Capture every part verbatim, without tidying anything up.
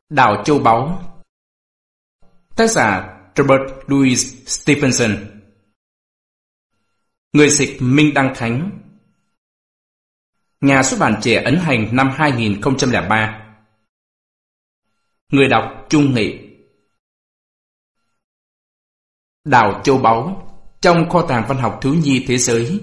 Đảo Châu Báu. Tác giả Robert Louis Stevenson. Người dịch Minh Đăng Khánh. Nhà xuất bản Trẻ ấn hành năm hai nghìn không trăm lẻ ba. Người đọc Trung Nghị. Đảo Châu Báu trong kho tàng văn học thiếu nhi thế giới.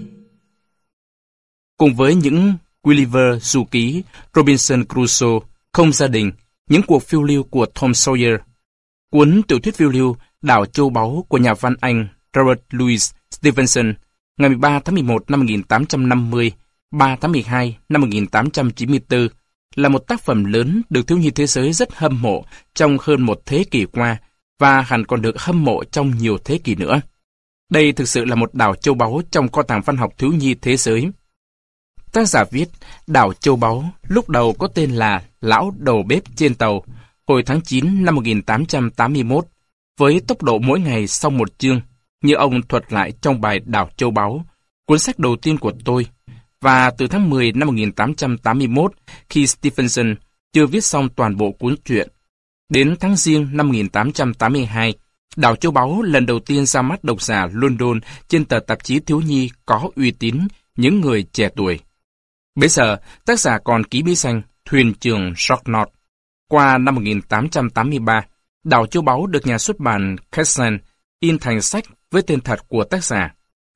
Cùng với những Gulliver du ký, Robinson Crusoe, Không gia đình, những cuộc phiêu lưu của Tom Sawyer, cuốn tiểu thuyết phiêu lưu Đảo Châu Báu của nhà văn Anh Robert Louis Stevenson, ngày mười ba tháng mười một năm một nghìn tám trăm năm mươi, ba tháng mười hai năm một nghìn tám trăm chín mươi tư, là một tác phẩm lớn được thiếu nhi thế giới rất hâm mộ trong hơn một thế kỷ qua và hẳn còn được hâm mộ trong nhiều thế kỷ nữa. Đây thực sự là một đảo châu báu trong kho tàng văn học thiếu nhi thế giới. Tác giả viết Đảo Châu Báu lúc đầu có tên là Lão Đầu Bếp trên tàu hồi tháng chín năm một nghìn tám trăm tám mươi mốt, với tốc độ mỗi ngày sau một chương, như ông thuật lại trong bài Đảo Châu Báu, cuốn sách đầu tiên của tôi. Và từ tháng mười năm một nghìn tám trăm tám mươi mốt, khi Stevenson chưa viết xong toàn bộ cuốn truyện, đến tháng Giêng năm một nghìn tám trăm tám mươi hai, Đảo Châu Báu lần đầu tiên ra mắt độc giả London trên tờ tạp chí thiếu nhi có uy tín, Những Người Trẻ Tuổi. Bấy giờ, tác giả còn ký bí danh Thuyền Trưởng Shortnot. Qua năm một nghìn tám trăm tám mươi ba, Đảo Châu Báu được nhà xuất bản Kesson in thành sách với tên thật của tác giả.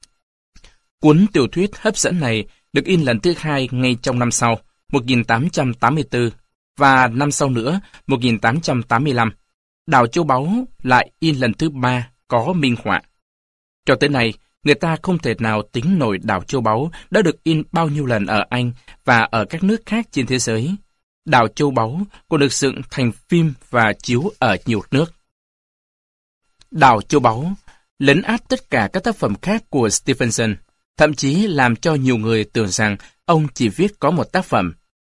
Cuốn tiểu thuyết hấp dẫn này được in lần thứ hai ngay trong năm sau, một nghìn tám trăm tám mươi tư, và năm sau nữa, một nghìn tám trăm tám mươi lăm. Đảo Châu Báu lại in lần thứ ba có minh họa. Cho tới nay, người ta không thể nào tính nổi Đảo Châu Báu đã được in bao nhiêu lần ở Anh và ở các nước khác trên thế giới. Đảo Châu Báu còn được dựng thành phim và chiếu ở nhiều nước. Đảo Châu Báu lấn át tất cả các tác phẩm khác của Stevenson, thậm chí làm cho nhiều người tưởng rằng ông chỉ viết có một tác phẩm.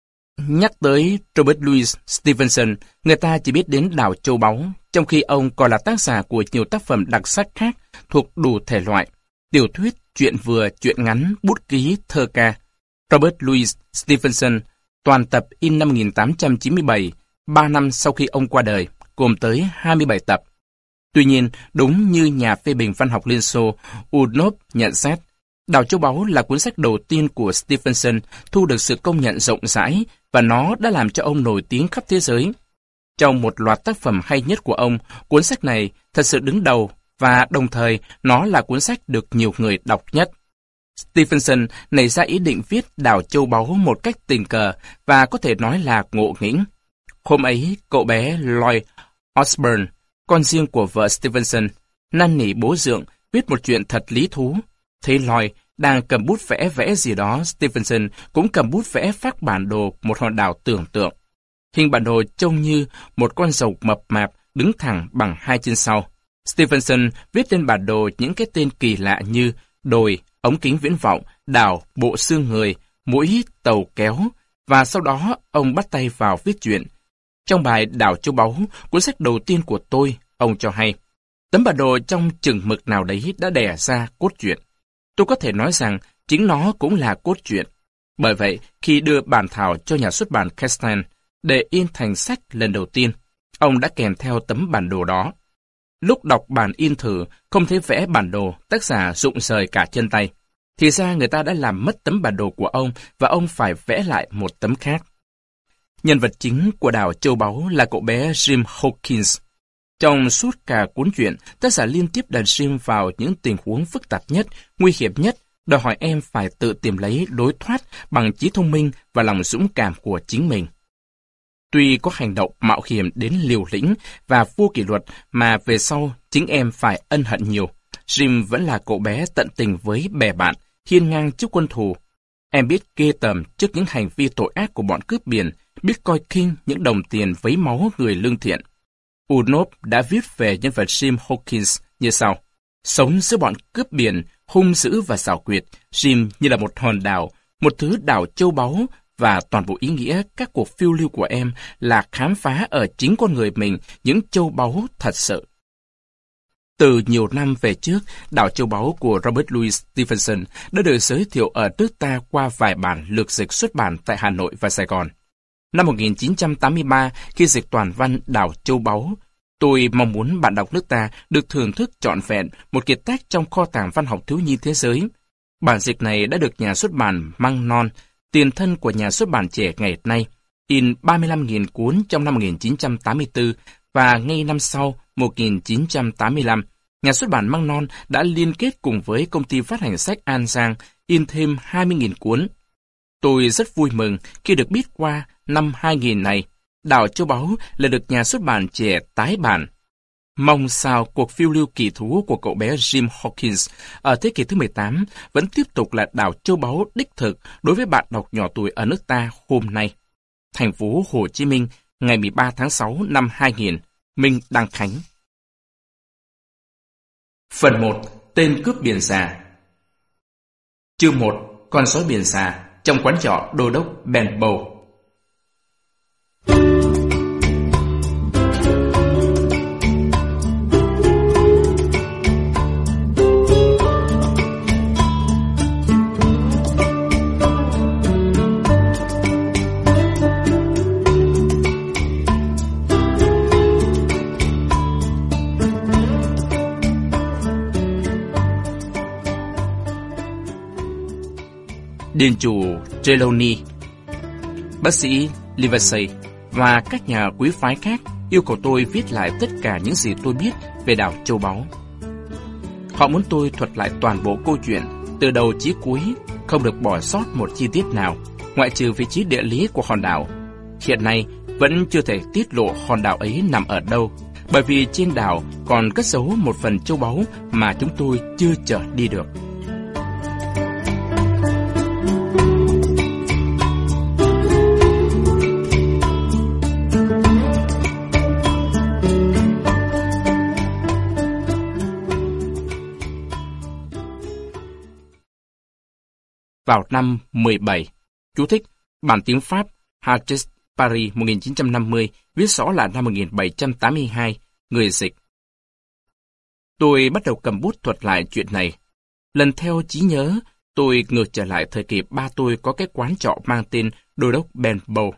Nhắc tới Robert Louis Stevenson, người ta chỉ biết đến Đảo Châu Báu, trong khi ông còn là tác giả của nhiều tác phẩm đặc sắc khác thuộc đủ thể loại: tiểu thuyết, truyện vừa, truyện ngắn, bút ký, thơ ca. Robert Louis Stevenson toàn tập in năm một nghìn tám trăm chín mươi bảy, ba năm sau khi ông qua đời, gồm tới hai mươi bảy tập. Tuy nhiên, đúng như nhà phê bình văn học Liên Xô Udnov nhận xét, Đảo Châu Báu là cuốn sách đầu tiên của Stevenson thu được sự công nhận rộng rãi và nó đã làm cho ông nổi tiếng khắp thế giới. Trong một loạt tác phẩm hay nhất của ông, cuốn sách này thật sự đứng đầu và đồng thời nó là cuốn sách được nhiều người đọc nhất. Stevenson nảy ra ý định viết Đảo Châu Báu một cách tình cờ và có thể nói là ngộ nghĩnh. Hôm ấy, cậu bé Lloyd Osborne, con riêng của vợ Stevenson, năn nỉ bố dượng viết một chuyện thật lý thú. Thấy Lloyd đang cầm bút vẽ vẽ gì đó, Stevenson cũng cầm bút vẽ phác bản đồ một hòn đảo tưởng tượng. Hình bản đồ trông như một con rồng mập mạp đứng thẳng bằng hai chân sau. Stevenson viết lên bản đồ những cái tên kỳ lạ như đồi, ống kính viễn vọng, đảo, bộ xương người, mũi, tàu kéo, và sau đó ông bắt tay vào viết truyện. Trong bài Đảo Châu Báu, cuốn sách đầu tiên của tôi, ông cho hay, tấm bản đồ trong chừng mực nào đấy đã đẻ ra cốt truyện. Tôi có thể nói rằng chính nó cũng là cốt truyện. Bởi vậy, khi đưa bản thảo cho nhà xuất bản Keston để in thành sách lần đầu tiên, ông đã kèm theo tấm bản đồ đó. Lúc đọc bản in thử, không thấy vẽ bản đồ, tác giả rụng rời cả chân tay. Thì ra người ta đã làm mất tấm bản đồ của ông và ông phải vẽ lại một tấm khác. Nhân vật chính của Đảo Châu Báu là cậu bé Jim Hawkins. Trong suốt cả cuốn truyện, tác giả liên tiếp đặt Jim vào những tình huống phức tạp nhất, nguy hiểm nhất, đòi hỏi em phải tự tìm lấy lối thoát bằng trí thông minh và lòng dũng cảm của chính mình. Tuy có hành động mạo hiểm đến liều lĩnh và vô kỷ luật mà về sau chính em phải ân hận nhiều, Jim vẫn là cậu bé tận tình với bè bạn, hiên ngang trước quân thù. Em biết ghê tởm trước những hành vi tội ác của bọn cướp biển, biết coi khinh những đồng tiền vấy máu người lương thiện. Udnov đã viết về nhân vật Jim Hawkins như sau: sống giữa bọn cướp biển, hung dữ và xảo quyệt, Jim như là một hòn đảo, một thứ đảo châu báu, và toàn bộ ý nghĩa các cuộc phiêu lưu của em là khám phá ở chính con người mình những châu báu thật sự. Từ nhiều năm về trước, Đảo Châu Báu của Robert Louis Stevenson đã được giới thiệu ở nước ta qua vài bản lược dịch xuất bản tại Hà Nội và Sài Gòn. Năm một nghìn chín trăm tám mươi ba, khi dịch toàn văn Đảo Châu Báu, tôi mong muốn bạn đọc nước ta được thưởng thức trọn vẹn một kiệt tác trong kho tàng văn học thiếu nhi thế giới. Bản dịch này đã được nhà xuất bản Măng Non, tiền thân của nhà xuất bản trẻ ngày nay, in ba mươi lăm nghìn cuốn trong năm một nghìn chín trăm tám mươi tư, và ngay năm sau, một nghìn chín trăm tám mươi lăm, nhà xuất bản Măng Non đã liên kết cùng với công ty phát hành sách An Giang in thêm hai mươi nghìn cuốn. Tôi rất vui mừng khi được biết qua năm hai nghìn này, Đảo Châu Báu là được nhà xuất bản trẻ tái bản. Mong sao cuộc phiêu lưu kỳ thú của cậu bé Jim Hawkins ở thế kỷ thứ mười tám vẫn tiếp tục là Đảo Châu Báu đích thực đối với bạn đọc nhỏ tuổi ở nước ta hôm nay. Thành phố Hồ Chí Minh, ngày mười ba tháng sáu năm hai nghìn, Minh Đăng Khánh. Phần một. Tên cướp biển xà. Chương một. Con sói biển xà trong quán trọ Đô đốc Benbow. Đền chủ Trelawney, bác sĩ Livesey và các nhà quý phái khác yêu cầu tôi viết lại tất cả những gì tôi biết về đảo Châu Báu. Họ muốn tôi thuật lại toàn bộ câu chuyện từ đầu chí cuối, không được bỏ sót một chi tiết nào, ngoại trừ vị trí địa lý của hòn đảo. Hiện nay vẫn chưa thể tiết lộ hòn đảo ấy nằm ở đâu, bởi vì trên đảo còn cất giấu một phần châu báu mà chúng tôi chưa chở đi được. Vào năm mười bảy, chú thích, bản tiếng Pháp Harges Paris một nghìn chín trăm năm mươi, viết rõ là năm một nghìn bảy trăm tám mươi hai, người dịch. Tôi bắt đầu cầm bút thuật lại chuyện này. Lần theo trí nhớ, tôi ngược trở lại thời kỳ ba tôi có cái quán trọ mang tên Đô đốc Benbow.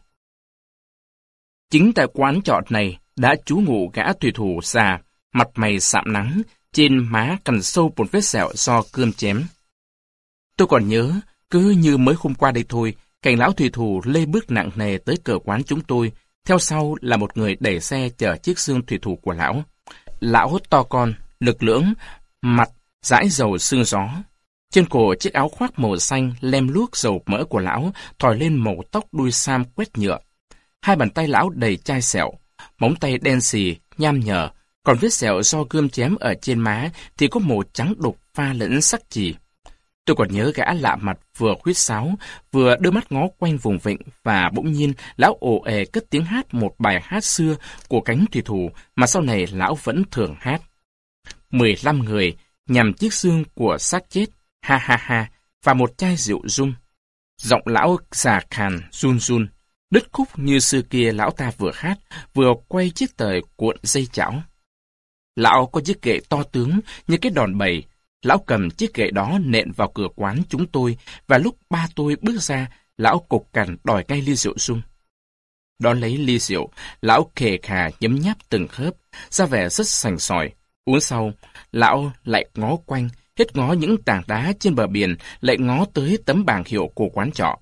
Chính tại quán trọ này đã trú ngụ gã thủy thủ già, mặt mày sạm nắng, trên má cằn sâu một vết sẹo do cơm chém. Tôi còn nhớ, cứ như mới hôm qua đây thôi, cảnh lão thủy thủ lê bước nặng nề tới cửa quán chúng tôi, theo sau là một người đẩy xe chở chiếc xương thủy thủ của lão. Lão to con, lực lưỡng, mặt dãi dầu sương gió. Trên cổ chiếc áo khoác màu xanh lem luốc dầu mỡ của lão thỏi lên màu tóc đuôi sam quét nhựa. Hai bàn tay lão đầy chai sẹo, móng tay đen xì, nham nhở, còn vết sẹo do gươm chém ở trên má thì có màu trắng đục pha lẫn sắc chì. Tôi còn nhớ gã lạ mặt vừa huýt sáo, vừa đưa mắt ngó quanh vùng vịnh, và bỗng nhiên lão ồ ề cất tiếng hát một bài hát xưa của cánh thủy thủ mà sau này lão vẫn thường hát. Mười lăm người nhằm chiếc xương của xác chết, ha ha ha, và một chai rượu rum. Giọng lão già khàn run run, đứt khúc như xưa kia lão ta vừa hát, vừa quay chiếc tời cuộn dây chảo. Lão có chiếc gậy to tướng như cái đòn bẩy. Lão cầm chiếc gậy đó nện vào cửa quán chúng tôi, và lúc ba tôi bước ra, lão cục cằn đòi ngay ly rượu rum. Đón lấy ly rượu, lão khề khà nhấm nháp từng hớp, ra vẻ rất sành sỏi. Uống sau, lão lại ngó quanh, hết ngó những tảng đá trên bờ biển, lại ngó tới tấm bảng hiệu của quán trọ.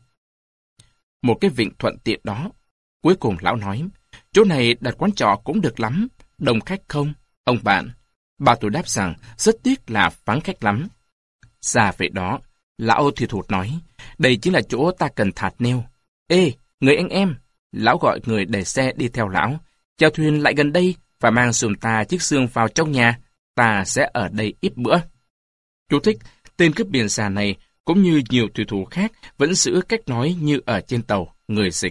Một cái vịnh thuận tiện đó. Cuối cùng lão nói, chỗ này đặt quán trọ cũng được lắm, đông khách không, ông bạn? Bà tôi đáp rằng rất tiếc là vắng khách lắm. Ra về đó, lão thủy thủ nói, đây chính là chỗ ta cần thạt neo. Ê, người anh em! Lão gọi người đẩy xe đi theo lão. Chèo thuyền lại gần đây và mang giùm ta chiếc xương vào trong nhà. Ta sẽ ở đây ít bữa. Chú thích, tên cướp biển xà này cũng như nhiều thủy thủ khác vẫn giữ cách nói như ở trên tàu, người dịch.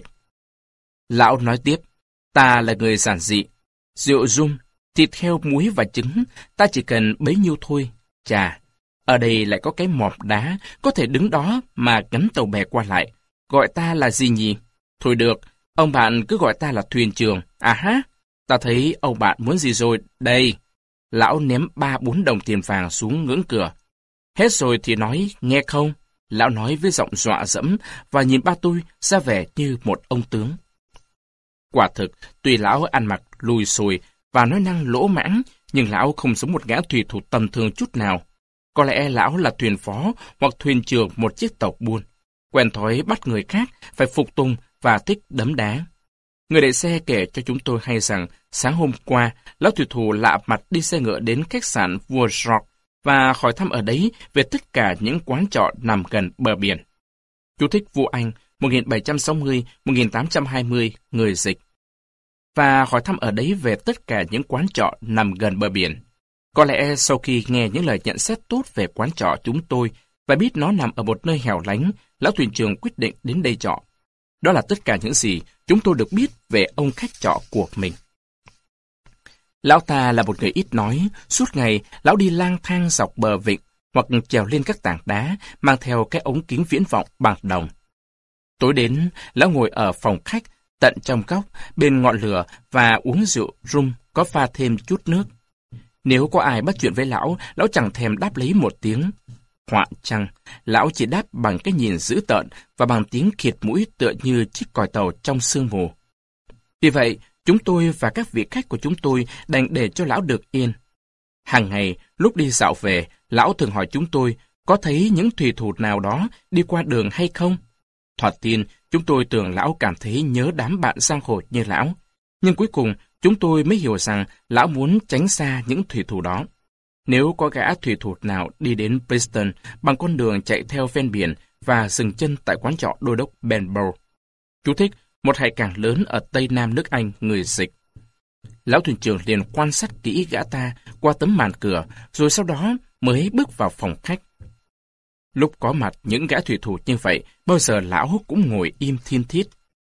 Lão nói tiếp, ta là người giản dị. Rượu rum, thịt heo muối và trứng, ta chỉ cần bấy nhiêu thôi. Chà, ở đây lại có cái mọp đá, có thể đứng đó mà ngắm tàu bè qua lại. Gọi ta là gì nhỉ? Thôi được, ông bạn cứ gọi ta là thuyền trưởng. À ha, ta thấy ông bạn muốn gì rồi, đây. Lão ném ba bốn đồng tiền vàng xuống ngưỡng cửa. Hết rồi thì nói, nghe không? Lão nói với giọng dọa dẫm và nhìn ba tôi ra vẻ như một ông tướng. Quả thực, tuy lão ăn mặc lùi xùi và nói năng lỗ mãng, nhưng lão không giống một gã thủy thủ tầm thường chút nào. Có lẽ lão là thuyền phó hoặc thuyền trưởng một chiếc tàu buôn, quen thói bắt người khác phải phục tùng và thích đấm đá. Người đẩy xe kể cho chúng tôi hay rằng sáng hôm qua, lão thủy thủ lạ mặt đi xe ngựa đến khách sạn Woodstock và hỏi thăm ở đấy về tất cả những quán trọ nằm gần bờ biển. Chú thích vua Anh một nghìn bảy trăm sáu mươi đến một nghìn tám trăm hai mươi, người dịch. Và hỏi thăm ở đấy về tất cả những quán trọ nằm gần bờ biển. Có lẽ sau khi nghe những lời nhận xét tốt về quán trọ chúng tôi và biết nó nằm ở một nơi hẻo lánh, lão thuyền trưởng quyết định đến đây trọ. Đó là tất cả những gì chúng tôi được biết về ông khách trọ của mình. Lão ta là một người ít nói, suốt ngày lão đi lang thang dọc bờ vịnh hoặc trèo lên các tảng đá mang theo cái ống kính viễn vọng bằng đồng. Tối đến, lão ngồi ở phòng khách tận trong góc bên ngọn lửa và uống rượu rum có pha thêm chút nước. Nếu có ai bắt chuyện với lão, lão chẳng thèm đáp lấy một tiếng. Họa chăng, lão chỉ đáp bằng cái nhìn dữ tợn và bằng tiếng khịt mũi tựa như chiếc còi tàu trong sương mù. Vì vậy, chúng tôi và các vị khách của chúng tôi đành để cho lão được yên. Hàng ngày, lúc đi dạo về, lão thường hỏi chúng tôi có thấy những thủy thủ nào đó đi qua đường hay không. Thoạt tiên, chúng tôi tưởng lão cảm thấy nhớ đám bạn giang hồ như lão. Nhưng cuối cùng, chúng tôi mới hiểu rằng lão muốn tránh xa những thủy thủ đó. Nếu có gã thủy thủ nào đi đến Bristol bằng con đường chạy theo ven biển và dừng chân tại quán trọ đô đốc Benbow. Chú thích, một hải cảng lớn ở Tây Nam nước Anh, người dịch. Lão thuyền trưởng liền quan sát kỹ gã ta qua tấm màn cửa, rồi sau đó mới bước vào phòng khách. Lúc có mặt những gã thủy thủ như vậy, bao giờ lão cũng ngồi im thiên thít.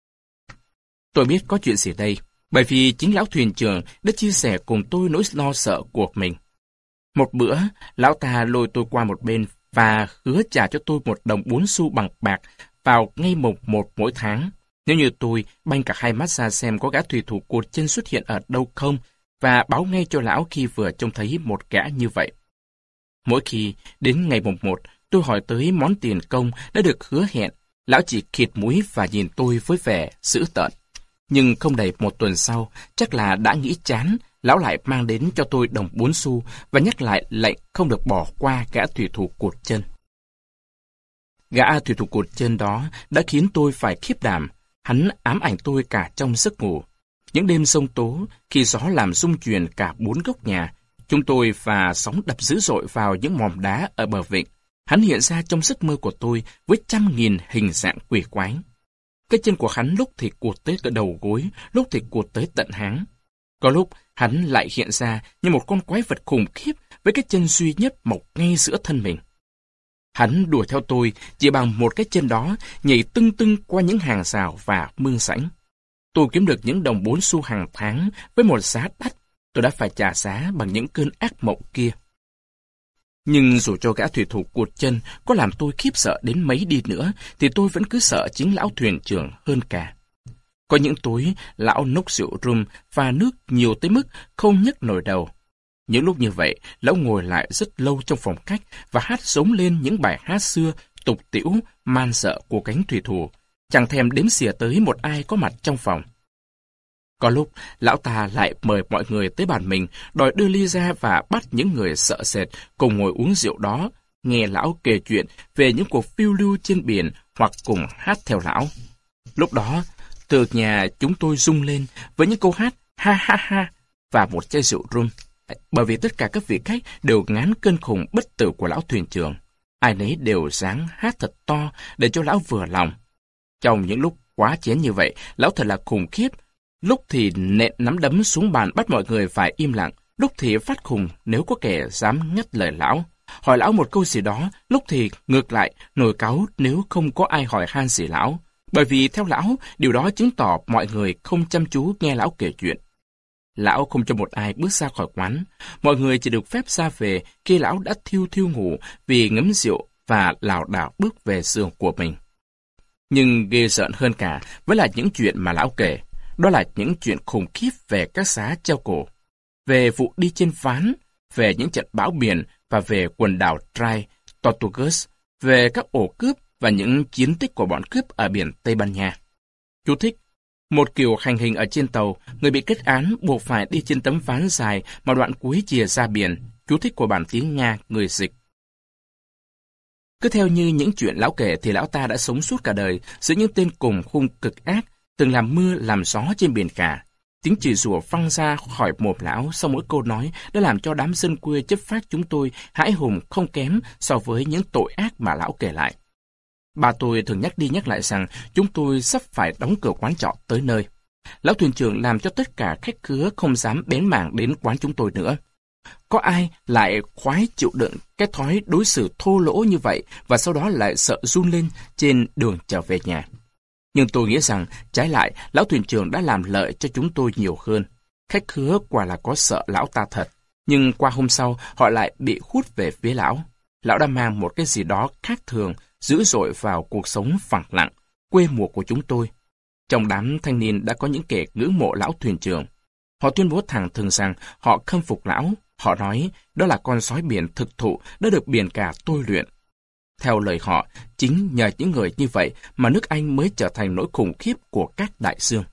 Tôi biết có chuyện gì đây, bởi vì chính lão thuyền trưởng đã chia sẻ cùng tôi nỗi lo sợ của mình. Một bữa, lão ta lôi tôi qua một bên và hứa trả cho tôi một đồng bốn xu bằng bạc vào ngay mùng một mỗi tháng. Nếu như tôi banh cả hai mắt ra xem có gã thủy thủ cụt chân xuất hiện ở đâu không và báo ngay cho lão khi vừa trông thấy một gã như vậy. Mỗi khi đến ngày mùng một, tôi hỏi tới món tiền công đã được hứa hẹn, lão chỉ khịt mũi và nhìn tôi với vẻ dữ tợn. Nhưng không đầy một tuần sau, chắc là đã nghĩ chán, lão lại mang đến cho tôi đồng bốn xu và nhắc lại lệnh không được bỏ qua gã thủy thủ cụt chân. Gã thủy thủ cụt chân đó đã khiến tôi phải khiếp đảm, hắn ám ảnh tôi cả trong giấc ngủ. Những đêm sông tố, khi gió làm rung chuyển cả bốn góc nhà, chúng tôi và sóng đập dữ dội vào những mỏm đá ở bờ vịnh. Hắn hiện ra trong giấc mơ của tôi với trăm nghìn hình dạng quỷ quái. Cái chân của hắn lúc thì cụt tới cái đầu gối, lúc thì cụt tới tận háng. Có lúc hắn lại hiện ra như một con quái vật khủng khiếp với cái chân duy nhất mọc ngay giữa thân mình. Hắn đuổi theo tôi chỉ bằng một cái chân đó, nhảy tưng tưng qua những hàng rào và mương rãnh. Tôi kiếm được những đồng bốn xu hàng tháng với một giá đắt, tôi đã phải trả giá bằng những cơn ác mộng kia. Nhưng dù cho gã thủy thủ cụt chân có làm tôi khiếp sợ đến mấy đi nữa, thì tôi vẫn cứ sợ chính lão thuyền trưởng hơn cả. Có những tối, lão nốc rượu rum và nước nhiều tới mức không nhấc nổi đầu. Những lúc như vậy, lão ngồi lại rất lâu trong phòng khách và hát giống lên những bài hát xưa, tục tĩu, man sợ của cánh thủy thủ, chẳng thèm đếm xỉa tới một ai có mặt trong phòng. Có lúc, lão ta lại mời mọi người tới bàn mình, đòi đưa ly ra và bắt những người sợ sệt cùng ngồi uống rượu đó, nghe lão kể chuyện về những cuộc phiêu lưu trên biển hoặc cùng hát theo lão. Lúc đó, từ nhà chúng tôi rung lên với những câu hát ha ha ha và một chai rượu rum, bởi vì tất cả các vị khách đều ngán cơn khùng bất tử của lão thuyền trưởng. Ai nấy đều ráng hát thật to để cho lão vừa lòng. Trong những lúc quá chén như vậy, lão thật là khủng khiếp. Lúc thì nện nắm đấm xuống bàn bắt mọi người phải im lặng, lúc thì phát khùng nếu có kẻ dám ngắt lời lão. Hỏi lão một câu gì đó, lúc thì ngược lại nổi cáu nếu không có ai hỏi han gì lão. Bởi vì theo lão, điều đó chứng tỏ mọi người không chăm chú nghe lão kể chuyện. Lão không cho một ai bước ra khỏi quán. Mọi người chỉ được phép ra về khi lão đã thiêu thiêu ngủ vì ngấm rượu và lảo đảo bước về giường của mình. Nhưng ghê rợn hơn cả vẫn là những chuyện mà lão kể. Đó là những chuyện khủng khiếp về các giá treo cổ, về vụ đi trên ván, về những trận bão biển và về quần đảo Trai, Tortugas, về các ổ cướp và những chiến tích của bọn cướp ở biển Tây Ban Nha. Chú thích: Một kiểu hành hình ở trên tàu, người bị kết án buộc phải đi trên tấm ván dài mà đoạn cuối chìa ra biển, chú thích của bản tiếng Nga, người dịch. Cứ theo như những chuyện lão kể thì lão ta đã sống suốt cả đời giữa những tên cùng khung cực ác, từng làm mưa làm gió trên biển cả. Tiếng chửi rủa văng ra khỏi mồm lão sau mỗi câu nói đã làm cho đám dân quê chất phác chúng tôi hãi hùng không kém so với những tội ác mà lão kể lại. Bà tôi thường nhắc đi nhắc lại rằng chúng tôi sắp phải đóng cửa quán trọ tới nơi. Lão thuyền trưởng làm cho tất cả khách khứa không dám bén mảng đến quán chúng tôi nữa. Có ai lại khoái chịu đựng cái thói đối xử thô lỗ như vậy và sau đó lại sợ run lên trên đường trở về nhà. Nhưng tôi nghĩ rằng, trái lại, lão thuyền trưởng đã làm lợi cho chúng tôi nhiều hơn. Khách khứa quả là có sợ lão ta thật, nhưng qua hôm sau họ lại bị hút về phía lão. Lão đã mang một cái gì đó khác thường, dữ dội vào cuộc sống phẳng lặng, quê mùa của chúng tôi. Trong đám thanh niên đã có những kẻ ngưỡng mộ lão thuyền trưởng. Họ tuyên bố thẳng thừng rằng họ khâm phục lão. Họ nói đó là con sói biển thực thụ đã được biển cả tôi luyện. Theo lời họ, chính nhờ những người như vậy mà nước Anh mới trở thành nỗi khủng khiếp của các đại dương.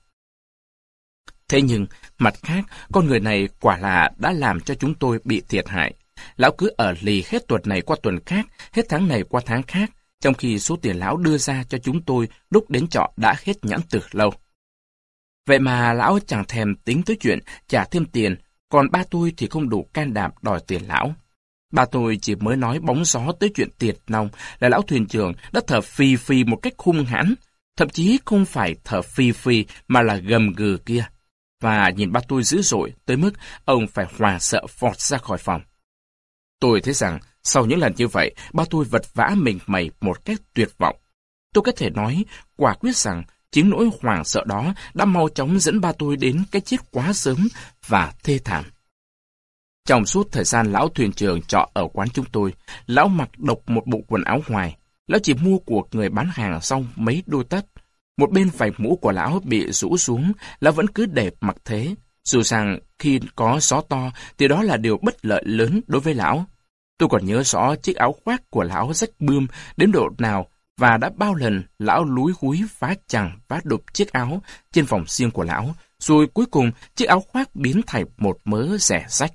Thế nhưng, mặt khác, con người này quả là đã làm cho chúng tôi bị thiệt hại. Lão cứ ở lì hết tuần này qua tuần khác, hết tháng này qua tháng khác, trong khi số tiền lão đưa ra cho chúng tôi lúc đến trọ đã hết nhãn từ lâu. Vậy mà lão chẳng thèm tính tới chuyện trả thêm tiền, còn ba tôi thì không đủ can đảm đòi tiền lão. Ba tôi chỉ mới nói bóng gió tới chuyện tiệt nong là lão thuyền trưởng đã thở phì phì một cách hung hãn, thậm chí không phải thở phì phì mà là gầm gừ kia. Và nhìn ba tôi dữ dội tới mức ông phải hoảng sợ vọt ra khỏi phòng. Tôi thấy rằng sau những lần như vậy, ba tôi vật vã mình mẩy một cách tuyệt vọng. Tôi có thể nói quả quyết rằng chính nỗi hoảng sợ đó đã mau chóng dẫn ba tôi đến cái chết quá sớm và thê thảm. Trong suốt thời gian lão thuyền trưởng trọ ở quán chúng tôi, lão mặc độc một bộ quần áo ngoài. Lão chỉ mua của người bán hàng xong mấy đôi tất. Một bên vành mũ của lão bị rũ xuống, lão vẫn cứ đẹp mặc thế. Dù rằng khi có gió to thì đó là điều bất lợi lớn đối với lão. Tôi còn nhớ rõ chiếc áo khoác của lão rách bươm đến độ nào và đã bao lần lão lúi húi phá chằng phá đục chiếc áo trên phòng riêng của lão, rồi cuối cùng chiếc áo khoác biến thành một mớ rẻ rách.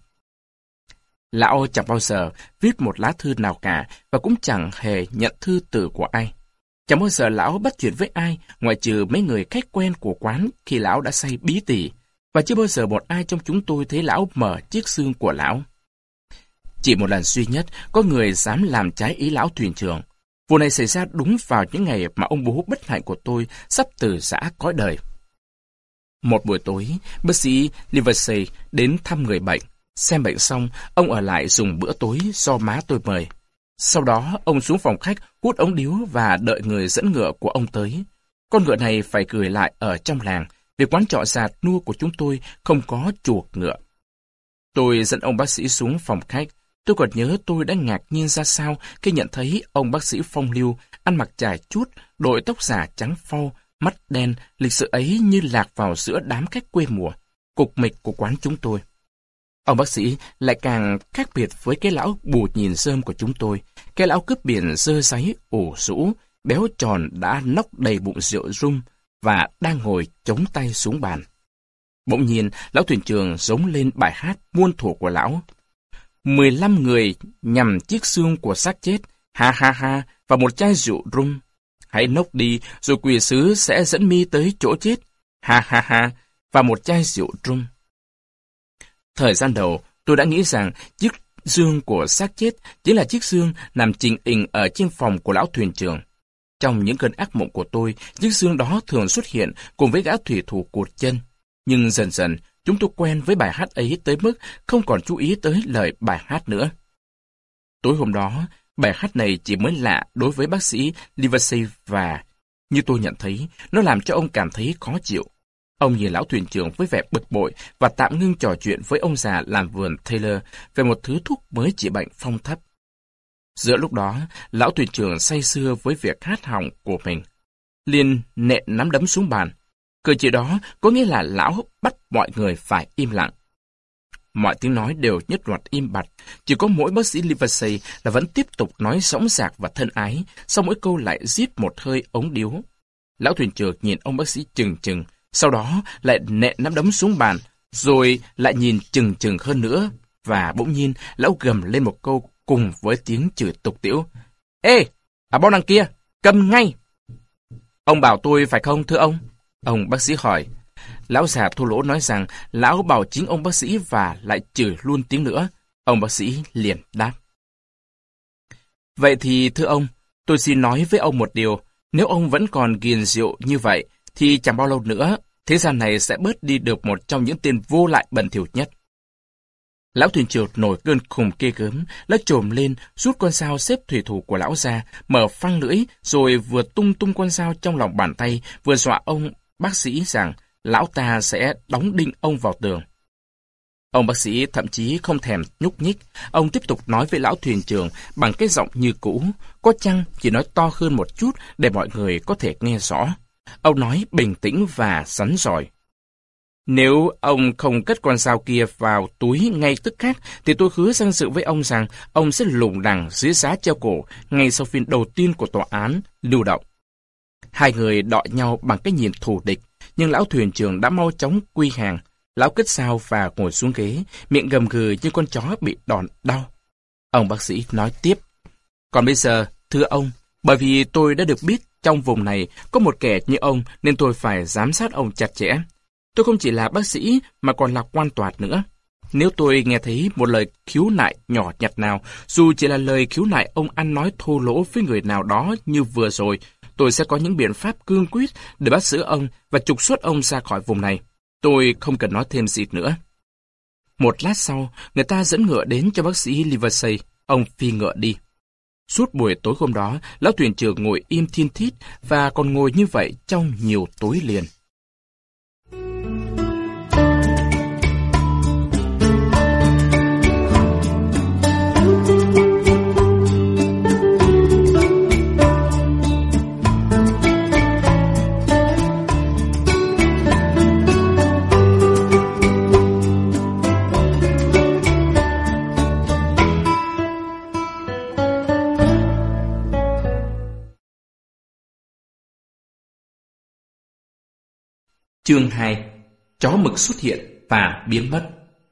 Lão chẳng bao giờ viết một lá thư nào cả và cũng chẳng hề nhận thư từ của ai. Chẳng bao giờ lão bắt chuyện với ai ngoại trừ mấy người khách quen của quán khi lão đã say bí tỉ, và chưa bao giờ một ai trong chúng tôi thấy lão mở chiếc xương của lão. Chỉ một lần duy nhất có người dám làm trái ý lão thuyền trưởng. Vụ này xảy ra đúng vào những ngày mà ông bố bất hạnh của tôi sắp từ giã cõi đời. Một buổi tối, bác sĩ Livesey đến thăm người bệnh. Xem bệnh xong, ông ở lại dùng bữa tối do má tôi mời. Sau đó, ông xuống phòng khách hút ống điếu và đợi người dẫn ngựa của ông tới. Con ngựa này phải gửi lại ở trong làng, vì quán trọ giạt nua của chúng tôi không có chuộc ngựa. Tôi dẫn ông bác sĩ xuống phòng khách. Tôi còn nhớ tôi đã ngạc nhiên ra sao khi nhận thấy ông bác sĩ phong lưu, ăn mặc chải chuốt, đội tóc giả trắng phau, mắt đen, lịch sự ấy như lạc vào giữa đám khách quê mùa, cục mịch của quán chúng tôi. Ông bác sĩ lại càng khác biệt với cái lão bù nhìn rơm của chúng tôi, cái lão cướp biển dơ sáy, ủ rũ, béo tròn đã nốc đầy bụng rượu rum và đang ngồi chống tay xuống bàn. Bỗng nhiên, lão thuyền trưởng giống lên bài hát muôn thuở của lão. Mười lăm người nhằm chiếc xương của xác chết, ha ha ha, và một chai rượu rum. Hãy nốc đi, rồi quỷ sứ sẽ dẫn mi tới chỗ chết, ha ha ha, và một chai rượu rum. Thời gian đầu, tôi đã nghĩ rằng chiếc xương của xác chết chính là chiếc xương nằm chình ình ở trên phòng của lão thuyền trưởng. Trong những cơn ác mộng của tôi, chiếc xương đó thường xuất hiện cùng với gã thủy thủ cụt chân. Nhưng dần dần, chúng tôi quen với bài hát ấy tới mức không còn chú ý tới lời bài hát nữa. Tối hôm đó, bài hát này chỉ mới lạ đối với bác sĩ Livesey và, như tôi nhận thấy, nó làm cho ông cảm thấy khó chịu. Ông nhìn lão thuyền trưởng với vẻ bực bội và tạm ngưng trò chuyện với ông già làm vườn Taylor về một thứ thuốc mới trị bệnh phong thấp. Giữa lúc đó, lão thuyền trưởng say sưa với việc hát hỏng của mình. Liền nện nắm đấm xuống bàn. Cử chỉ đó có nghĩa là lão bắt mọi người phải im lặng. Mọi tiếng nói đều nhất loạt im bặt, chỉ có mỗi bác sĩ Livesey là vẫn tiếp tục nói sõng sạc và thân ái, sau mỗi câu lại rít một hơi ống điếu. Lão thuyền trưởng nhìn ông bác sĩ chừng chừng, Sau đó lại nện nắm đấm xuống bàn, rồi lại nhìn chừng chừng hơn nữa, và bỗng nhiên lão gầm lên một câu cùng với tiếng chửi tục tĩu. Ê, à bọn đằng kia, cầm ngay! Ông bảo tôi phải không thưa ông? Ông bác sĩ hỏi. Lão già thô lỗ nói rằng lão bảo chính ông bác sĩ và lại chửi luôn tiếng nữa. Ông bác sĩ liền đáp. Vậy thì thưa ông, tôi xin nói với ông một điều. Nếu ông vẫn còn ghiền rượu như vậy, thì chẳng bao lâu nữa, thế gian này sẽ bớt đi được một trong những tên vô lại bẩn thỉu nhất. Lão thuyền trưởng nổi cơn khùng ghê gớm, lão trồm lên, rút con dao xếp thủy thủ của lão ra, mở phăng lưỡi, rồi vừa tung tung con dao trong lòng bàn tay, vừa dọa ông bác sĩ rằng lão ta sẽ đóng đinh ông vào tường. Ông bác sĩ thậm chí không thèm nhúc nhích, ông tiếp tục nói với lão thuyền trưởng bằng cái giọng như cũ, có chăng chỉ nói to hơn một chút để mọi người có thể nghe rõ. Ông nói bình tĩnh và rắn rỏi. Nếu ông không cất con dao kia vào túi ngay tức khắc, thì tôi hứa danh dự với ông rằng ông sẽ lủng lẳng dưới giá treo cổ ngay sau phiên đầu tiên của tòa án lưu động. Hai người đọ nhau bằng cái nhìn thù địch, nhưng lão thuyền trưởng đã mau chóng quy hàng. Lão cất dao và ngồi xuống ghế, miệng gầm gừ như con chó bị đòn đau. Ông bác sĩ nói tiếp. Còn bây giờ, thưa ông, bởi vì tôi đã được biết trong vùng này có một kẻ như ông nên tôi phải giám sát ông chặt chẽ. Tôi không chỉ là bác sĩ mà còn là quan toạt nữa. Nếu tôi nghe thấy một lời khiếu nại nhỏ nhặt nào, dù chỉ là lời khiếu nại ông ăn nói thô lỗ với người nào đó như vừa rồi, tôi sẽ có những biện pháp cương quyết để bắt giữ ông và trục xuất ông ra khỏi vùng này. Tôi không cần nói thêm gì nữa. Một lát sau, người ta dẫn ngựa đến cho bác sĩ Livesey. Ông phi ngựa đi. Suốt buổi tối hôm đó, lão thuyền trưởng ngồi im thiên thít và còn ngồi như vậy trong nhiều tối liền. Chương hai. Chó mực xuất hiện và biến mất.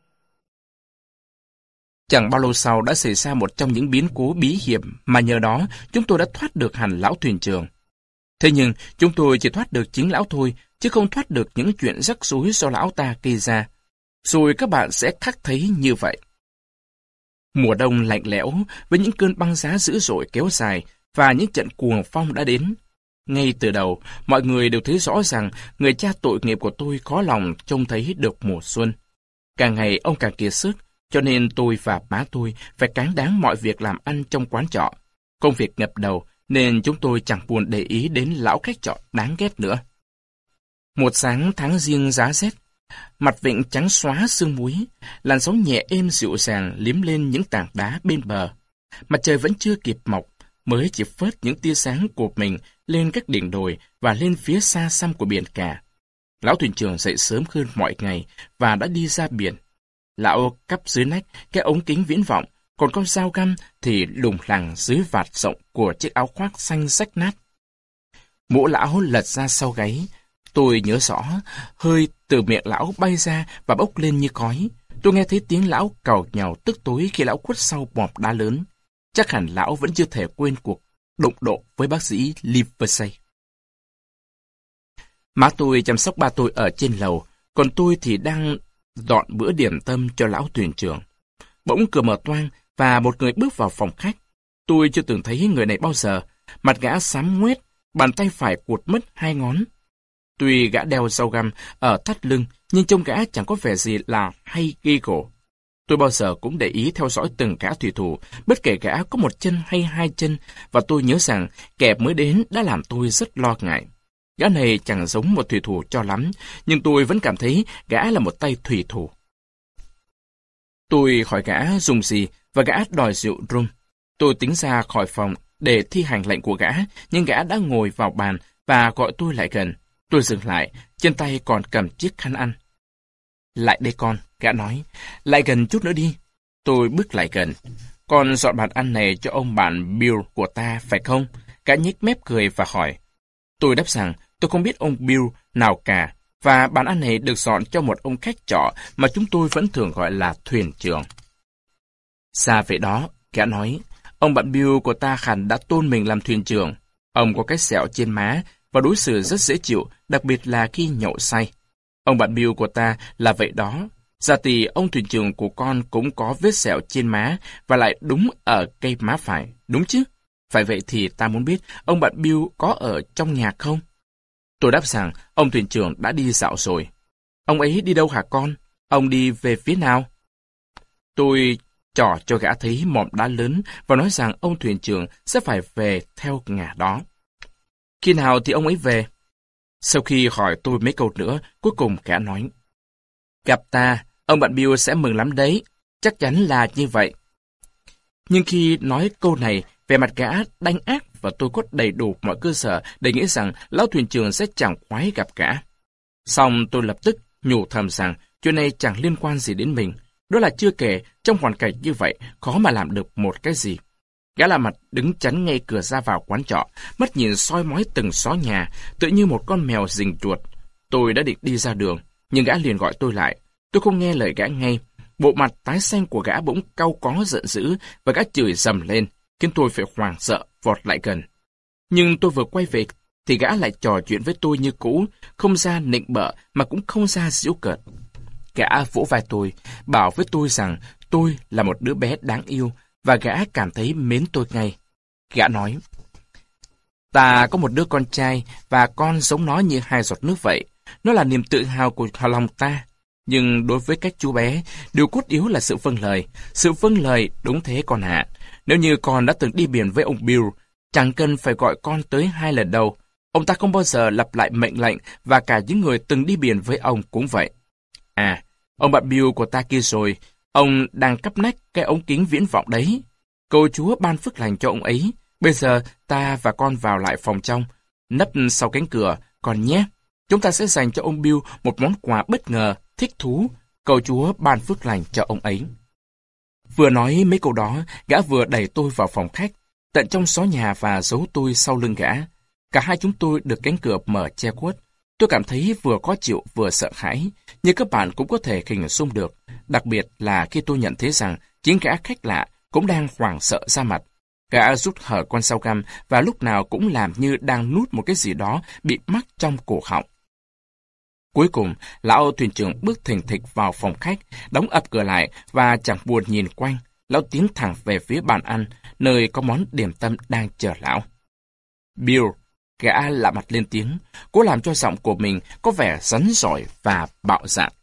Chẳng bao lâu sau đã xảy ra một trong những biến cố bí hiểm mà nhờ đó chúng tôi đã thoát được hẳn lão thuyền trưởng. Thế nhưng chúng tôi chỉ thoát được chính lão thôi, chứ không thoát được những chuyện rắc rối do lão ta gây ra. Rồi các bạn sẽ khắc thấy như vậy. Mùa đông lạnh lẽo với những cơn băng giá dữ dội kéo dài và những trận cuồng phong đã đến. Ngay từ đầu, mọi người đều thấy rõ rằng người cha tội nghiệp của tôi khó lòng trông thấy được mùa xuân. Càng ngày ông càng kiệt sức, cho nên tôi và má tôi phải cáng đáng mọi việc làm ăn trong quán trọ. Công việc ngập đầu nên chúng tôi chẳng buồn để ý đến lão khách trọ đáng ghét nữa. Một sáng tháng giêng giá rét, mặt vịnh trắng xóa sương muối, làn sóng nhẹ êm dịu dàng liếm lên những tảng đá bên bờ. Mặt trời vẫn chưa kịp mọc, mới chỉ phớt những tia sáng của mình lên các đỉnh đồi và lên phía xa xăm của biển cả. Lão thuyền trưởng dậy sớm hơn mọi ngày và đã đi ra biển. Lão cắp dưới nách cái ống kính viễn vọng, còn con dao găm thì lủng lẳng dưới vạt rộng của chiếc áo khoác xanh rách nát. Mũ lão lật ra sau gáy. Tôi nhớ rõ, hơi từ miệng lão bay ra và bốc lên như khói. Tôi nghe thấy tiếng lão càu nhàu tức tối khi lão khuất sau mỏm đá lớn. Chắc hẳn lão vẫn chưa thể quên cuộc đụng độ với bác sĩ Livesey. Má tôi chăm sóc ba tôi ở trên lầu, còn tôi thì đang dọn bữa điểm tâm cho lão thuyền trưởng. Bỗng cửa mở toang và một người bước vào phòng khách. Tôi chưa từng thấy người này bao giờ. Mặt gã xám ngoét, bàn tay phải cuột mất hai ngón. Tuy gã đeo dao găm ở thắt lưng, nhưng trông gã chẳng có vẻ gì là hay ghi gổ. Tôi bao giờ cũng để ý theo dõi từng gã thủy thủ, bất kể gã có một chân hay hai chân, và tôi nhớ rằng kẻ mới đến đã làm tôi rất lo ngại. Gã này chẳng giống một thủy thủ cho lắm, nhưng tôi vẫn cảm thấy gã là một tay thủy thủ. Tôi hỏi gã dùng gì, và gã đòi rượu rum. Tôi tính ra khỏi phòng để thi hành lệnh của gã, nhưng gã đã ngồi vào bàn và gọi tôi lại gần. Tôi dừng lại, trên tay còn cầm chiếc khăn ăn. Lại đây con, gã nói, lại gần chút nữa đi. Tôi bước lại gần. Con dọn bàn ăn này cho ông bạn Bill của ta, phải không? Gã nhếch mép cười và hỏi. Tôi đáp rằng tôi không biết ông Bill nào cả, và bàn ăn này được dọn cho một ông khách trọ mà chúng tôi vẫn thường gọi là thuyền trưởng. Xa về đó, gã nói, ông bạn Bill của ta hẳn đã tôn mình làm thuyền trưởng. Ông có cái sẹo trên má và đối xử rất dễ chịu, đặc biệt là khi nhậu say. Ông bạn Bill của ta là vậy đó. Giả tỷ ông thuyền trưởng của con cũng có vết sẹo trên má và lại đúng ở cây má phải, đúng chứ? Phải vậy thì ta muốn biết ông bạn Bill có ở trong nhà không? Tôi đáp rằng ông thuyền trưởng đã đi dạo rồi. Ông ấy đi đâu hả con? Ông đi về phía nào? Tôi trò cho gã thấy mỏm đá lớn và nói rằng ông thuyền trưởng sẽ phải về theo ngả đó. Khi nào thì ông ấy về? Sau khi hỏi tôi mấy câu nữa, cuối cùng gã nói, gặp ta, ông bạn Bill sẽ mừng lắm đấy, chắc chắn là như vậy. Nhưng khi nói câu này, vẻ mặt gã đanh ác và tôi có đầy đủ mọi cơ sở để nghĩ rằng lão thuyền trưởng sẽ chẳng khoái gặp gã. Xong tôi lập tức nhủ thầm rằng chuyện này chẳng liên quan gì đến mình. Đó là chưa kể, trong hoàn cảnh như vậy, khó mà làm được một cái gì. Gã lạ mặt đứng chắn ngay cửa ra vào quán trọ, mắt nhìn soi mói từng xó nhà, tự như một con mèo rình chuột. Tôi đã định đi ra đường, nhưng gã liền gọi tôi lại. Tôi không nghe lời gã ngay. Bộ mặt tái xanh của gã bỗng cau có giận dữ và gã chửi rầm lên, khiến tôi phải hoảng sợ vọt lại gần. Nhưng tôi vừa quay về thì gã lại trò chuyện với tôi như cũ, không ra nịnh bợ mà cũng không ra giễu cợt. Gã vỗ vai tôi, bảo với tôi rằng tôi là một đứa bé đáng yêu và gã cảm thấy mến tôi ngay. Gã nói, ta có một đứa con trai và con giống nó như hai giọt nước vậy. Nó là niềm tự hào của lòng ta. Nhưng đối với các chú bé, điều cốt yếu là sự vâng lời. Sự vâng lời đúng thế con ạ. Nếu như con đã từng đi biển với ông Bill, chẳng cần phải gọi con tới hai lần đâu. Ông ta không bao giờ lặp lại mệnh lệnh và cả những người từng đi biển với ông cũng vậy. À, ông bạn Bill của ta kia rồi, ông đang cắp nách cái ống kính viễn vọng đấy. Cầu Chúa ban phước lành cho ông ấy. Bây giờ ta và con vào lại phòng trong, nấp sau cánh cửa, con nhé. Chúng ta sẽ dành cho ông Bill một món quà bất ngờ, thích thú. Cầu Chúa ban phước lành cho ông ấy. Vừa nói mấy câu đó, gã vừa đẩy tôi vào phòng khách, tận trong xó nhà và giấu tôi sau lưng gã. Cả hai chúng tôi được cánh cửa mở che khuất. Tôi cảm thấy vừa khó chịu vừa sợ hãi, nhưng các bạn cũng có thể hình dung được, đặc biệt là khi tôi nhận thấy rằng chính gã khách lạ cũng đang hoảng sợ ra mặt. Gã rút hở con dao găm và lúc nào cũng làm như đang nuốt một cái gì đó bị mắc trong cổ họng. Cuối cùng, lão thuyền trưởng bước thình thịch vào phòng khách, đóng ập cửa lại và chẳng buồn nhìn quanh. Lão tiến thẳng về phía bàn ăn, nơi có món điểm tâm đang chờ lão. Bill, gã lạ mặt lên tiếng, cố làm cho giọng của mình có vẻ rắn rỏi và bạo dạn.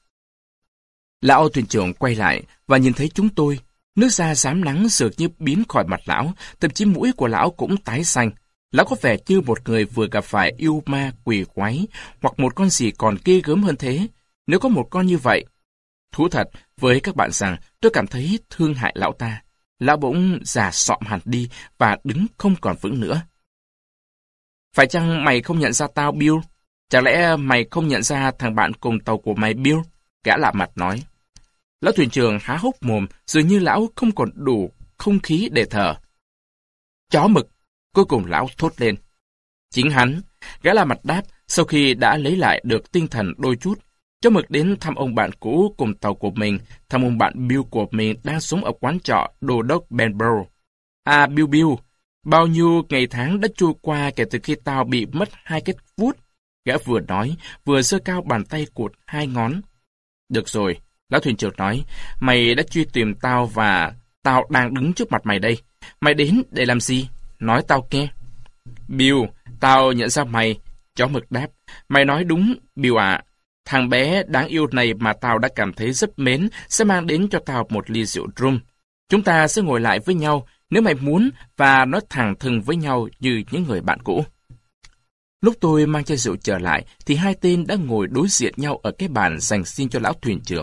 Lão thuyền trưởng quay lại và nhìn thấy chúng tôi. Nước da rám nắng sượt như biến khỏi mặt lão, thậm chí mũi của lão cũng tái xanh. Lão có vẻ như một người vừa gặp phải yêu ma quỷ quái, hoặc một con gì còn ghê gớm hơn thế, nếu có một con như vậy. Thú thật với các bạn rằng tôi cảm thấy thương hại lão ta. Lão bỗng già sọm hẳn đi và đứng không còn vững nữa. Phải chăng mày không nhận ra tao, Bill? Chẳng lẽ mày không nhận ra thằng bạn cùng tàu của mày, Bill? Gã lạ mặt nói. Lão thuyền trưởng há hốc mồm, dường như lão không còn đủ không khí để thở. Chó mực! Cuối cùng lão thốt lên. Chính hắn, gã lạ mặt đáp sau khi đã lấy lại được tinh thần đôi chút. Chó mực đến thăm ông bạn cũ cùng tàu của mình, thăm ông bạn Bill của mình đang sống ở quán trọ Đô đốc Benbrough. À Bill Bill, bao nhiêu ngày tháng đã trôi qua kể từ khi tao bị mất hai cái vút. Gã vừa nói, vừa giơ cao bàn tay cụt hai ngón. Được rồi, lão thuyền trưởng nói, mày đã truy tìm tao và tao đang đứng trước mặt mày đây. Mày đến để làm gì? Nói tao nghe. Bill, tao nhận ra mày. Chó mực đáp. Mày nói đúng, Bill ạ. Thằng bé đáng yêu này mà tao đã cảm thấy rất mến sẽ mang đến cho tao một ly rượu rum. Chúng ta sẽ ngồi lại với nhau nếu mày muốn và nói thẳng thừng với nhau như những người bạn cũ. Lúc tôi mang chai rượu trở lại thì hai tên đã ngồi đối diện nhau ở cái bàn dành riêng cho lão thuyền trưởng.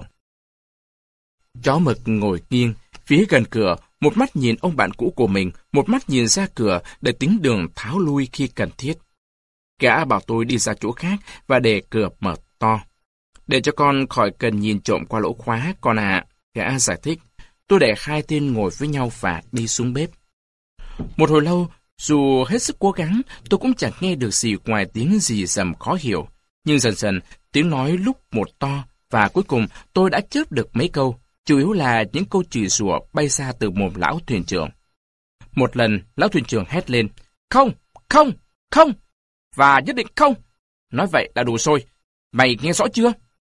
Chó mực ngồi nghiêng phía gần cửa, một mắt nhìn ông bạn cũ của mình, một mắt nhìn ra cửa để tính đường tháo lui khi cần thiết. Gã bảo tôi đi ra chỗ khác và để cửa mở to. Để cho con khỏi cần nhìn trộm qua lỗ khóa, con ạ, à, gã giải thích. Tôi để hai tên ngồi với nhau và đi xuống bếp. Một hồi lâu, dù hết sức cố gắng, tôi cũng chẳng nghe được gì ngoài tiếng rì rầm khó hiểu. Nhưng dần dần, Tiếng nói lúc một to, và cuối cùng tôi đã chớp được mấy câu, chủ yếu là những câu chửi rủa bay ra từ mồm lão thuyền trưởng. Một lần, lão thuyền trưởng hét lên, không, không, không, và nhất định không. Nói vậy là đủ rồi, mày nghe rõ chưa?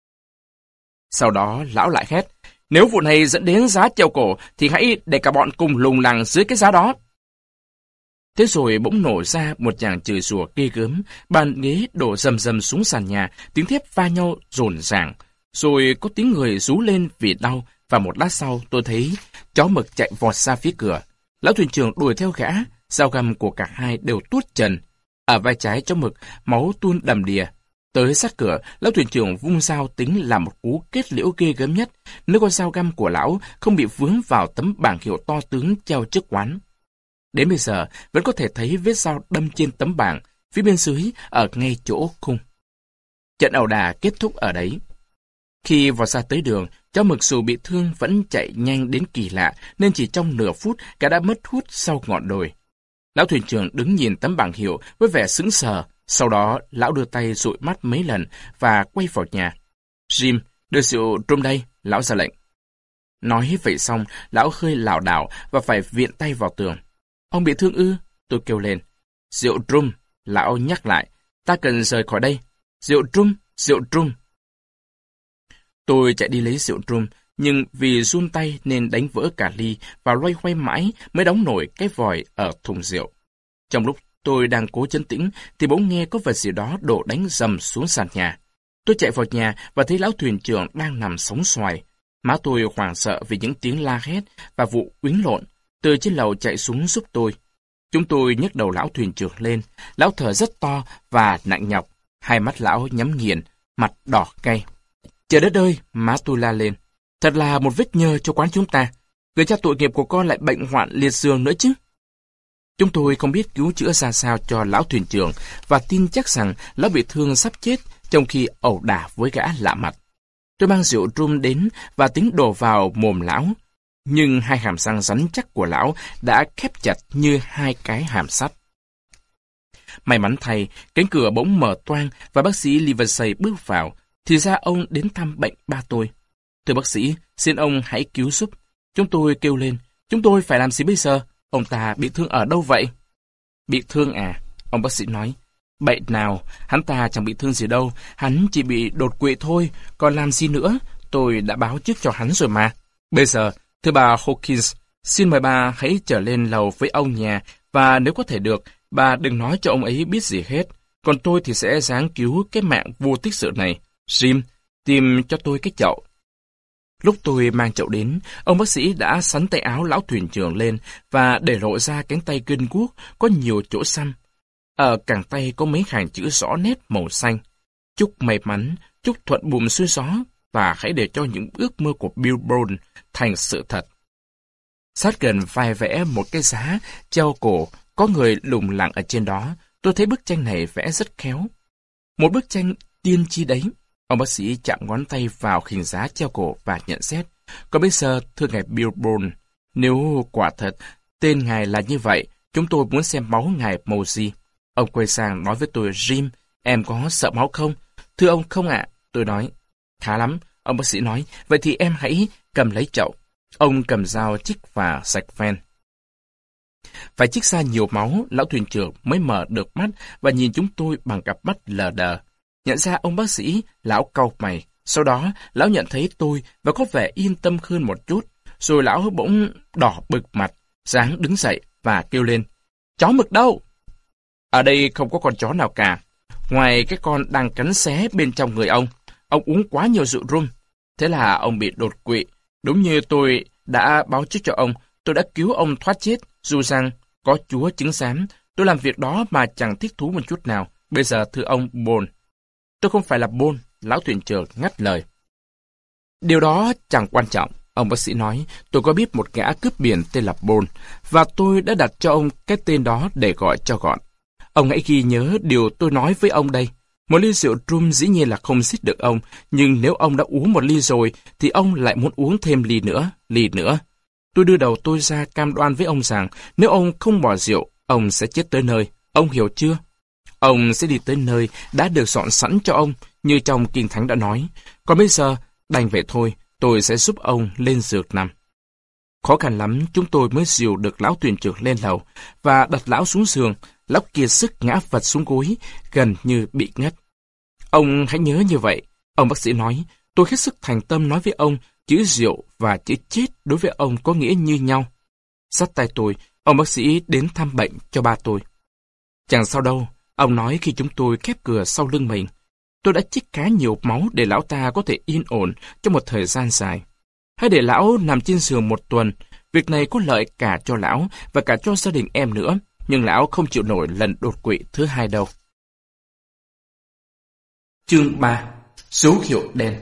Sau đó, lão lại hét, nếu vụ này dẫn đến giá treo cổ, thì hãy để cả bọn cùng lùng lằng dưới cái giá đó. Thế rồi bỗng nổ ra một tràng chửi rủa ghê gớm, bàn ghế đổ rầm rầm xuống sàn nhà, tiếng thép va nhau rồn ràng. Rồi có tiếng người rú lên vì đau, và một lát sau tôi thấy chó mực chạy vọt ra phía cửa. Lão thuyền trưởng đuổi theo gã, dao găm của cả hai đều tuốt trần. Ở vai trái chó mực, máu tuôn đầm đìa. Tới sát cửa, lão thuyền trưởng vung dao tính là một cú kết liễu ghê gớm nhất, nếu con dao găm của lão không bị vướng vào tấm bảng hiệu to tướng treo trước quán. Đến bây giờ, vẫn có thể thấy vết dao đâm trên tấm bảng, phía bên dưới, ở ngay chỗ khung. Trận ẩu đả kết thúc ở đấy. Khi vọt ra tới đường, chó mực dù bị thương vẫn chạy nhanh đến kỳ lạ, nên chỉ trong nửa phút, cả đã mất hút sau ngọn đồi. Lão thuyền trưởng đứng nhìn tấm bảng hiệu với vẻ sững sờ, sau đó lão đưa tay dụi mắt mấy lần và quay vào nhà. Jim, đưa rượu rum đây, lão ra lệnh. Nói vậy xong, lão hơi lảo đảo và phải viện tay vào tường. Ông bị thương ư? Tôi kêu lên. Rượu rum, lão nhắc lại. Ta cần rời khỏi đây. Rượu rum, rượu rum. Tôi chạy đi lấy rượu rum, nhưng vì run tay nên đánh vỡ cả ly và loay hoay mãi mới đóng nổi cái vòi ở thùng rượu. Trong lúc tôi đang cố trấn tĩnh thì bỗng nghe có vật gì đó đổ đánh rầm xuống sàn nhà. Tôi chạy vào nhà và thấy lão thuyền trưởng đang nằm sóng xoài. Má tôi hoảng sợ vì những tiếng la hét và vụ uýnh lộn. Từ trên lầu chạy xuống giúp tôi. Chúng tôi nhấc đầu lão thuyền trưởng lên. Lão thở rất to và nặng nhọc. Hai mắt lão nhắm nghiền, mặt đỏ cay. Trời đất ơi, má tôi la lên. Thật là một vết nhơ cho quán chúng ta. Người cha tội nghiệp của con lại bệnh hoạn liệt giường nữa chứ. Chúng tôi không biết cứu chữa ra sao cho lão thuyền trưởng và tin chắc rằng lão bị thương sắp chết trong khi ẩu đả với gã lạ mặt. Tôi mang rượu rum đến và tính đổ vào mồm lão. Nhưng hai hàm răng rắn chắc của lão đã khép chặt như hai cái hàm sắt. May mắn thay, cánh cửa bỗng mở toang và bác sĩ Livesey bước vào. Thì ra ông đến thăm bệnh ba tôi. Thưa bác sĩ, xin ông hãy cứu giúp. Chúng tôi kêu lên, chúng tôi phải làm gì bây giờ? Ông ta bị thương ở đâu vậy? Bị thương à? Ông bác sĩ nói. Bệnh nào, hắn ta chẳng bị thương gì đâu, hắn chỉ bị đột quỵ thôi, còn làm gì nữa? Tôi đã báo trước cho hắn rồi mà. Bây giờ, thưa bà Hawkins, xin mời bà hãy trở lên lầu với ông nhà, và nếu có thể được, bà đừng nói cho ông ấy biết gì hết. Còn tôi thì sẽ ráng cứu cái mạng vô tích sự này. Jim, tìm cho tôi cái chậu. Lúc tôi mang chậu đến, ông bác sĩ đã xắn tay áo lão thuyền trưởng lên và để lộ ra cánh tay gân guốc có nhiều chỗ xăm. Ở cẳng tay có mấy hàng chữ rõ nét màu xanh. Chúc may mắn, chúc thuận buồm xuôi gió, và hãy để cho những ước mơ của Bill Brown thành sự thật. Sát gần vai vẽ một cái giá treo cổ, có người lùng lặng ở trên đó. Tôi thấy bức tranh này vẽ rất khéo. Một bức tranh tiên tri đấy. Ông bác sĩ chạm ngón tay vào hình giá treo cổ và nhận xét. Còn bây giờ, thưa ngài Bill Brown, nếu quả thật tên ngài là như vậy, chúng tôi muốn xem máu ngài màu gì. Ông quay sang nói với tôi, Jim, em có sợ máu không? Thưa ông không ạ. Tôi nói, khá lắm. Ông bác sĩ nói, vậy thì em hãy cầm lấy chậu. Ông cầm dao chích và sạch ven. Phải chích ra nhiều máu, lão thuyền trưởng mới mở được mắt và nhìn chúng tôi bằng cặp mắt lờ đờ. Nhận ra ông bác sĩ, lão cau mày. Sau đó, lão nhận thấy tôi và có vẻ yên tâm hơn một chút. Rồi lão bỗng đỏ bừng mặt, ráng đứng dậy và kêu lên, chó mực đâu? Ở đây không có con chó nào cả. Ngoài cái con đang cắn xé bên trong người ông, ông uống quá nhiều rượu rum. Thế là ông bị đột quỵ. Đúng như tôi đã báo trước cho ông, tôi đã cứu ông thoát chết, dù rằng có Chúa chứng giám. Tôi làm việc đó mà chẳng thích thú một chút nào. Bây giờ thưa ông Bôn. Tôi không phải là Bôn, lão thuyền trưởng ngắt lời. Điều đó chẳng quan trọng, ông bác sĩ nói. Tôi có biết một gã cướp biển tên là Bôn, và tôi đã đặt cho ông cái tên đó để gọi cho gọn. Ông hãy ghi nhớ điều tôi nói với ông đây. Một ly rượu rum dĩ nhiên là không giết được ông, nhưng nếu ông đã uống một ly rồi, thì ông lại muốn uống thêm ly nữa, ly nữa. Tôi đưa đầu tôi ra cam đoan với ông rằng, nếu ông không bỏ rượu, ông sẽ chết tới nơi. Ông hiểu chưa? Ông sẽ đi tới nơi đã được dọn sẵn cho ông, như trong Kinh Thánh đã nói. Còn bây giờ, đành vậy thôi, tôi sẽ giúp ông lên giường nằm. Khó khăn lắm, chúng tôi mới dìu được lão thuyền trưởng lên lầu và đặt lão xuống giường. Lão kia sức ngã vật xuống gối, gần như bị ngất. Ông hãy nhớ như vậy, ông bác sĩ nói. Tôi hết sức thành tâm nói với ông, chữ rượu và chữ chết đối với ông có nghĩa như nhau. Dắt tay tôi, ông bác sĩ đến thăm bệnh cho ba tôi. Chẳng sao đâu, ông nói khi chúng tôi khép cửa sau lưng mình. Tôi đã chích khá nhiều máu để lão ta có thể yên ổn trong một thời gian dài. Hãy để lão nằm trên giường một tuần. Việc này có lợi cả cho lão và cả cho gia đình em nữa. Nhưng lão không chịu nổi lần đột quỵ thứ hai đâu. Chương ba. Dấu hiệu đen.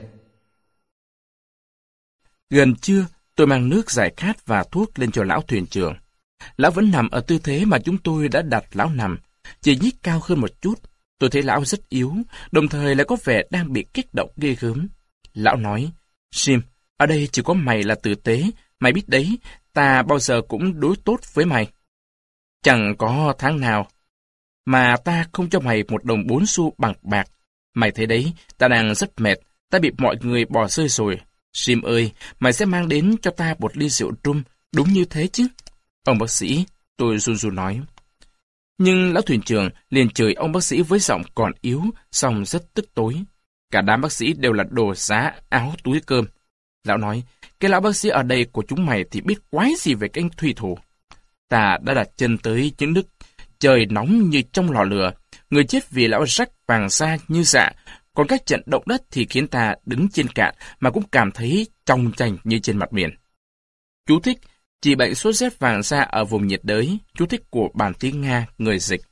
Gần trưa, tôi mang nước giải khát và thuốc lên cho lão thuyền trưởng. Lão vẫn nằm ở tư thế mà chúng tôi đã đặt lão nằm, chỉ nhích cao hơn một chút. Tôi thấy lão rất yếu, đồng thời lại có vẻ đang bị kích động ghê gớm. Lão nói, Jim, ở đây chỉ có mày là tử tế, mày biết đấy, ta bao giờ cũng đối tốt với mày. Chẳng có tháng nào mà ta không cho mày một đồng bốn xu bằng bạc. Mày thấy đấy, ta đang rất mệt, ta bị mọi người bỏ rơi rồi. Jim ơi, mày sẽ mang đến cho ta một ly rượu rum, đúng như thế chứ? Ông bác sĩ, tôi run run nói. Nhưng lão thuyền trưởng liền chửi ông bác sĩ với giọng còn yếu, song rất tức tối. Cả đám bác sĩ đều là đồ giá áo túi cơm. Lão nói, cái lão bác sĩ ở đây của chúng mày thì biết quái gì về cái anh thủy thủ. Ta đã đặt chân tới những nước trời nóng như trong lò lửa. Người chết vì lão rách vàng da như dạ. Còn các trận động đất thì khiến ta đứng trên cạn mà cũng cảm thấy trong chành như trên mặt biển. Chú thích, trị bệnh sốt rét vàng da ở vùng nhiệt đới. Chú thích của bản tiếng Nga, người dịch.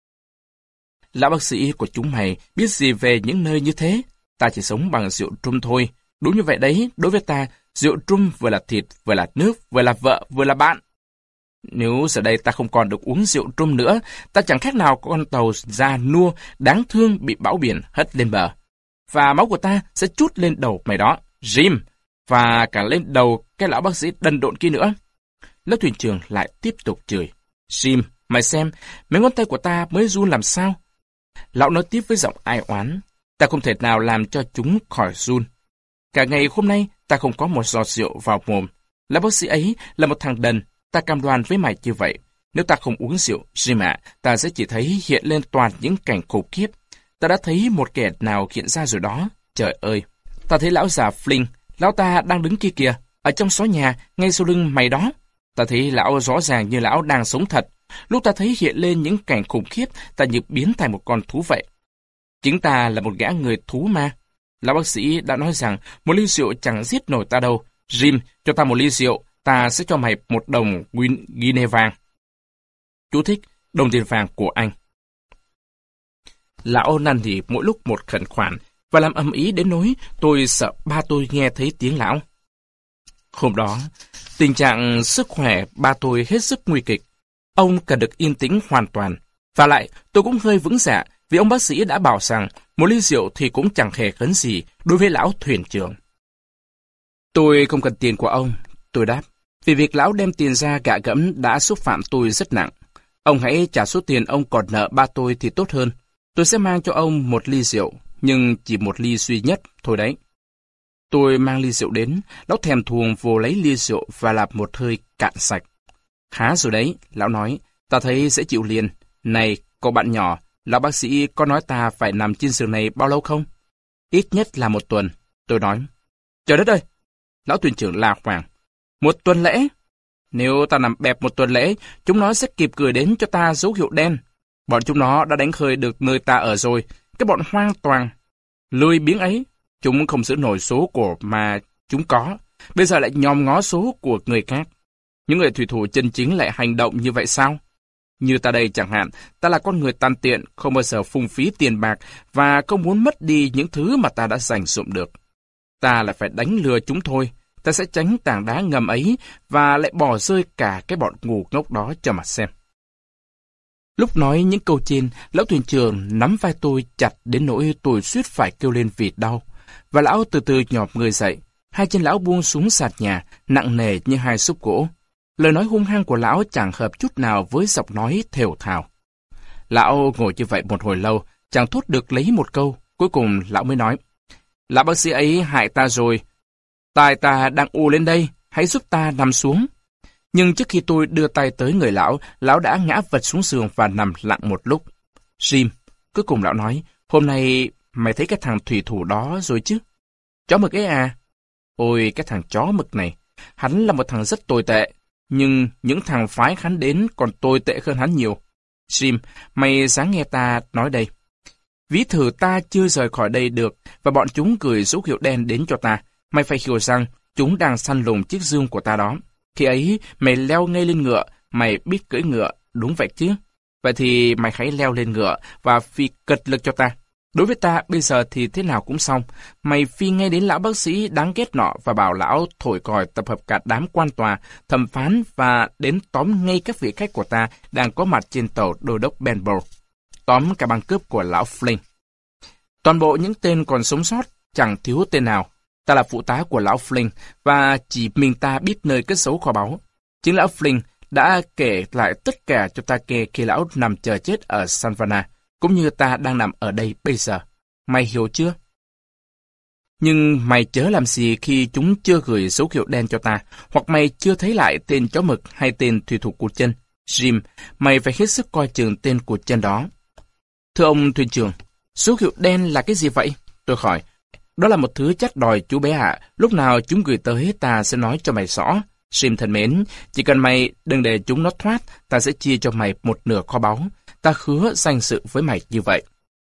Lão bác sĩ của chúng mày biết gì về những nơi như thế? Ta chỉ sống bằng rượu rum thôi. Đúng như vậy đấy, đối với ta, rượu rum vừa là thịt, vừa là nước, vừa là vợ, vừa là bạn. Nếu giờ đây ta không còn được uống rượu rum nữa, ta chẳng khác nào con tàu da nua đáng thương bị bão biển hất lên bờ. Và máu của ta sẽ trút lên đầu mày đó, Jim, và cả lên đầu cái lão bác sĩ đần độn kia nữa. Lão thuyền trưởng lại tiếp tục chửi. Jim, mày xem, mấy ngón tay của ta mới run làm sao? Lão nói tiếp với giọng ai oán. Ta không thể nào làm cho chúng khỏi run. Cả ngày hôm nay, ta không có một giọt rượu vào mồm. Lão bác sĩ ấy là một thằng đần. Ta cam đoan với mày như vậy. Nếu ta không uống rượu, Jim ạ, ta sẽ chỉ thấy hiện lên toàn những cảnh khủng khiếp. Ta đã thấy một kẻ nào hiện ra rồi đó. Trời ơi! Ta thấy lão già Flynn, lão ta đang đứng kia kìa, ở trong xó nhà, ngay sau lưng mày đó. Ta thấy lão rõ ràng như lão đang sống thật. Lúc ta thấy hiện lên những cảnh khủng khiếp, ta như biến thành một con thú vậy. Chính ta là một gã người thú ma. Lão bác sĩ đã nói rằng một ly rượu chẳng giết nổi ta đâu. Jim, cho ta một ly rượu, ta sẽ cho mày một đồng guinea vàng. Chú thích, đồng tiền vàng của anh. Lão năn nỉ mỗi lúc một khẩn khoản và làm ầm ĩ đến nỗi tôi sợ ba tôi nghe thấy tiếng lão. Hôm đó, tình trạng sức khỏe ba tôi hết sức nguy kịch. Ông cần được yên tĩnh hoàn toàn. Và lại, tôi cũng hơi vững dạ vì ông bác sĩ đã bảo rằng một ly rượu thì cũng chẳng hề khấn gì đối với lão thuyền trưởng. Tôi không cần tiền của ông, tôi đáp. Vì việc lão đem tiền ra gạ gẫm đã xúc phạm tôi rất nặng. Ông hãy trả số tiền ông còn nợ ba tôi thì tốt hơn. Tôi sẽ mang cho ông một ly rượu, nhưng chỉ một ly duy nhất thôi đấy. Tôi mang ly rượu đến, lão thèm thuồng vồ lấy ly rượu và làm một hơi cạn sạch. Khá rồi đấy, lão nói, ta thấy dễ chịu liền. Này, cậu bạn nhỏ, lão bác sĩ có nói ta phải nằm trên giường này bao lâu không? Ít nhất là một tuần, tôi nói. Trời đất ơi! Lão thuyền trưởng la hoảng. Một tuần lễ? Nếu ta nằm bẹp một tuần lễ, chúng nó sẽ kịp gửi đến cho ta dấu hiệu đen. Bọn chúng nó đã đánh khơi được nơi ta ở rồi. Cái bọn hoang toàn, lười biếng ấy, chúng không giữ nổi số của mà chúng có. Bây giờ lại nhòm ngó số của người khác. Những người thủy thủ chân chính lại hành động như vậy sao? Như ta đây chẳng hạn, ta là con người tàn tiện, không bao giờ phung phí tiền bạc và không muốn mất đi những thứ mà ta đã dành dụm được. Ta lại phải đánh lừa chúng thôi. Ta sẽ tránh tảng đá ngầm ấy và lại bỏ rơi cả cái bọn ngu ngốc đó cho mà xem. Lúc nói những câu trên, lão thuyền trưởng nắm vai tôi chặt đến nỗi tôi suýt phải kêu lên vì đau. Và lão từ từ nhòm người dậy. Hai chân lão buông xuống sàn nhà, nặng nề như hai xúc gỗ. Lời nói hung hăng của lão chẳng hợp chút nào với giọng nói thều thào. Lão ngồi như vậy một hồi lâu, chẳng thốt được lấy một câu. Cuối cùng lão mới nói, lão bác sĩ ấy hại ta rồi. Tai ta đang u lên đây, hãy giúp ta nằm xuống. Nhưng trước khi tôi đưa tay tới người lão, lão đã ngã vật xuống giường và nằm lặng một lúc. Jim, cuối cùng lão nói, hôm nay mày thấy cái thằng thủy thủ đó rồi chứ? Chó mực ấy à? Ôi, cái thằng chó mực này, hắn là một thằng rất tồi tệ, nhưng những thằng phái hắn đến còn tồi tệ hơn hắn nhiều. Jim, mày sáng nghe ta nói đây. Ví thử ta chưa rời khỏi đây được, và bọn chúng gửi dấu hiệu đen đến cho ta. Mày phải hiểu rằng, chúng đang săn lùng chiếc dương của ta đó. Khi ấy, mày leo ngay lên ngựa, mày biết cưỡi ngựa, đúng vậy chứ? Vậy thì mày hãy leo lên ngựa và phi cật lực cho ta. Đối với ta, bây giờ thì thế nào cũng xong. Mày phi ngay đến lão bác sĩ đáng ghét nọ và bảo lão thổi còi tập hợp cả đám quan tòa, thẩm phán và đến tóm ngay các vị khách của ta đang có mặt trên tàu đô đốc Benbow. Tóm cả băng cướp của lão Flynn. Toàn bộ những tên còn sống sót, chẳng thiếu tên nào. Ta là phụ tá của lão Flynn và chỉ mình ta biết nơi cất giấu kho báu. Chính lão Flynn đã kể lại tất cả cho ta nghe khi lão nằm chờ chết ở Savannah, cũng như ta đang nằm ở đây bây giờ. Mày hiểu chưa? Nhưng mày chớ làm gì khi chúng chưa gửi dấu hiệu đen cho ta, hoặc mày chưa thấy lại tên chó mực hay tên thủy thủ cụt chân. Jim, mày phải hết sức coi chừng tên cụt chân đó. Thưa ông thuyền trưởng, dấu hiệu đen là cái gì vậy? Tôi hỏi. Đó là một thứ chất đòi chú bé ạ. Lúc nào chúng gửi tới ta sẽ nói cho mày rõ. Jim thân mến, chỉ cần mày đừng để chúng nó thoát, ta sẽ chia cho mày một nửa kho báu. Ta hứa danh sự với mày như vậy.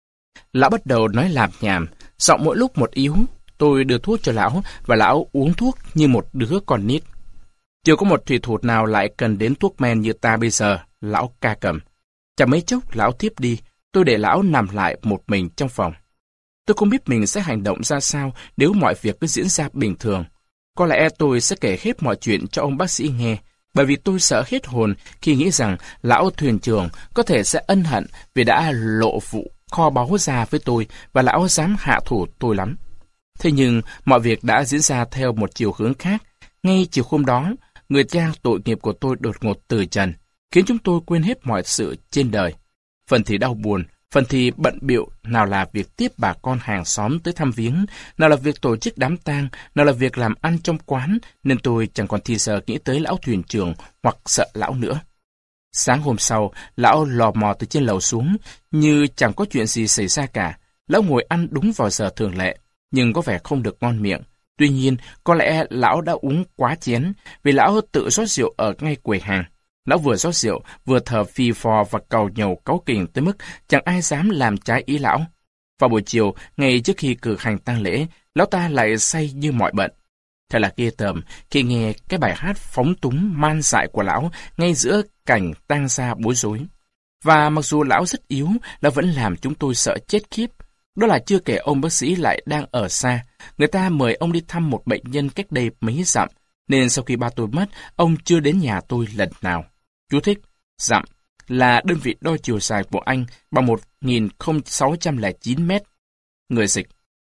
Lão bắt đầu nói lảm nhảm, giọng mỗi lúc một yếu. Tôi đưa thuốc cho lão, và lão uống thuốc như một đứa con nít. Chưa có một thủy thủ nào lại cần đến thuốc men như ta bây giờ, lão ca cầm. Chẳng mấy chốc lão thiếp đi, tôi để lão nằm lại một mình trong phòng. Tôi không biết mình sẽ hành động ra sao nếu mọi việc cứ diễn ra bình thường. Có lẽ tôi sẽ kể hết mọi chuyện cho ông bác sĩ nghe, bởi vì tôi sợ hết hồn khi nghĩ rằng lão thuyền trưởng có thể sẽ ân hận vì đã lộ vụ kho báu ra với tôi và lão dám hạ thủ tôi lắm. Thế nhưng mọi việc đã diễn ra theo một chiều hướng khác. Ngay chiều hôm đó, người cha tội nghiệp của tôi đột ngột từ trần, khiến chúng tôi quên hết mọi sự trên đời. Phần thì đau buồn, phần thì bận bịu, nào là việc tiếp bà con hàng xóm tới thăm viếng, nào là việc tổ chức đám tang, nào là việc làm ăn trong quán, nên tôi chẳng còn thì giờ nghĩ tới lão thuyền trưởng hoặc sợ lão nữa. Sáng hôm sau, lão lò mò từ trên lầu xuống, như chẳng có chuyện gì xảy ra cả. Lão ngồi ăn đúng vào giờ thường lệ, nhưng có vẻ không được ngon miệng. Tuy nhiên, có lẽ lão đã uống quá chén, vì lão tự rót rượu ở ngay quầy hàng. Lão vừa rót rượu, vừa thở phì phò và càu nhàu cáu kỉnh tới mức chẳng ai dám làm trái ý lão. Vào buổi chiều, ngay trước khi cử hành tang lễ, lão ta lại say như mọi bận. Thật là ghê tởm khi nghe cái bài hát phóng túng man dại của lão ngay giữa cảnh tang gia bối rối. Và mặc dù lão rất yếu, lão vẫn làm chúng tôi sợ chết khiếp. Đó là chưa kể ông bác sĩ lại đang ở xa. Người ta mời ông đi thăm một bệnh nhân cách đây mấy dặm, nên sau khi ba tôi mất, ông chưa đến nhà tôi lần nào. Chú thích, dặm là đơn vị đo chiều dài của Anh bằng một nghìn sáu trăm lẻ chín mét. Người dịch.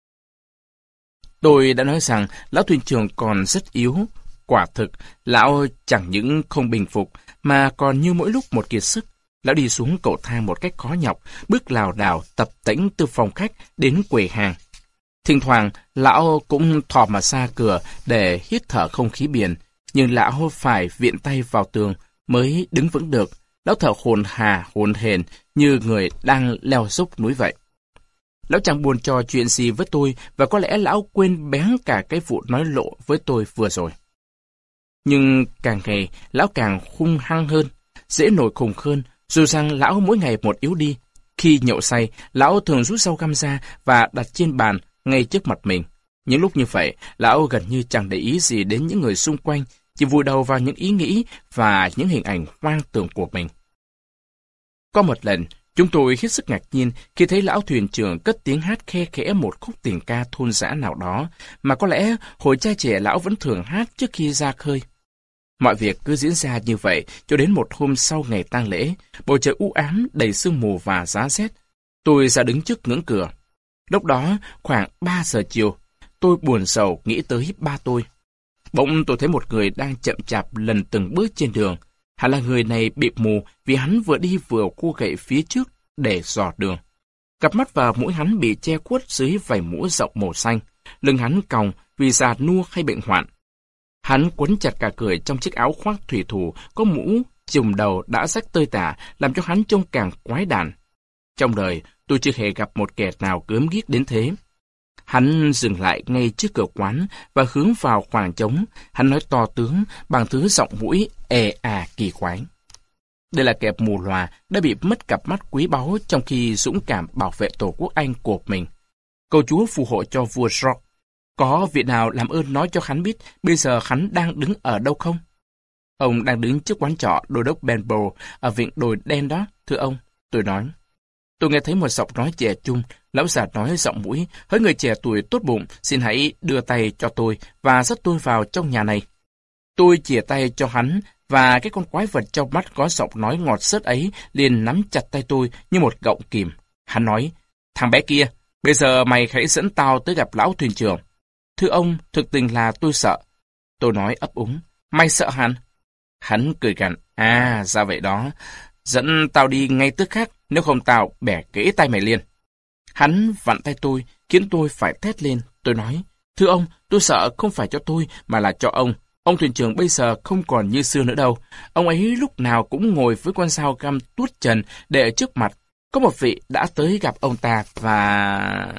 Tôi đã nói rằng lão thuyền trưởng còn rất yếu. Quả thực, lão chẳng những không bình phục, mà còn như mỗi lúc một kiệt sức. Lão đi xuống cầu thang một cách khó nhọc, bước lảo đảo tập tễnh từ phòng khách đến quầy hàng. Thỉnh thoảng, lão cũng thò mà xa cửa để hít thở không khí biển, nhưng lão phải viện tay vào tường mới đứng vững được. Lão thở hồn hà hồn hển như người đang leo dốc núi vậy. Lão chẳng buồn trò chuyện gì với tôi, và có lẽ lão quên bén cả cái vụ nói lộ với tôi vừa rồi. Nhưng càng ngày, lão càng hung hăng hơn, dễ nổi khùng hơn, dù rằng lão mỗi ngày một yếu đi. Khi nhậu say, lão thường rút dao găm ra và đặt trên bàn ngay trước mặt mình. Những lúc như vậy, lão gần như chẳng để ý gì đến những người xung quanh, chỉ vùi đầu vào những ý nghĩ và những hình ảnh hoang tưởng của mình. Có một lần, chúng tôi hết sức ngạc nhiên khi thấy lão thuyền trưởng cất tiếng hát khe khẽ một khúc tình ca thôn dã nào đó, mà có lẽ hồi trai trẻ lão vẫn thường hát trước khi ra khơi. Mọi việc cứ diễn ra như vậy cho đến một hôm sau ngày tang lễ, bầu trời u ám đầy sương mù và giá rét. Tôi ra đứng trước ngưỡng cửa. Lúc đó khoảng ba giờ chiều, tôi buồn rầu nghĩ tới ba tôi. Bỗng tôi thấy một người đang chậm chạp lần từng bước trên đường. Hẳn là người này bị mù vì hắn vừa đi vừa cua gậy phía trước, để dò đường. Cặp mắt và mũi hắn bị che khuất dưới vảy mũ rộng màu xanh. Lưng hắn còng vì già nua hay bệnh hoạn. Hắn quấn chặt cả người trong chiếc áo khoác thủy thủ có mũ trùm đầu đã rách tơi tả, làm cho hắn trông càng quái đản. Trong đời, tôi chưa hề gặp một kẻ nào gớm ghiếc đến thế. Hắn dừng lại ngay trước cửa quán và hướng vào khoảng trống. Hắn nói to tướng bằng thứ giọng mũi è à kỳ quái. Đây là kẻ mù lòa đã bị mất cặp mắt quý báu trong khi dũng cảm bảo vệ tổ quốc Anh của mình. Cầu Chúa phù hộ cho vua George. Có vị nào làm ơn nói cho hắn biết bây giờ hắn đang đứng ở đâu không? Ông đang đứng trước quán trọ đô đốc Benbow ở vịnh đồi đen đó, thưa ông. Tôi nói. Tôi nghe thấy một giọng nói trẻ trung, lão già nói giọng mũi, hỡi người trẻ tuổi tốt bụng, xin hãy đưa tay cho tôi và dắt tôi vào trong nhà này. Tôi chìa tay cho hắn, và cái con quái vật trong mắt có giọng nói ngọt xớt ấy liền nắm chặt tay tôi như một gọng kìm. Hắn nói, thằng bé kia, bây giờ mày hãy dẫn tao tới gặp lão thuyền trưởng. Thưa ông, thực tình là tôi sợ. Tôi nói ấp úng, mày sợ hắn? Hắn cười gằn, à, ra vậy đó. Dẫn tao đi ngay tức khắc, nếu không tao bẻ gãy tay mày liền. Hắn vặn tay tôi, khiến tôi phải thét lên. Tôi nói, thưa ông, tôi sợ không phải cho tôi, mà là cho ông. Ông thuyền trưởng bây giờ không còn như xưa nữa đâu. Ông ấy lúc nào cũng ngồi với con dao găm tuốt trần để ở trước mặt. Có một vị đã tới gặp ông ta và...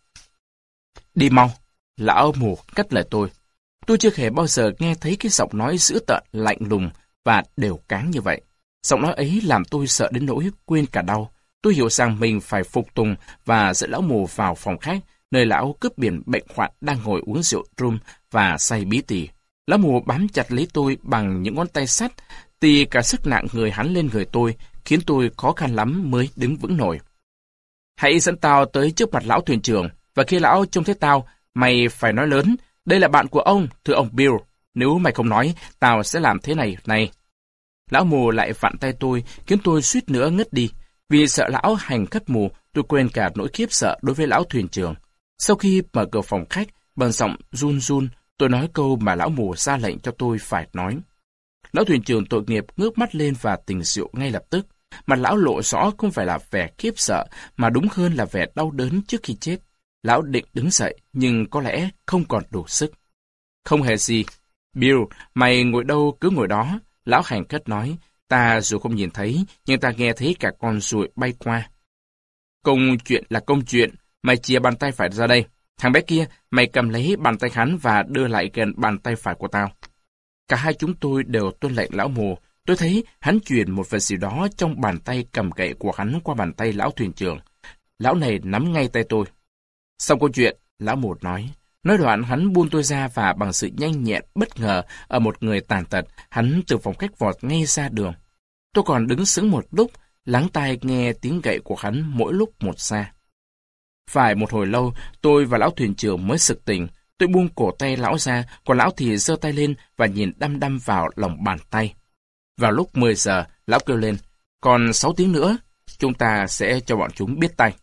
Đi mau. Lão mù cắt lời tôi. Tôi chưa hề bao giờ nghe thấy cái giọng nói dữ tợn, lạnh lùng và đều cáng như vậy. Giọng nói ấy làm tôi sợ đến nỗi quên cả đau. Tôi hiểu rằng mình phải phục tùng và dẫn lão mù vào phòng khách, nơi lão cướp biển bệnh hoạn đang ngồi uống rượu rum và say bí tỉ. Lão mù bám chặt lấy tôi bằng những ngón tay sắt, tì cả sức nặng người hắn lên người tôi, khiến tôi khó khăn lắm mới đứng vững nổi. Hãy dẫn tao tới trước mặt lão thuyền trưởng, và khi lão trông thấy tao, mày phải nói lớn, đây là bạn của ông, thưa ông Bill. Nếu mày không nói, tao sẽ làm thế này, này. Lão mù lại vặn tay tôi, khiến tôi suýt nữa ngất đi. Vì sợ lão hành khất mù, tôi quên cả nỗi khiếp sợ đối với lão thuyền trưởng. Sau khi mở cửa phòng khách, bằng giọng run run, tôi nói câu mà lão mù ra lệnh cho tôi phải nói. Lão thuyền trưởng tội nghiệp ngước mắt lên và tỉnh rượu ngay lập tức. Mặt lão lộ rõ không phải là vẻ khiếp sợ, mà đúng hơn là vẻ đau đớn trước khi chết. Lão định đứng dậy, nhưng có lẽ không còn đủ sức. Không hề gì. Bill, mày ngồi đâu cứ ngồi đó. Lão hành khất nói, ta dù không nhìn thấy, nhưng ta nghe thấy cả con ruồi bay qua. Công chuyện là công chuyện, mày chia bàn tay phải ra đây. Thằng bé kia, mày cầm lấy bàn tay hắn và đưa lại gần bàn tay phải của tao. Cả hai chúng tôi đều tuân lệnh lão mù. Tôi thấy hắn chuyển một vật gì đó trong bàn tay cầm gậy của hắn qua bàn tay lão thuyền trưởng. Lão này nắm ngay tay tôi. Xong câu chuyện, lão mù nói. Nói đoạn hắn buông tôi ra và bằng sự nhanh nhẹn bất ngờ ở một người tàn tật, hắn từ phòng khách vọt ngay ra đường. Tôi còn đứng sững một lúc, lắng tai nghe tiếng gậy của hắn mỗi lúc một xa. Phải một hồi lâu, tôi và lão thuyền trưởng mới sực tỉnh. Tôi buông cổ tay lão ra, còn lão thì giơ tay lên và nhìn đăm đăm vào lòng bàn tay. Vào lúc mười giờ, lão kêu lên, còn sáu tiếng nữa, chúng ta sẽ cho bọn chúng biết tay.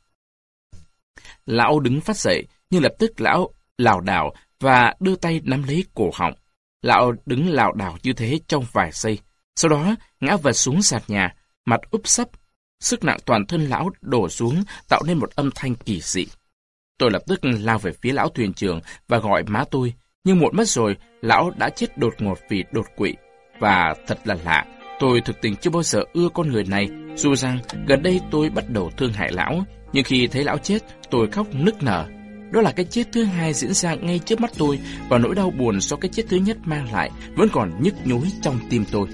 Lão đứng phát dậy, nhưng lập tức lão lảo đảo và đưa tay nắm lấy cổ họng. Lão đứng lảo đảo như thế trong vài giây. Sau đó, ngã vật xuống sàn nhà, mặt úp sấp. Sức nặng toàn thân lão đổ xuống, tạo nên một âm thanh kỳ dị. Tôi lập tức lao về phía lão thuyền trưởng và gọi má tôi. Nhưng muộn mất rồi, lão đã chết đột ngột vì đột quỵ. Và thật là lạ, tôi thực tình chưa bao giờ ưa con người này, dù rằng gần đây tôi bắt đầu thương hại lão. Nhưng khi thấy lão chết, tôi khóc nức nở. Đó là cái chết thứ hai diễn ra ngay trước mắt tôi, và nỗi đau buồn do cái chết thứ nhất mang lại vẫn còn nhức nhối trong tim tôi.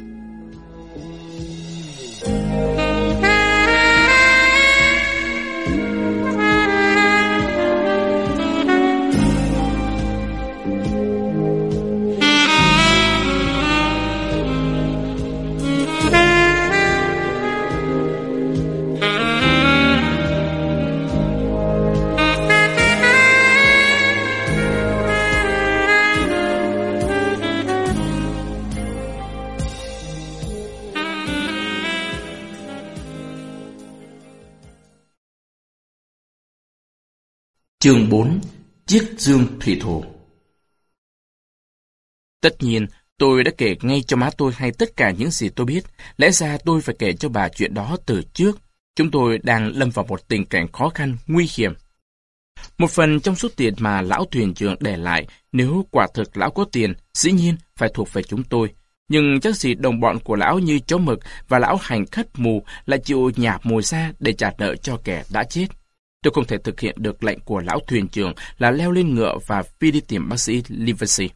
Chương bốn. Chiếc dương thủy thủ. Tất nhiên, tôi đã kể ngay cho má tôi hay tất cả những gì tôi biết. Lẽ ra tôi phải kể cho bà chuyện đó từ trước. Chúng tôi đang lâm vào một tình cảnh khó khăn, nguy hiểm. Một phần trong số tiền mà lão thuyền trưởng để lại, nếu quả thực lão có tiền, dĩ nhiên phải thuộc về chúng tôi. Nhưng chắc gì đồng bọn của lão như chó mực và lão hành khách mù lại chịu nhả mồi ra để trả nợ cho kẻ đã chết. Tôi không thể thực hiện được lệnh của lão thuyền trưởng là leo lên ngựa và phi đi tìm bác sĩ Livesey.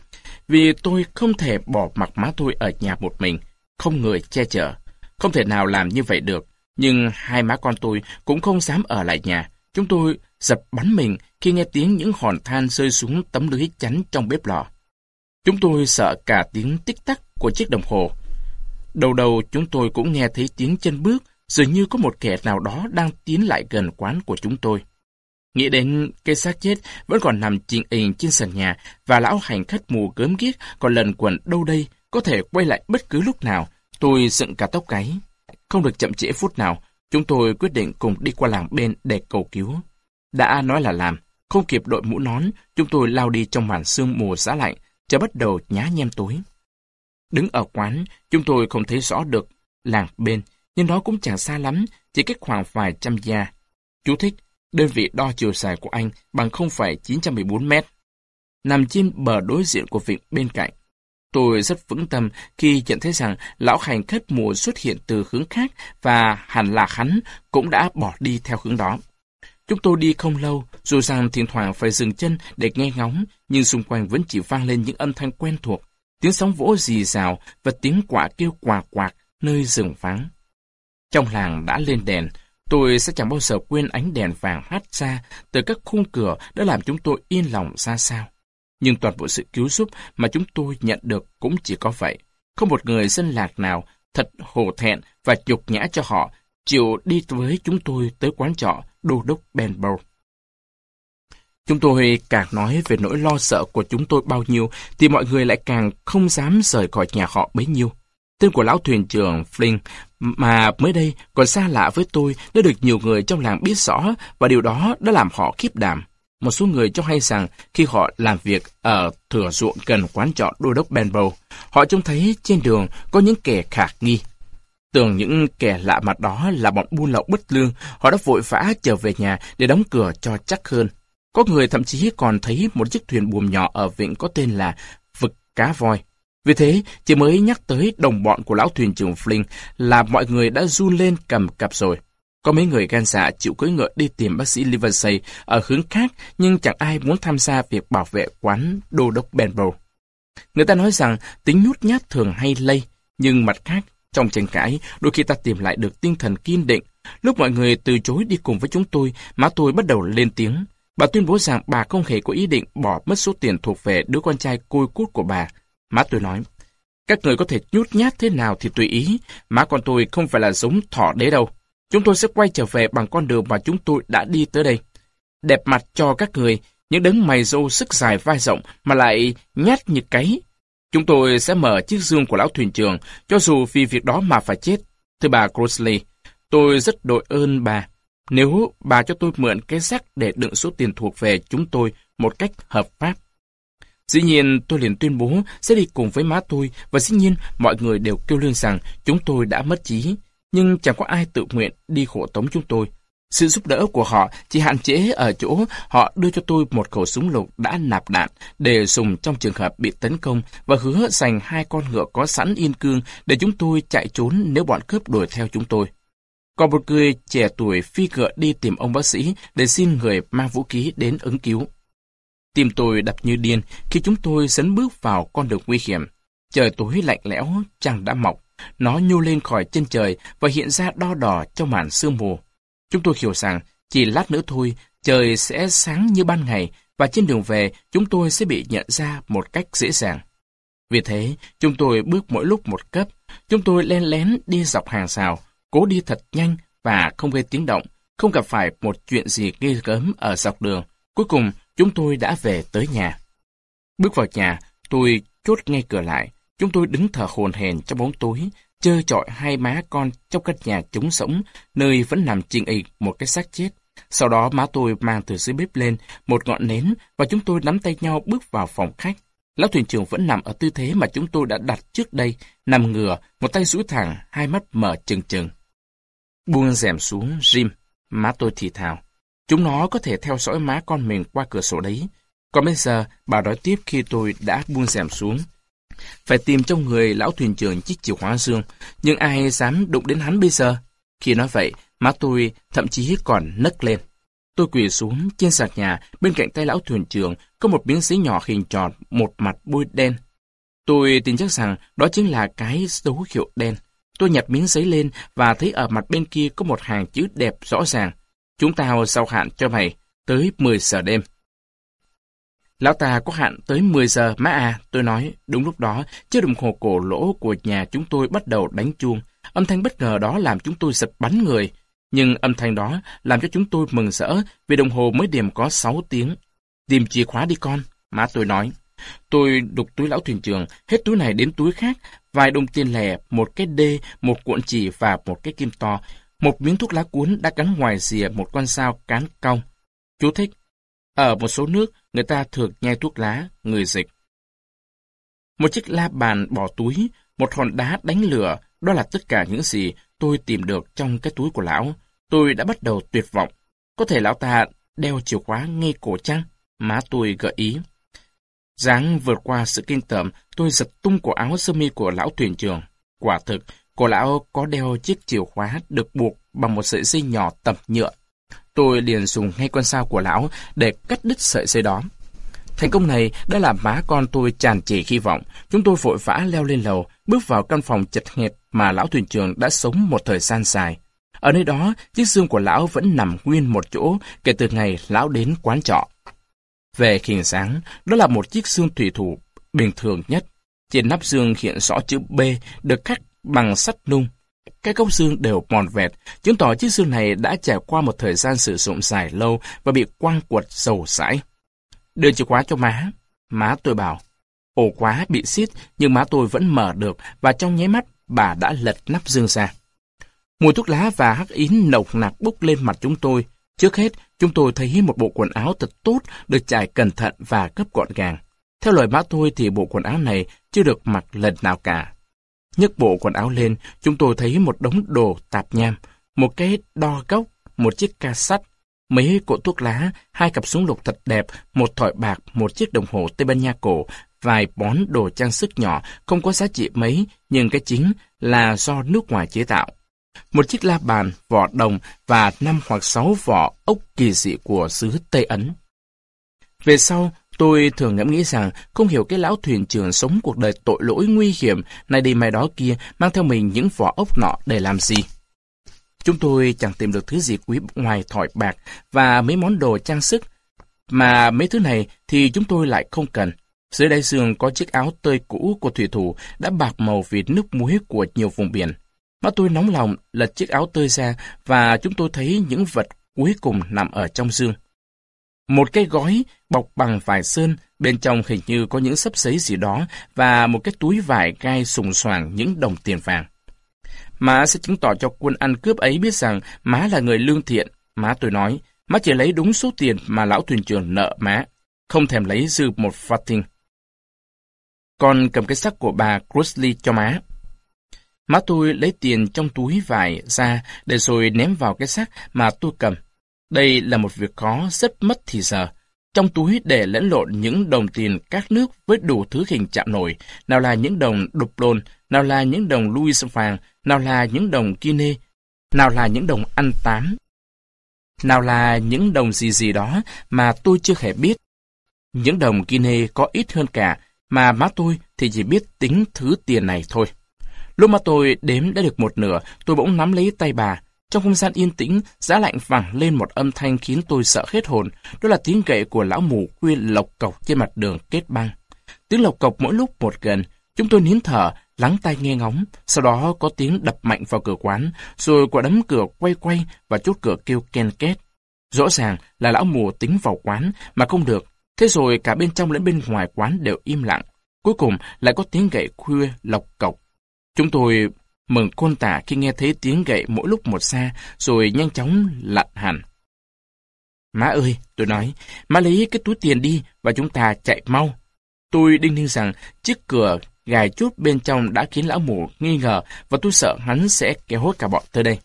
Vì tôi không thể bỏ mặc má tôi ở nhà một mình, không người che chở. Không thể nào làm như vậy được, nhưng hai má con tôi cũng không dám ở lại nhà. Chúng tôi giật bắn mình khi nghe tiếng những hòn than rơi xuống tấm lưới chắn trong bếp lò. Chúng tôi sợ cả tiếng tích tắc của chiếc đồng hồ. Đầu đầu chúng tôi cũng nghe thấy tiếng chân bước, dường như có một kẻ nào đó đang tiến lại gần quán của chúng tôi. Nghĩ đến cái xác chết vẫn còn nằm chình ình trên sàn nhà và lão hành khách mù gớm ghiếc còn lần quẩn đâu đây, có thể quay lại bất cứ lúc nào, tôi dựng cả tóc gáy. Không được chậm trễ phút nào, chúng tôi quyết định cùng đi qua làng bên để cầu cứu. Đã nói là làm, không kịp đội mũ nón, chúng tôi lao đi trong màn sương mù giá lạnh, trời bắt đầu nhá nhem tối. Đứng ở quán, chúng tôi không thấy rõ được làng bên, nhưng nó cũng chẳng xa lắm, chỉ cách khoảng vài trăm gia. Chú thích, đơn vị đo chiều dài của anh bằng không phẩy chín một bốn mét. Nằm trên bờ đối diện của vịnh bên cạnh. Tôi rất vững tâm khi nhận thấy rằng lão hành khách mùa xuất hiện từ hướng khác và hẳn là hắn cũng đã bỏ đi theo hướng đó. Chúng tôi đi không lâu, dù rằng thỉnh thoảng phải dừng chân để nghe ngóng, nhưng xung quanh vẫn chỉ vang lên những âm thanh quen thuộc, tiếng sóng vỗ rì rào và tiếng quạ kêu quạc quạc nơi rừng vắng. Trong làng đã lên đèn, tôi sẽ chẳng bao giờ quên ánh đèn vàng hắt ra từ các khung cửa đã làm chúng tôi yên lòng ra sao. Nhưng toàn bộ sự cứu giúp mà chúng tôi nhận được cũng chỉ có vậy. Không một người dân lạc nào thật hổ thẹn và nhục nhã cho họ chịu đi với chúng tôi tới quán trọ Đô đốc Benbow. Chúng tôi càng nói về nỗi lo sợ của chúng tôi bao nhiêu, thì mọi người lại càng không dám rời khỏi nhà họ bấy nhiêu. Tên của lão thuyền trưởng Flynn mà mới đây còn xa lạ với tôi đã được nhiều người trong làng biết rõ, và điều đó đã làm họ khiếp đảm. Một số người cho hay rằng khi họ làm việc ở thửa ruộng gần quán trọ Đô đốc Benbow, họ trông thấy trên đường có những kẻ khả nghi. Tưởng những kẻ lạ mặt đó là bọn buôn lậu bất lương, họ đã vội vã trở về nhà để đóng cửa cho chắc hơn. Có người thậm chí còn thấy một chiếc thuyền buồm nhỏ ở vịnh có tên là Vực Cá Voi. Vì thế, chỉ mới nhắc tới đồng bọn của lão thuyền trưởng Flynn là mọi người đã run lên cầm cập rồi. Có mấy người gan dạ chịu cưỡi ngựa đi tìm bác sĩ Livesey ở hướng khác, nhưng chẳng ai muốn tham gia việc bảo vệ quán Đô đốc Benbow. Người ta nói rằng tính nhút nhát thường hay lây, nhưng mặt khác, trong tranh cãi, đôi khi ta tìm lại được tinh thần kiên định. Lúc mọi người từ chối đi cùng với chúng tôi, má tôi bắt đầu lên tiếng. Bà tuyên bố rằng bà không hề có ý định bỏ mất số tiền thuộc về đứa con trai côi cút của bà. Má tôi nói, các người có thể nhút nhát thế nào thì tùy ý, má con tôi không phải là giống thỏ đế đâu. Chúng tôi sẽ quay trở về bằng con đường mà chúng tôi đã đi tới đây. Đẹp mặt cho các người, những đấng mày râu sức dài vai rộng mà lại nhát như cáy. Chúng tôi sẽ mở chiếc giường của lão thuyền trưởng, cho dù vì việc đó mà phải chết. Thưa bà Crossley, tôi rất đội ơn bà. Nếu bà cho tôi mượn cái xác để đựng số tiền thuộc về chúng tôi một cách hợp pháp. Dĩ nhiên tôi liền tuyên bố sẽ đi cùng với má tôi, và dĩ nhiên mọi người đều kêu lên rằng chúng tôi đã mất trí. Nhưng chẳng có ai tự nguyện đi hộ tống chúng tôi. Sự giúp đỡ của họ chỉ hạn chế ở chỗ họ đưa cho tôi một khẩu súng lục đã nạp đạn để dùng trong trường hợp bị tấn công, và hứa dành hai con ngựa có sẵn yên cương để chúng tôi chạy trốn nếu bọn cướp đuổi theo chúng tôi. Còn một người trẻ tuổi phi ngựa đi tìm ông bác sĩ để xin người mang vũ khí đến ứng cứu. Tim tôi đập như điên khi chúng tôi dấn bước vào con đường nguy hiểm. Trời tối lạnh lẽo, trăng đã mọc. Nó nhô lên khỏi chân trời và hiện ra đo đỏ trong màn sương mù. Chúng tôi hiểu rằng chỉ lát nữa thôi, trời sẽ sáng như ban ngày, và trên đường về chúng tôi sẽ bị nhận ra một cách dễ dàng. Vì thế, chúng tôi bước mỗi lúc một cấp. Chúng tôi len lén đi dọc hàng rào, cố đi thật nhanh và không gây tiếng động, không gặp phải một chuyện gì ghê gớm ở dọc đường. Cuối cùng, chúng tôi đã về tới nhà. Bước vào nhà, tôi chốt ngay cửa lại. Chúng tôi đứng thở hổn hển trong bóng tối, trơ trọi hai má con trong căn nhà trống rỗng, nơi vẫn nằm chình ịch một cái xác chết. Sau đó má tôi mang từ dưới bếp lên một ngọn nến, và chúng tôi nắm tay nhau bước vào phòng khách. Lão thuyền trưởng vẫn nằm ở tư thế mà chúng tôi đã đặt trước đây, nằm ngửa, một tay duỗi thẳng, hai mắt mở trừng trừng. Buông rèm xuống, Jim, má tôi thì thào. Chúng nó có thể theo dõi má con mình qua cửa sổ đấy. Còn bây giờ, bà nói tiếp khi tôi đã buông rèm xuống. Phải tìm trong người lão thuyền trưởng chiếc chìa khóa dương, nhưng ai dám đụng đến hắn bây giờ? Khi nói vậy, má tôi thậm chí còn nấc lên. Tôi quỳ xuống trên sàn nhà, bên cạnh tay lão thuyền trưởng có một miếng giấy nhỏ hình tròn, một mặt bôi đen. Tôi tin chắc rằng đó chính là cái dấu hiệu đen. Tôi nhặt miếng giấy lên và thấy ở mặt bên kia có một hàng chữ đẹp rõ ràng. Chúng tao giao hạn cho mày tới mười giờ đêm. Lão ta có hạn tới mười giờ má à, tôi nói. Đúng lúc đó, chiếc đồng hồ cổ lỗ của nhà chúng tôi bắt đầu đánh chuông. Âm thanh bất ngờ đó làm chúng tôi giật bắn người. Nhưng âm thanh đó làm cho chúng tôi mừng rỡ vì đồng hồ mới điểm có sáu tiếng. Tìm chìa khóa đi con, má tôi nói. Tôi đục túi lão thuyền trưởng, hết túi này đến túi khác, vài đồng tiền lẻ, một cái đê, một cuộn chỉ và một cái kim to. Một miếng thuốc lá cuốn đã gắn ngoài rìa một con dao cán cong. Chú thích. Ở một số nước, người ta thường nhai thuốc lá, người dịch. Một chiếc la bàn bỏ túi, một hòn đá đánh lửa, đó là tất cả những gì tôi tìm được trong cái túi của lão. Tôi đã bắt đầu tuyệt vọng. Có thể lão ta đeo chìa khóa ngay cổ chăng? Má tôi gợi ý. Dáng vượt qua sự kinh tởm, tôi giật tung cổ áo sơ mi của lão thuyền trưởng. Quả thực, cổ lão có đeo chiếc chìa khóa được buộc bằng một sợi dây nhỏ tập nhựa. Tôi liền dùng ngay con dao của lão để cắt đứt sợi dây đó. Thành công này đã làm má con tôi tràn trề hy vọng. Chúng tôi vội vã leo lên lầu, bước vào căn phòng chật hẹp mà lão thuyền trưởng đã sống một thời gian dài. Ở nơi đó, chiếc xương của lão vẫn nằm nguyên một chỗ kể từ ngày lão đến quán trọ. Về hình dáng, đó là một chiếc xương thủy thủ bình thường nhất. Trên nắp xương hiện rõ chữ B được khắc bằng sắt nung. Các góc xương đều mòn vẹt, chứng tỏ chiếc xương này đã trải qua một thời gian sử dụng dài lâu và bị quang quật dầu sãi. Đưa chìa khóa cho má. Má tôi bảo. Ổ khóa bị xiết, nhưng má tôi vẫn mở được và trong nháy mắt bà đã lật nắp xương ra. Mùi thuốc lá và hắc ín nồng nặc bốc lên mặt chúng tôi. Trước hết, chúng tôi thấy một bộ quần áo thật tốt, được trải cẩn thận và gấp gọn gàng. Theo lời má tôi thì bộ quần áo này chưa được mặc lần nào cả. Nhấc bộ quần áo lên, chúng tôi thấy một đống đồ tạp nham, một cái đo góc, một chiếc ca sắt, mấy cỗ thuốc lá, hai cặp súng lục thật đẹp, một thỏi bạc, một chiếc đồng hồ Tây Ban Nha cổ, vài món đồ trang sức nhỏ, không có giá trị mấy, nhưng cái chính là do nước ngoài chế tạo. Một chiếc la bàn, vỏ đồng và năm hoặc sáu vỏ ốc kỳ dị của xứ Tây Ấn. Về sau, tôi thường ngẫm nghĩ rằng không hiểu cái lão thuyền trưởng sống cuộc đời tội lỗi nguy hiểm này đi mai đó kia mang theo mình những vỏ ốc nọ để làm gì. Chúng tôi chẳng tìm được thứ gì quý ngoài thỏi bạc và mấy món đồ trang sức, mà mấy thứ này thì chúng tôi lại không cần. Dưới đáy giường có chiếc áo tơi cũ của thủy thủ đã bạc màu vì nước muối của nhiều vùng biển. Má tôi nóng lòng lật chiếc áo tơi ra và chúng tôi thấy những vật cuối cùng nằm ở trong giường. Một cái gói bọc bằng vải sơn, bên trong hình như có những xấp giấy gì đó và một cái túi vải gai sùng soàng những đồng tiền vàng. Má sẽ chứng tỏ cho quân ăn cướp ấy biết rằng má là người lương thiện. Má tôi nói, má chỉ lấy đúng số tiền mà lão thuyền trưởng nợ má, không thèm lấy dư một farthing. Con cầm cái xác của bà Crossley cho má. Má tôi lấy tiền trong túi vải ra để rồi ném vào cái xác mà tôi cầm. Đây là một việc khó rất mất thì giờ. Trong túi để lẫn lộn những đồng tiền các nước với đủ thứ hình chạm nổi, nào là những đồng Dublon, nào là những đồng Louis vàng, nào là những đồng Guinea, nào là những đồng ăn tám, nào là những đồng gì gì đó mà tôi chưa hề biết. Những đồng Guinea có ít hơn cả, mà má tôi thì chỉ biết tính thứ tiền này thôi. Lúc mà tôi đếm đã được một nửa, tôi bỗng nắm lấy tay bà. Trong không gian yên tĩnh, giá lạnh vẳng lên một âm thanh khiến tôi sợ hết hồn. Đó là tiếng gậy của lão mù khuya lộc cộc trên mặt đường kết băng. Tiếng lộc cộc mỗi lúc một gần. Chúng tôi nín thở, lắng tai nghe ngóng. Sau đó có tiếng đập mạnh vào cửa quán, rồi quả đấm cửa quay quay và chốt cửa kêu ken két. Rõ ràng là lão mù tính vào quán mà không được. Thế rồi cả bên trong lẫn bên ngoài quán đều im lặng. Cuối cùng lại có tiếng gậy khuya lộc cộc. Chúng tôi mừng khôn tả khi nghe thấy tiếng gậy mỗi lúc một xa, rồi nhanh chóng lặn hẳn. Má ơi, tôi nói, má lấy cái túi tiền đi và chúng ta chạy mau. Tôi đinh ninh rằng chiếc cửa gài chốt bên trong đã khiến lão mù nghi ngờ và tôi sợ hắn sẽ kéo hốt cả bọn tới đây.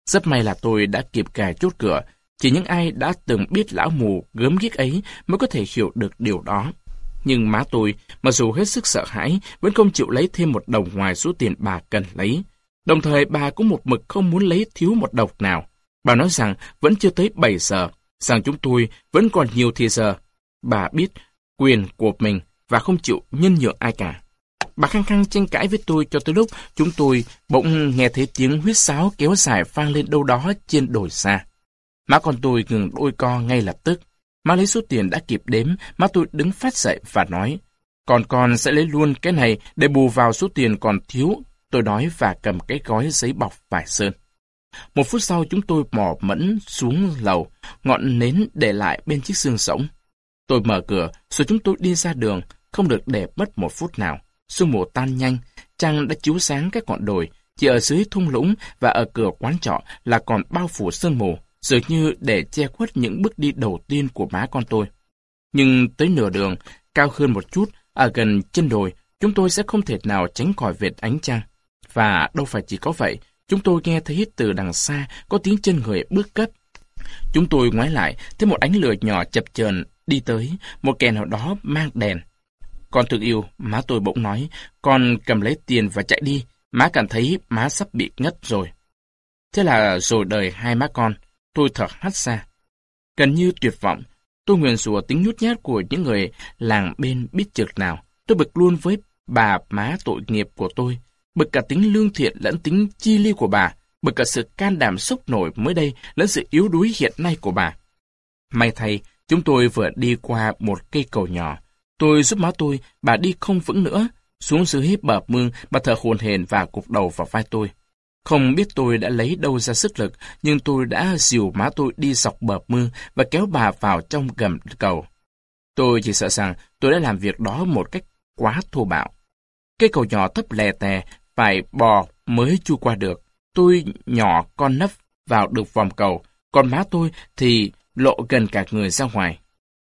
Rất may là tôi đã kịp cài chốt cửa. Chỉ những ai đã từng biết lão mù gớm ghiếc ấy mới có thể hiểu được điều đó. Nhưng má tôi, mặc dù hết sức sợ hãi, vẫn không chịu lấy thêm một đồng ngoài số tiền bà cần lấy. Đồng thời bà cũng một mực không muốn lấy thiếu một đồng nào. Bà nói rằng vẫn chưa tới bảy giờ, rằng chúng tôi vẫn còn nhiều thì giờ. Bà biết quyền của mình và không chịu nhân nhượng ai cả. Bà khăng khăng tranh cãi với tôi cho tới lúc chúng tôi bỗng nghe thấy tiếng huýt sáo kéo dài vang lên đâu đó trên đồi xa. Má con tôi ngừng đôi co ngay lập tức. Má lấy số tiền đã kịp đếm, má tôi đứng phát dậy và nói, còn con sẽ lấy luôn cái này để bù vào số tiền còn thiếu, tôi nói và cầm cái gói giấy bọc vải sơn. Một phút sau chúng tôi mò mẫm xuống lầu, ngọn nến để lại bên chiếc xương sống. Tôi mở cửa, rồi chúng tôi đi ra đường, không được để mất một phút nào. Sương mù tan nhanh, trăng đã chiếu sáng các ngọn đồi, chỉ ở dưới thung lũng và ở cửa quán trọ là còn bao phủ sương mù, dường như để che khuất những bước đi đầu tiên của má con tôi. Nhưng tới nửa đường, cao hơn một chút, ở gần chân đồi, chúng tôi sẽ không thể nào tránh khỏi vệt ánh trăng. Và đâu phải chỉ có vậy, chúng tôi nghe thấy từ đằng xa có tiếng chân người bước cấp. Chúng tôi ngoái lại, thấy một ánh lửa nhỏ chập chờn đi tới, một kẻ nào đó mang đèn. Con thương yêu, má tôi bỗng nói, con cầm lấy tiền và chạy đi, má cảm thấy má sắp bị ngất rồi. Thế là rồi đời hai má con, tôi thở hắt ra. Gần như tuyệt vọng, tôi nguyền rủa tính nhút nhát của những người làng bên biết chực nào. Tôi bực luôn với bà má tội nghiệp của tôi, bực cả tính lương thiện lẫn tính chi ly của bà, bực cả sự can đảm sốc nổi mới đây lẫn sự yếu đuối hiện nay của bà. May thay, chúng tôi vừa đi qua một cây cầu nhỏ. Tôi giúp má tôi, bà đi không vững nữa. Xuống dưới bờ mương, bà thở hổn hển và gục đầu vào vai tôi. Không biết tôi đã lấy đâu ra sức lực, nhưng tôi đã dìu má tôi đi dọc bờ mương và kéo bà vào trong gầm cầu. Tôi chỉ sợ rằng tôi đã làm việc đó một cách quá thô bạo. Cây cầu nhỏ thấp lè tè, phải bò mới chui qua được. Tôi nhỏ con nấp vào được vòng cầu, còn má tôi thì lộ gần cả người ra ngoài.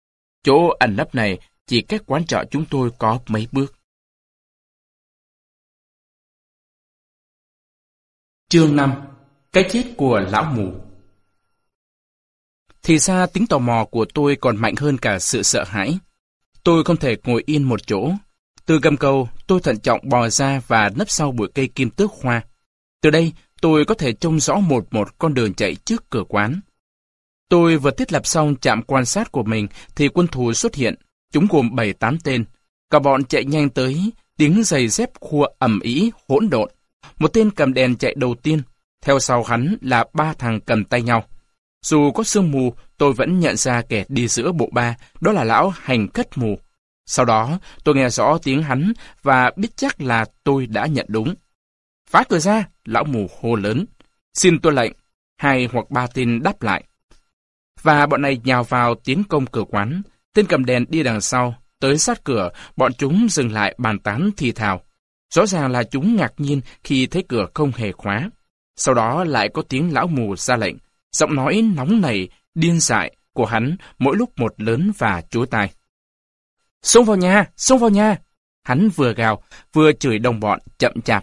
Chỗ ẩn nấp này chỉ cách quán trọ chúng tôi có mấy bước. Chương năm. Cái chết của lão mù. Thì ra tính tò mò của tôi còn mạnh hơn cả sự sợ hãi. Tôi không thể ngồi yên một chỗ. Từ gầm cầu, tôi thận trọng bò ra và nấp sau bụi cây kim tước hoa. Từ đây, tôi có thể trông rõ một một con đường chạy trước cửa quán. Tôi vừa thiết lập xong trạm quan sát của mình thì quân thù xuất hiện. Chúng gồm bảy tám tên. Cả bọn chạy nhanh tới, tiếng giày dép khua ầm ĩ hỗn độn. Một tên cầm đèn chạy đầu tiên, theo sau hắn là ba thằng cầm tay nhau. Dù có sương mù, tôi vẫn nhận ra kẻ đi giữa bộ ba, đó là lão hành khất mù. Sau đó, tôi nghe rõ tiếng hắn và biết chắc là tôi đã nhận đúng. Phá cửa ra, lão mù hô lớn. Xin tôi lệnh. Hai hoặc ba tên đáp lại. Và bọn này nhào vào tiến công cửa quán. Tên cầm đèn đi đằng sau, tới sát cửa, bọn chúng dừng lại bàn tán thì thào. Rõ ràng là chúng ngạc nhiên khi thấy cửa không hề khóa. Sau đó lại có tiếng lão mù ra lệnh. Giọng nói nóng nảy, điên dại của hắn mỗi lúc một lớn và chối tai. Xông vào nhà, xông vào nhà! Hắn vừa gào, vừa chửi đồng bọn chậm chạp.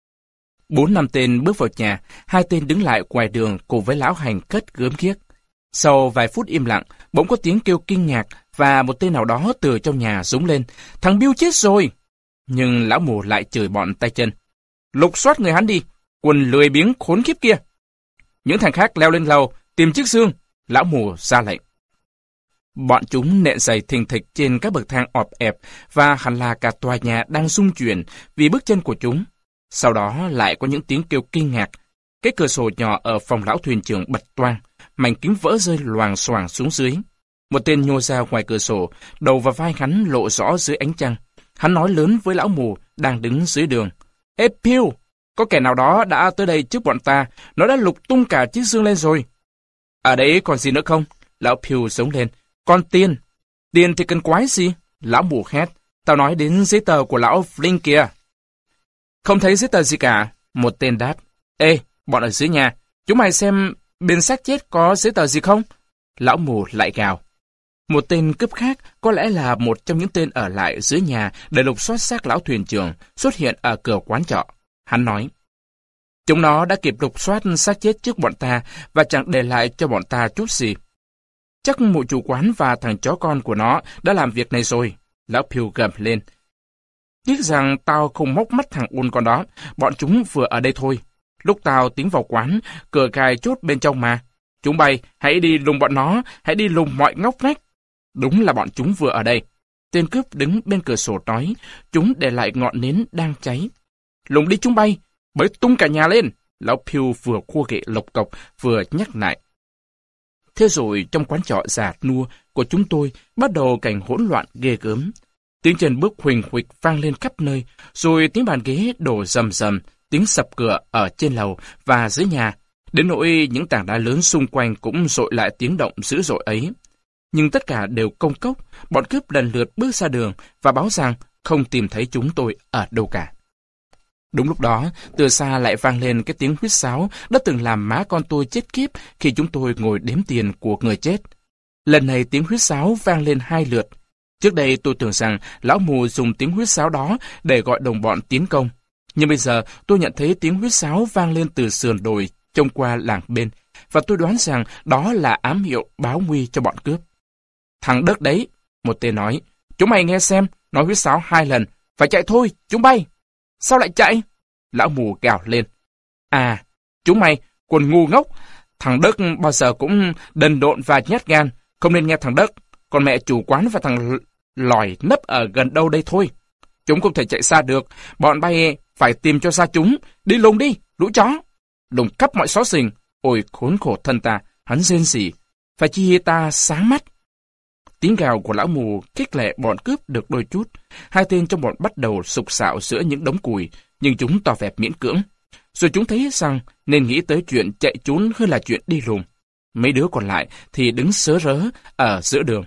Bốn năm tên bước vào nhà, hai tên đứng lại ngoài đường cùng với lão hành khất gớm ghiếc. Sau vài phút im lặng, bỗng có tiếng kêu kinh ngạc và một tên nào đó từ trong nhà rúng lên. Thằng Bill chết rồi! Nhưng lão mù lại chửi bọn tay chân. Lục soát người hắn đi, quần lười biếng khốn khiếp kia. Những thằng khác leo lên lầu, tìm chiếc xương. Lão mù ra lệnh. Bọn chúng nện giày thình thịch trên các bậc thang ọp ẹp và hẳn là cả tòa nhà đang rung chuyển vì bước chân của chúng. Sau đó lại có những tiếng kêu kinh ngạc. Cái cửa sổ nhỏ ở phòng lão thuyền trưởng bật toang, mảnh kính vỡ rơi loàng xoàng xuống dưới. Một tên nhô ra ngoài cửa sổ, đầu và vai hắn lộ rõ dưới ánh trăng. Hắn nói lớn với lão mù đang đứng dưới đường. Ê Pew, có kẻ nào đó đã tới đây trước bọn ta, nó đã lục tung cả chiếc xương lên rồi. Ở đấy còn gì nữa không? Lão Pew giống lên. Còn tiền. Tiền thì cần quái gì? Lão mù hét. Tao nói đến giấy tờ của lão Flynn kìa. Không thấy giấy tờ gì cả. Một tên đáp. Ê, bọn ở dưới nhà, chúng mày xem bên xác chết có giấy tờ gì không? Lão mù lại gào. Một tên cướp khác, có lẽ là một trong những tên ở lại dưới nhà để lục soát xác lão thuyền trưởng, xuất hiện ở cửa quán trọ. Hắn nói. Chúng nó đã kịp lục soát xác chết trước bọn ta và chẳng để lại cho bọn ta chút gì. Chắc mụ chủ quán và thằng chó con của nó đã làm việc này rồi. Lão Pew gầm lên. Tiếc rằng tao không móc mắt thằng Un con đó, bọn chúng vừa ở đây thôi. Lúc tao tiến vào quán, cửa cài chốt bên trong mà. Chúng bay, hãy đi lùng bọn nó, hãy đi lùng mọi ngóc ngách. Đúng là bọn chúng vừa ở đây. Tên cướp đứng bên cửa sổ nói, chúng để lại ngọn nến đang cháy. Lùng đi chúng bay, bới tung cả nhà lên. Lão Pew vừa khua ghệ lộc cộc, vừa nhắc lại. Thế rồi trong quán trọ già nua của chúng tôi bắt đầu cảnh hỗn loạn ghê gớm. Tiếng chân bước huỳnh huỵch vang lên khắp nơi, rồi tiếng bàn ghế đổ rầm rầm, tiếng sập cửa ở trên lầu và dưới nhà, đến nỗi những tảng đá lớn xung quanh cũng dội lại tiếng động dữ dội ấy. Nhưng tất cả đều công cốc, bọn cướp lần lượt bước ra đường và báo rằng không tìm thấy chúng tôi ở đâu cả. Đúng lúc đó, từ xa lại vang lên cái tiếng huýt sáo đã từng làm má con tôi chết khiếp khi chúng tôi ngồi đếm tiền của người chết. Lần này tiếng huýt sáo vang lên hai lượt. Trước đây tôi tưởng rằng lão mù dùng tiếng huýt sáo đó để gọi đồng bọn tiến công. Nhưng bây giờ tôi nhận thấy tiếng huýt sáo vang lên từ sườn đồi trông qua làng bên, và tôi đoán rằng đó là ám hiệu báo nguy cho bọn cướp. Thằng Đức đấy, một tên nói, chúng mày nghe xem, nó huýt sáo hai lần, phải chạy thôi, chúng bay. Sao lại chạy? Lão mù gào lên. À, chúng mày, quần ngu ngốc, thằng Đức bao giờ cũng đần độn và nhát gan, không nên nghe thằng Đức, còn mẹ chủ quán và thằng lòi nấp ở gần đâu đây thôi. Chúng không thể chạy xa được, bọn bay phải tìm cho ra chúng, đi lùng đi, lũ chó. Lùng khắp mọi xó xình, ôi khốn khổ thân ta, hắn rên rỉ, phải chi ta sáng mắt. Tiếng gào của lão mù khích lệ bọn cướp được đôi chút, hai tên trong bọn bắt đầu sục sạo giữa những đống củi, nhưng chúng tỏ vẻ miễn cưỡng. Rồi chúng thấy rằng nên nghĩ tới chuyện chạy trốn hơn là chuyện đi lùng. Mấy đứa còn lại thì đứng sớ rớ ở giữa đường.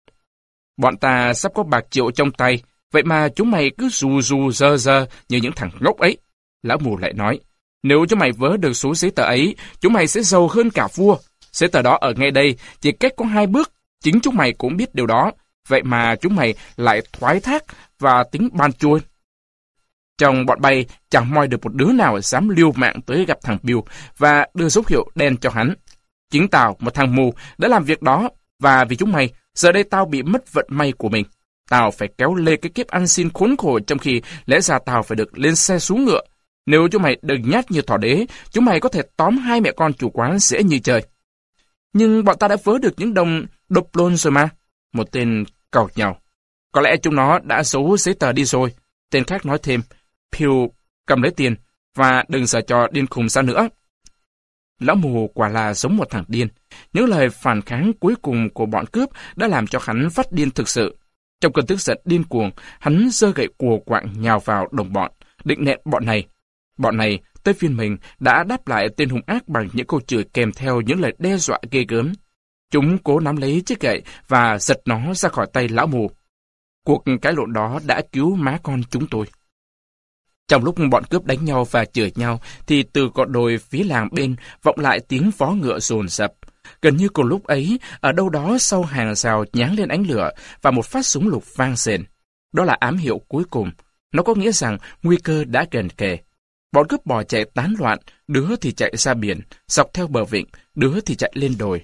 Bọn ta sắp có bạc triệu trong tay, vậy mà chúng mày cứ rù rù rơ rơ như những thằng ngốc ấy. Lão mù lại nói, nếu chúng mày vớ được số giấy tờ ấy, chúng mày sẽ giàu hơn cả vua. Giấy tờ đó ở ngay đây, chỉ cách có hai bước, chính chúng mày cũng biết điều đó. Vậy mà chúng mày lại thoái thác và tính ban chui. Trong bọn bay chẳng moi được một đứa nào dám liều mạng tới gặp thằng Bill và đưa dấu hiệu đen cho hắn. Chính tao, một thằng mù, đã làm việc đó, và vì chúng mày, giờ đây tao bị mất vận may của mình. Tao phải kéo lê cái kiếp ăn xin khốn khổ trong khi lẽ ra tao phải được lên xe xuống ngựa. Nếu chúng mày đừng nhát như thỏ đế, chúng mày có thể tóm hai mẹ con chủ quán dễ như trời. Nhưng bọn ta đã vớ được những đồng độc lôn rồi mà. Một tên càu nhàu. Có lẽ chúng nó đã giấu giấy tờ đi rồi. Tên khác nói thêm, Pew cầm lấy tiền và đừng sợ trò điên khùng ra nữa. Lão mù quả là giống một thằng điên. Những lời phản kháng cuối cùng của bọn cướp đã làm cho hắn phát điên thực sự. Trong cơn tức giận điên cuồng, hắn giơ gậy cùa quạng nhào vào đồng bọn, định nện bọn này. Bọn này, tới phiên mình, đã đáp lại tên hung ác bằng những câu chửi kèm theo những lời đe dọa ghê gớm. Chúng cố nắm lấy chiếc gậy và giật nó ra khỏi tay lão mù. Cuộc cãi lộn đó đã cứu má con chúng tôi. Trong lúc bọn cướp đánh nhau và chửi nhau, thì từ cọn đồi phía làng bên vọng lại tiếng vó ngựa dồn dập. Gần như cùng lúc ấy, ở đâu đó sau hàng rào nháng lên ánh lửa và một phát súng lục vang rền. Đó là ám hiệu cuối cùng. Nó có nghĩa rằng nguy cơ đã gần kề. Bọn cướp bò chạy tán loạn, đứa thì chạy ra biển, dọc theo bờ vịnh, đứa thì chạy lên đồi.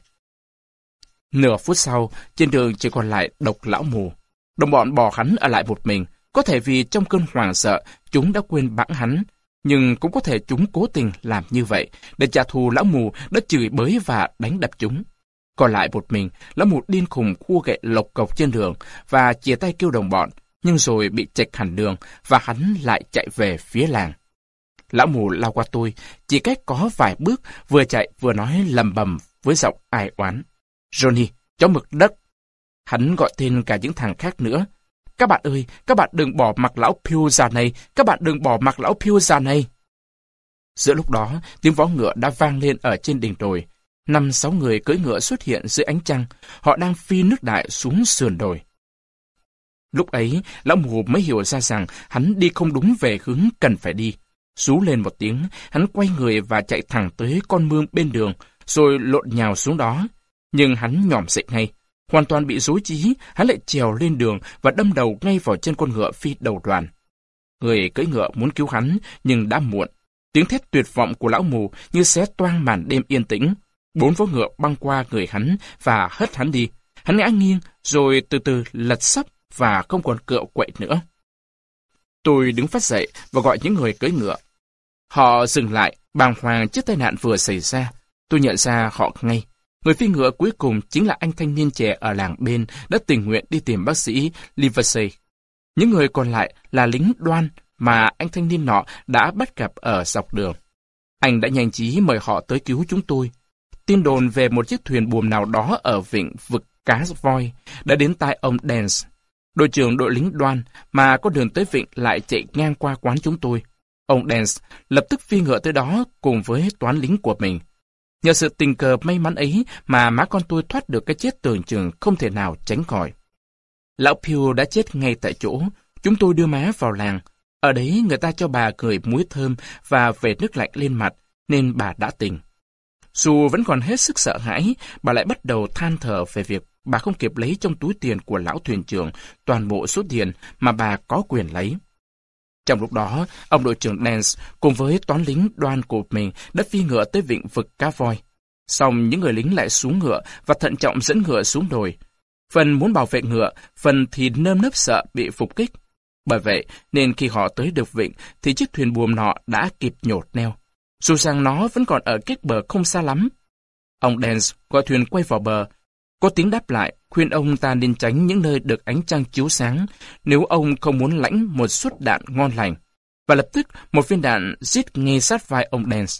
Nửa phút sau, trên đường chỉ còn lại độc lão mù. Đồng bọn bỏ hắn ở lại một mình, có thể vì trong cơn hoảng sợ, chúng đã quên bẵng hắn. Nhưng cũng có thể chúng cố tình làm như vậy, để trả thù lão mù đã chửi bới và đánh đập chúng. Còn lại một mình, lão mù điên khùng khua gậy lộc cộc trên đường và chìa tay kêu đồng bọn, nhưng rồi bị chệch hẳn đường và hắn lại chạy về phía làng. Lão mù lao qua tôi, chỉ cách có vài bước, vừa chạy vừa nói lầm bầm với giọng ai oán. Johnny, chó mực đất. Hắn gọi tên cả những thằng khác nữa. Các bạn ơi, các bạn đừng bỏ mặc lão Pew già này, các bạn đừng bỏ mặc lão Pew già này. Giữa lúc đó, tiếng vó ngựa đã vang lên ở trên đỉnh đồi. Năm sáu người cưỡi ngựa xuất hiện dưới ánh trăng, họ đang phi nước đại xuống sườn đồi. Lúc ấy, lão mù mới hiểu ra rằng hắn đi không đúng về hướng cần phải đi. Rú lên một tiếng, hắn quay người và chạy thẳng tới con mương bên đường, rồi lộn nhào xuống đó. Nhưng hắn nhòm dậy ngay. Hoàn toàn bị rối trí, hắn lại trèo lên đường và đâm đầu ngay vào chân con ngựa phi đầu đoàn. Người cưỡi ngựa muốn cứu hắn, nhưng đã muộn. Tiếng thét tuyệt vọng của lão mù như xé toang màn đêm yên tĩnh. Bốn vó ngựa băng qua người hắn và hất hắn đi. Hắn ngã nghiêng, rồi từ từ lật sấp và không còn cựa quậy nữa. Tôi đứng phát dậy và gọi những người cưỡi ngựa. Họ dừng lại, bàng hoàng trước tai nạn vừa xảy ra. Tôi nhận ra họ ngay. Người phi ngựa cuối cùng chính là anh thanh niên trẻ ở làng bên đã tình nguyện đi tìm bác sĩ Livesey. Những người còn lại là lính đoan mà anh thanh niên nọ đã bắt gặp ở dọc đường. Anh đã nhanh trí mời họ tới cứu chúng tôi. Tin đồn về một chiếc thuyền buồm nào đó ở vịnh vực cá voi đã đến tai ông Dance. Đội trưởng đội lính đoan mà có đường tới vịnh lại chạy ngang qua quán chúng tôi. Ông Dance lập tức phi ngựa tới đó cùng với toán lính của mình. Nhờ sự tình cờ may mắn ấy mà má con tôi thoát được cái chết tưởng chừng không thể nào tránh khỏi. Lão Pew đã chết ngay tại chỗ. Chúng tôi đưa má vào làng. Ở đấy người ta cho bà cười muối thơm và vệt nước lạnh lên mặt, nên bà đã tỉnh. Dù vẫn còn hết sức sợ hãi, bà lại bắt đầu than thở về việc bà không kịp lấy trong túi tiền của lão thuyền trưởng toàn bộ số tiền mà bà có quyền lấy. Trong lúc đó, ông đội trưởng Dance cùng với toán lính đoan của mình đã phi ngựa tới vịnh vực cá voi. Xong những người lính lại xuống ngựa và thận trọng dẫn ngựa xuống đồi. Phần muốn bảo vệ ngựa, phần thì nơm nớp sợ bị phục kích. Bởi vậy nên khi họ tới được vịnh thì chiếc thuyền buồm nọ đã kịp nhột neo. Dù rằng nó vẫn còn ở cách bờ không xa lắm. Ông Dance gọi thuyền quay vào bờ. Có tiếng đáp lại, khuyên ông ta nên tránh những nơi được ánh trăng chiếu sáng nếu ông không muốn lãnh một suất đạn ngon lành. Và lập tức một viên đạn rít ngay sát vai ông Dance.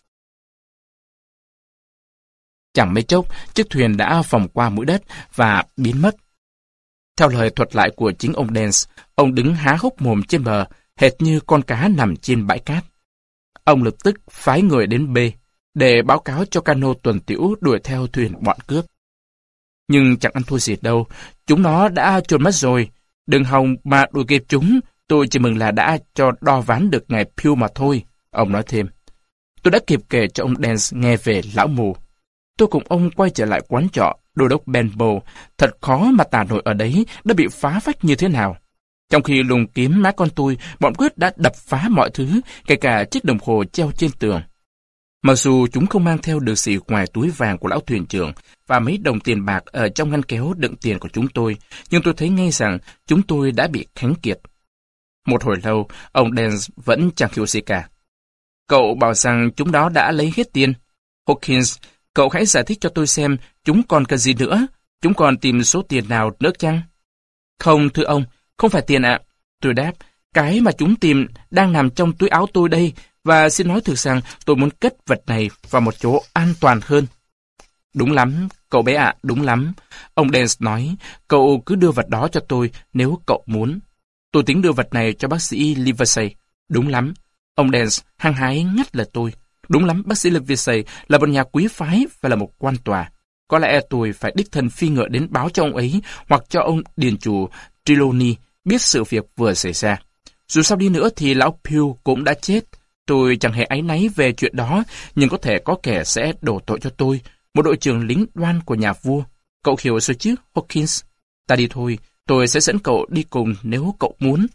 Chẳng mấy chốc, chiếc thuyền đã vòng qua mũi đất và biến mất. Theo lời thuật lại của chính ông Dance, ông đứng há hốc mồm trên bờ, hệt như con cá nằm trên bãi cát. Ông lập tức phái người đến B để báo cáo cho cano tuần tiễu đuổi theo thuyền bọn cướp. Nhưng chẳng ăn thua gì đâu, chúng nó đã trốn mất rồi. Đừng hòng mà đuổi kịp chúng, tôi chỉ mừng là đã cho đo ván được ngài Pew mà thôi, ông nói thêm. Tôi đã kịp kể cho ông Dance nghe về lão mù. Tôi cùng ông quay trở lại quán trọ, đô đốc Benbow. Thật khó mà tả nổi ở đấy đã bị phá phách như thế nào. Trong khi lùng kiếm má con tôi, bọn cướp đã đập phá mọi thứ, kể cả chiếc đồng hồ treo trên tường. Mặc dù chúng không mang theo được gì ngoài túi vàng của lão thuyền trưởng và mấy đồng tiền bạc ở trong ngăn kéo đựng tiền của chúng tôi, nhưng tôi thấy ngay rằng chúng tôi đã bị khánh kiệt. Một hồi lâu, ông Dance vẫn chẳng hiểu gì cả. Cậu bảo rằng chúng đó đã lấy hết tiền. Hawkins, cậu hãy giải thích cho tôi xem chúng còn cần gì nữa. Chúng còn tìm số tiền nào nữa chăng? Không, thưa ông, không phải tiền ạ. Tôi đáp, cái mà chúng tìm đang nằm trong túi áo tôi đây, và xin nói thực rằng tôi muốn cất vật này vào một chỗ an toàn hơn. Đúng lắm, cậu bé ạ, đúng lắm. Ông Dance nói, cậu cứ đưa vật đó cho tôi nếu cậu muốn. Tôi tính đưa vật này cho bác sĩ Livesey. Đúng lắm. Ông Dance hăng hái ngắt lời tôi. Đúng lắm, bác sĩ Livesey là một nhà quý phái và là một quan tòa. Có lẽ tôi phải đích thân phi ngựa đến báo cho ông ấy hoặc cho ông điền chủ Trelawney biết sự việc vừa xảy ra. Dù sao đi nữa thì lão Pew cũng đã chết. Tôi chẳng hề áy náy về chuyện đó, nhưng có thể có kẻ sẽ đổ tội cho tôi, một đội trưởng lính đoan của nhà vua. Cậu hiểu rồi chứ, Hawkins? Ta đi thôi, tôi sẽ dẫn cậu đi cùng nếu cậu muốn.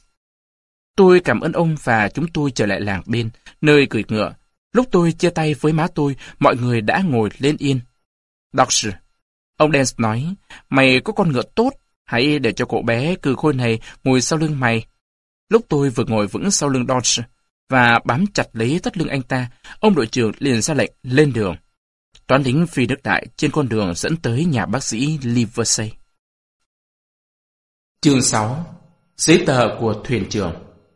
Tôi cảm ơn ông và chúng tôi trở lại làng bên, nơi cưỡi ngựa. Lúc tôi chia tay với má tôi, mọi người đã ngồi lên yên. Doctor, ông Dance nói, mày có con ngựa tốt, hãy để cho cậu bé cừ khôi này ngồi sau lưng mày. Lúc tôi vừa ngồi vững sau lưng Dodge và bám chặt lấy thắt lưng anh ta, ông đội trưởng liền ra lệnh lên đường. Toán lính phi nước đại trên con đường dẫn tới nhà bác sĩ Livesey. Chương sáu. Giấy tờ của thuyền trưởng.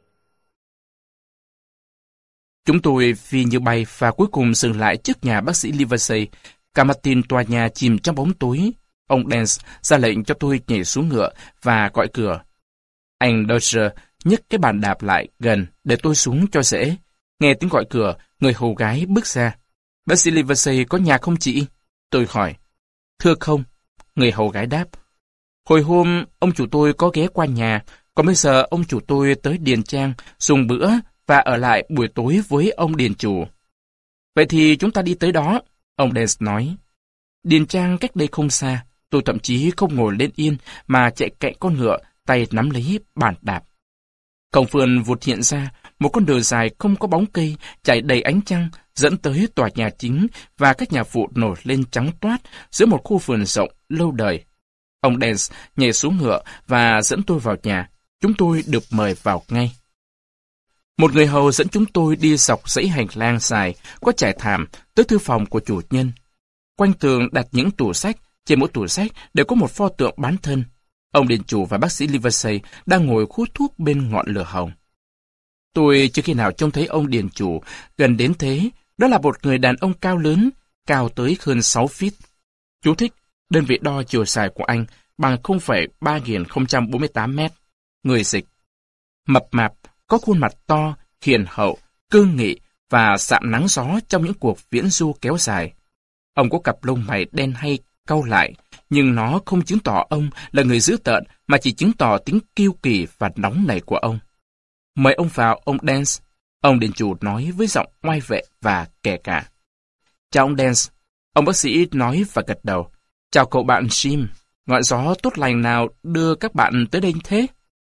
Chúng tôi phi như bay và cuối cùng dừng lại trước nhà bác sĩ Livesey. Cả mặt tiền tòa nhà chìm trong bóng tối. Ông Dance ra lệnh cho tôi nhảy xuống ngựa và gọi cửa. Anh Dodger nhấc cái bàn đạp lại gần để tôi xuống cho dễ. Nghe tiếng gọi cửa, người hầu gái bước ra. Bác sĩ Livesey có nhà không chị? Tôi hỏi. Thưa không. Người hầu gái đáp. Hồi hôm, ông chủ tôi có ghé qua nhà, còn bây giờ ông chủ tôi tới Điền Trang dùng bữa và ở lại buổi tối với ông Điền chủ. Vậy thì chúng ta đi tới đó, ông Dance nói. Điền Trang cách đây không xa, tôi thậm chí không ngồi lên yên mà chạy cạnh con ngựa, tay nắm lấy bàn đạp. Cổng vườn vụt hiện ra, một con đường dài không có bóng cây, chạy đầy ánh trăng, dẫn tới tòa nhà chính và các nhà phụ nổi lên trắng toát giữa một khu vườn rộng, lâu đời. Ông Dance nhảy xuống ngựa và dẫn tôi vào nhà. Chúng tôi được mời vào ngay. Một người hầu dẫn chúng tôi đi dọc dãy hành lang dài, có trải thảm, tới thư phòng của chủ nhân. Quanh tường đặt những tủ sách, trên mỗi tủ sách đều có một pho tượng bán thân. Ông điền chủ và bác sĩ Livesey đang ngồi hút thuốc bên ngọn lửa hồng. Tôi chưa khi nào trông thấy ông điền chủ gần đến thế. Đó là một người đàn ông cao lớn, cao tới hơn sáu feet. Chú thích, đơn vị đo chiều dài của anh bằng không phẩy ba nghìn không trăm bốn mươi tám mét. Người dịch. Mập mạp, có khuôn mặt to, hiền hậu, cương nghị và sạm nắng gió trong những cuộc viễn du kéo dài. Ông có cặp lông mày đen hay cau lại, nhưng nó không chứng tỏ ông là người dữ tợn mà chỉ chứng tỏ tính kiêu kỳ và nóng nảy của ông. Mời ông vào, ông Dance. Ông điền chủ nói với giọng oai vệ và kẻ cả. Chào ông Dance. Ông bác sĩ nói và gật đầu. Chào cậu bạn Jim. Ngọn gió tốt lành nào đưa các bạn tới đây thế?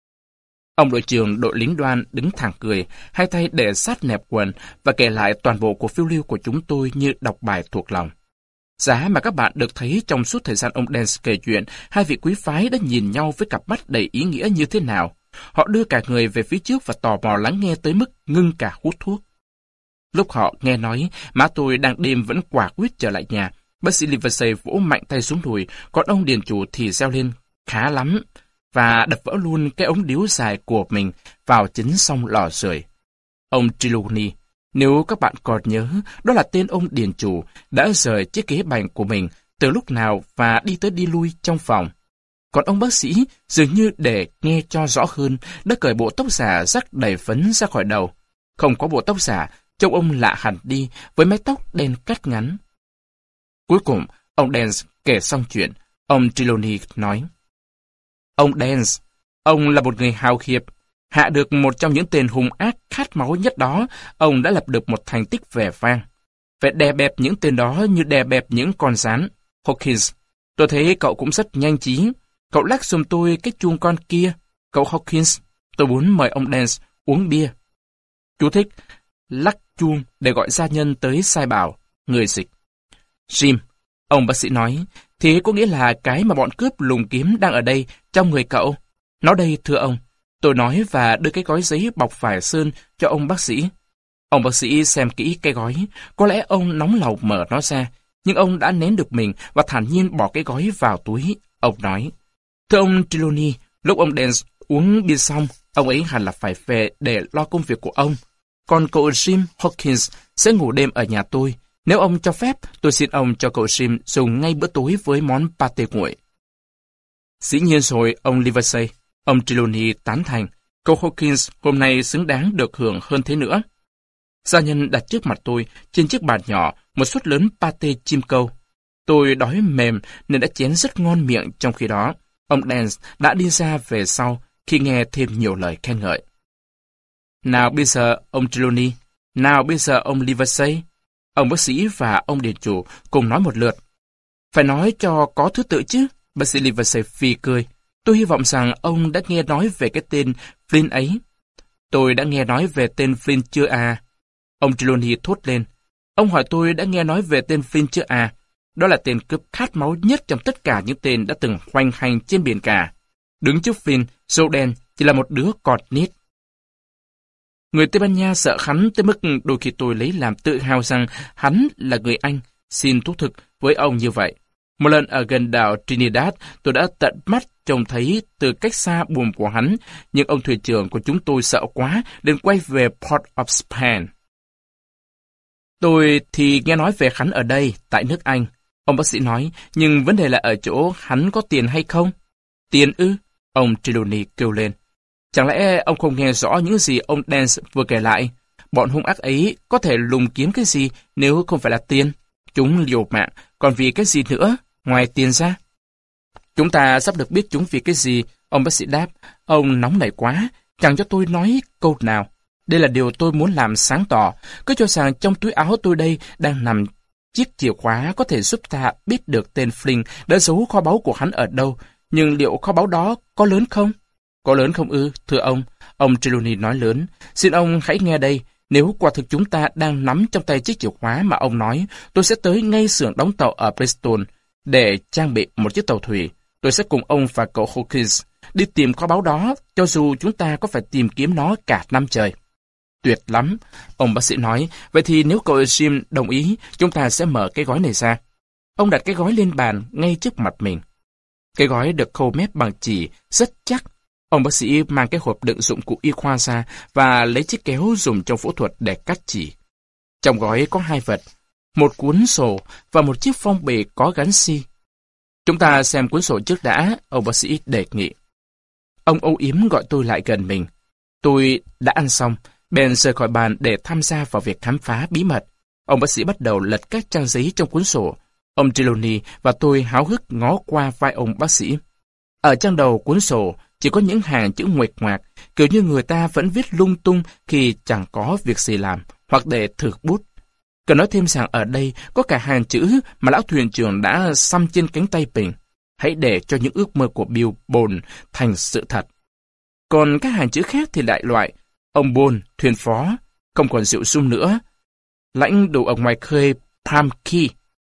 Ông đội trưởng đội lính đoan đứng thẳng cười, hai tay để sát nẹp quần và kể lại toàn bộ cuộc phiêu lưu của chúng tôi như đọc bài thuộc lòng. Giá mà các bạn được thấy trong suốt thời gian ông Dance kể chuyện, hai vị quý phái đã nhìn nhau với cặp mắt đầy ý nghĩa như thế nào. Họ đưa cả người về phía trước và tò mò lắng nghe tới mức ngưng cả hút thuốc. Lúc họ nghe nói, má tôi đang đêm vẫn quả quyết trở lại nhà. Bác sĩ Livesey vỗ mạnh tay xuống đùi, còn ông điền chủ thì reo lên, khá lắm, và đập vỡ luôn cái ống điếu dài của mình vào chính song lò sưởi. Ông Trelawney, nếu các bạn còn nhớ, đó là tên ông điền chủ đã rời chiếc ghế bành của mình từ lúc nào và đi tới đi lui trong phòng. Còn ông bác sĩ, dường như để nghe cho rõ hơn, đã cởi bộ tóc giả rắc đầy phấn ra khỏi đầu. Không có bộ tóc giả, trông ông lạ hẳn đi với mái tóc đen cắt ngắn. Cuối cùng, ông Dance kể xong chuyện. Ông Trelawney nói, ông Dance, ông là một người hào hiệp. Hạ được một trong những tên hung ác khát máu nhất đó, ông đã lập được một thành tích vẻ vang. Phải đè bẹp những tên đó như đè bẹp những con rắn. Hawkins, tôi thấy cậu cũng rất nhanh trí. Cậu lắc giùm tôi cái chuông con kia. Cậu Hawkins, tôi muốn mời ông Dance uống bia. Chú thích, lắc chuông để gọi gia nhân tới sai bảo. Người dịch. Jim, ông bác sĩ nói, thế có nghĩa là cái mà bọn cướp lùng kiếm đang ở đây trong người cậu. Nó đây thưa ông. Tôi nói và đưa cái gói giấy bọc vải sơn cho ông bác sĩ. Ông bác sĩ xem kỹ cái gói. Có lẽ ông nóng lòng mở nó ra, nhưng ông đã nén được mình và thản nhiên bỏ cái gói vào túi. Ông nói, thưa ông Trelawney, lúc ông Dance uống bia xong, ông ấy hẳn là phải về để lo công việc của ông. Còn cậu Jim Hawkins sẽ ngủ đêm ở nhà tôi. Nếu ông cho phép, tôi xin ông cho cậu Jim dùng ngay bữa tối với món pate nguội. Dĩ nhiên rồi, ông Livesey. Ông Trelawney tán thành. Cậu Hawkins hôm nay xứng đáng được hưởng hơn thế nữa. Gia nhân đặt trước mặt tôi, trên chiếc bàn nhỏ, một suất lớn pate chim câu. Tôi đói mềm nên đã chén rất ngon miệng trong khi đó. Ông Dance đã đi ra về sau khi nghe thêm nhiều lời khen ngợi. Nào bây giờ, ông Trelawney. Nào bây giờ, ông Livesey. Ông bác sĩ và ông điền chủ cùng nói một lượt. Phải nói cho có thứ tự chứ, bác sĩ Livesey phi cười. Tôi hy vọng rằng ông đã nghe nói về cái tên Flynn ấy. Tôi đã nghe nói về tên Flynn chưa à? Ông Trelawney thốt lên. Ông hỏi tôi đã nghe nói về tên Flynn chưa à? Đó là tên cướp khát máu nhất trong tất cả những tên đã từng hoành hành trên biển cả. Đứng trước Flynn, Jordan chỉ là một đứa cọt nít. Người Tây Ban Nha sợ hắn tới mức đôi khi tôi lấy làm tự hào rằng hắn là người Anh. Xin thú thực với ông như vậy. Một lần ở gần đảo Trinidad, tôi đã tận mắt trông thấy từ cách xa buồm của hắn, nhưng ông thuyền trưởng của chúng tôi sợ quá nên quay về Port of Spain. Tôi thì nghe nói về hắn ở đây, tại nước Anh. Ông bác sĩ nói, nhưng vấn đề là ở chỗ hắn có tiền hay không? Tiền ư? Ông Trelawney kêu lên. Chẳng lẽ ông không nghe rõ những gì ông Dance vừa kể lại? Bọn hung ác ấy có thể lùng kiếm cái gì nếu không phải là tiền? Chúng liều mạng, còn vì cái gì nữa, ngoài tiền ra? Chúng ta sắp được biết chúng vì cái gì, ông bác sĩ đáp. Ông nóng nảy quá, chẳng cho tôi nói câu nào. Đây là điều tôi muốn làm sáng tỏ. Cứ cho rằng trong túi áo tôi đây đang nằm chiếc chìa khóa có thể giúp ta biết được tên Flynn đã giấu kho báu của hắn ở đâu. Nhưng liệu kho báu đó có lớn không? Có lớn không ư, thưa ông? Ông Trelawney nói lớn. Xin ông hãy nghe đây. Nếu quả thực chúng ta đang nắm trong tay chiếc chìa khóa mà ông nói, tôi sẽ tới ngay xưởng đóng tàu ở Bristol để trang bị một chiếc tàu thủy. Tôi sẽ cùng ông và cậu Hawkins đi tìm kho báu đó, cho dù chúng ta có phải tìm kiếm nó cả năm trời. Tuyệt lắm, ông bác sĩ nói. Vậy thì nếu cậu Jim đồng ý, chúng ta sẽ mở cái gói này ra. Ông đặt cái gói lên bàn ngay trước mặt mình. Cái gói được khâu mép bằng chỉ, rất chắc. Ông bác sĩ mang cái hộp đựng dụng cụ y khoa ra và lấy chiếc kéo dùng trong phẫu thuật để cắt chỉ. Trong gói có hai vật, một cuốn sổ và một chiếc phong bì có gắn xi. Chúng ta xem cuốn sổ trước đã, ông bác sĩ đề nghị. Ông âu yếm gọi tôi lại gần mình. Tôi đã ăn xong, bèn rời khỏi bàn để tham gia vào việc khám phá bí mật. Ông bác sĩ bắt đầu lật các trang giấy trong cuốn sổ. Ông Trelawney và tôi háo hức ngó qua vai ông bác sĩ. Ở trang đầu cuốn sổ chỉ có những hàng chữ nguệch ngoạc, kiểu như người ta vẫn viết lung tung khi chẳng có việc gì làm, hoặc để thử bút. Cần nói thêm rằng ở đây có cả hàng chữ mà lão thuyền trưởng đã xăm trên cánh tay mình. Hãy để cho những ước mơ của Bill Bone thành sự thật. Còn các hàng chữ khác thì đại loại, ông Bone, thuyền phó, không còn rượu sung nữa, lãnh đủ ở ngoài khơi Palm Key.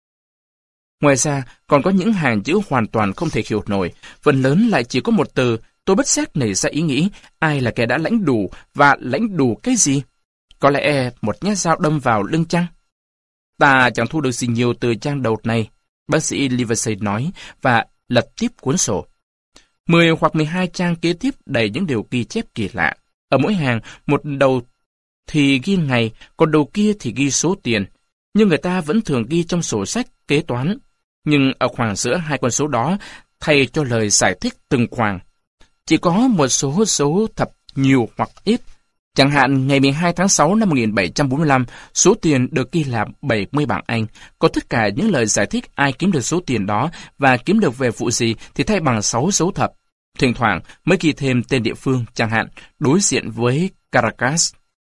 Ngoài ra, còn có những hàng chữ hoàn toàn không thể hiểu nổi, phần lớn lại chỉ có một từ. Tôi bất giác nảy ra ý nghĩ, ai là kẻ đã lãnh đủ và lãnh đủ cái gì? Có lẽ một nhát dao đâm vào lưng chăng? Ta chẳng thu được gì nhiều từ trang đầu này, bác sĩ Livesey nói, và lật tiếp cuốn sổ. Mười hoặc mười hai trang kế tiếp đầy những điều ghi chép kỳ lạ. Ở mỗi hàng, một đầu thì ghi ngày, còn đầu kia thì ghi số tiền. Nhưng người ta vẫn thường ghi trong sổ sách kế toán. Nhưng ở khoảng giữa hai con số đó, thay cho lời giải thích từng khoảng, chỉ có một số số thập nhiều hoặc ít. Chẳng hạn, ngày mười hai tháng sáu năm một nghìn bảy trăm bốn mươi lăm, số tiền được ghi là bảy mươi bảng Anh. Có tất cả những lời giải thích ai kiếm được số tiền đó và kiếm được về vụ gì thì thay bằng sáu số thập. Thỉnh thoảng mới ghi thêm tên địa phương, chẳng hạn, đối diện với Caracas.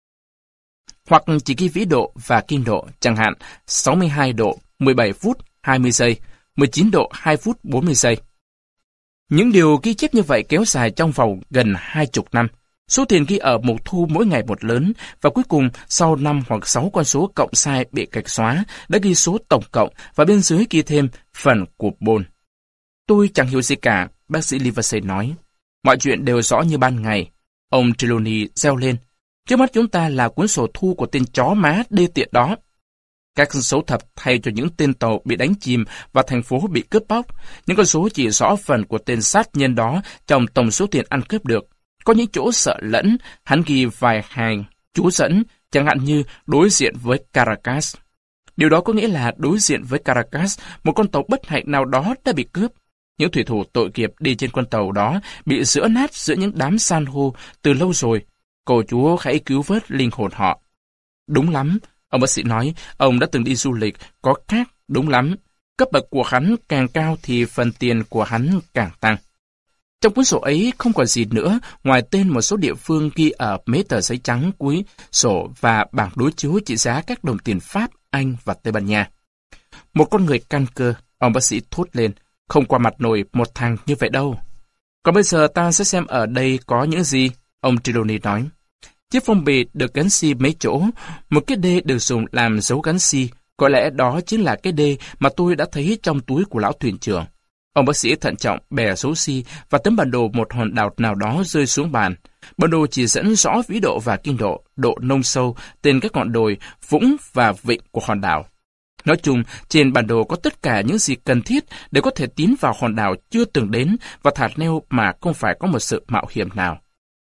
Hoặc chỉ ghi vĩ độ và kinh độ, chẳng hạn, sáu mươi hai độ, mười bảy phút, hai mươi giây, mười chín độ, hai phút, bốn mươi giây. Những điều ghi chép như vậy kéo dài trong vòng gần hai chục năm. Số tiền ghi ở mục thu mỗi ngày một lớn, và cuối cùng sau năm hoặc sáu con số cộng sai bị gạch xóa, đã ghi số tổng cộng và bên dưới ghi thêm phần của Bone. Tôi chẳng hiểu gì cả, bác sĩ Livesey nói. Mọi chuyện đều rõ như ban ngày. Ông Trelawney reo lên. Trước mắt chúng ta là cuốn sổ thu của tên chó má đê tiện đó. Các số thập thay cho những tên tàu bị đánh chìm và thành phố bị cướp bóc. Những con số chỉ rõ phần của tên sát nhân đó trong tổng số tiền ăn cướp được. Có những chỗ sợ lẫn, hắn ghi vài hàng chú dẫn, chẳng hạn như đối diện với Caracas. Điều đó có nghĩa là đối diện với Caracas, một con tàu bất hạnh nào đó đã bị cướp. Những thủy thủ tội nghiệp đi trên con tàu đó bị giữa nát giữa những đám san hô từ lâu rồi. Cầu Chúa hãy cứu vớt linh hồn họ. Đúng lắm, ông bác sĩ nói, ông đã từng đi du lịch, có khác, đúng lắm. Cấp bậc của hắn càng cao thì phần tiền của hắn càng tăng. Trong cuốn sổ ấy không còn gì nữa ngoài tên một số địa phương ghi ở mấy tờ giấy trắng cuối sổ và bảng đối chiếu trị giá các đồng tiền Pháp, Anh và Tây Ban Nha. Một con người căn cơ, ông bác sĩ thốt lên, không qua mặt nổi một thằng như vậy đâu. Còn bây giờ ta sẽ xem ở đây có những gì, ông Trelawney nói. Chiếc phong bì được gắn xi mấy chỗ, một cái đê được dùng làm dấu gắn xi, có lẽ đó chính là cái đê mà tôi đã thấy trong túi của lão thuyền trưởng. Ông bác sĩ thận trọng bè số xi và tấm bản đồ một hòn đảo nào đó rơi xuống bàn. Bản đồ chỉ dẫn rõ vĩ độ và kinh độ, độ nông sâu, tên các ngọn đồi, vũng và vịnh của hòn đảo. Nói chung, trên bản đồ có tất cả những gì cần thiết để có thể tiến vào hòn đảo chưa từng đến và thả neo mà không phải có một sự mạo hiểm nào.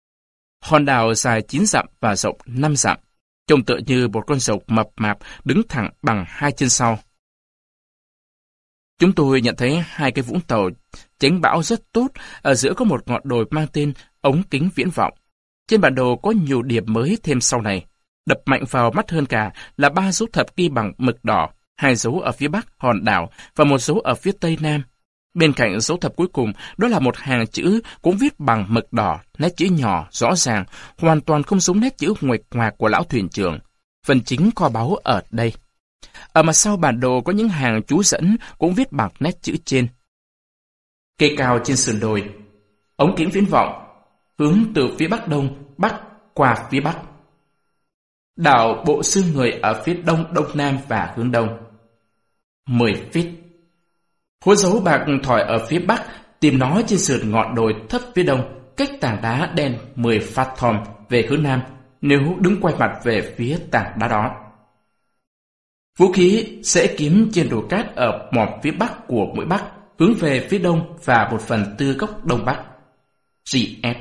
Hòn đảo dài chín dặm và rộng năm dặm, trông tựa như một con rồng mập mạp đứng thẳng bằng hai chân sau. Chúng tôi nhận thấy hai cái vũng tàu tránh bão rất tốt, ở giữa có một ngọn đồi mang tên ống kính viễn vọng. Trên bản đồ có nhiều điểm mới thêm sau này. Đập mạnh vào mắt hơn cả là ba dấu thập ghi bằng mực đỏ, hai dấu ở phía bắc hòn đảo và một dấu ở phía tây nam. Bên cạnh dấu thập cuối cùng, đó là một hàng chữ cũng viết bằng mực đỏ, nét chữ nhỏ, rõ ràng, hoàn toàn không giống nét chữ nguệch ngoạc của lão thuyền trưởng. Phần chính kho báu ở đây. Ở mặt sau bản đồ có những hàng chú dẫn cũng viết bằng nét chữ trên. Cây cao trên sườn đồi, ống kính viễn vọng, hướng từ phía bắc đông bắc qua phía bắc. Đảo bộ xương người ở phía đông đông nam và hướng đông. mười feet. Hố dấu bạc thỏi ở phía bắc, tìm nó trên sườn ngọn đồi thấp phía đông, cách tảng đá đen mười fathom về hướng nam, nếu đứng quay mặt về phía tảng đá đó. Vũ khí sẽ kiếm trên đồi cát ở mỏm phía bắc của mũi bắc, hướng về phía đông và một phần tư góc đông bắc. giê ép.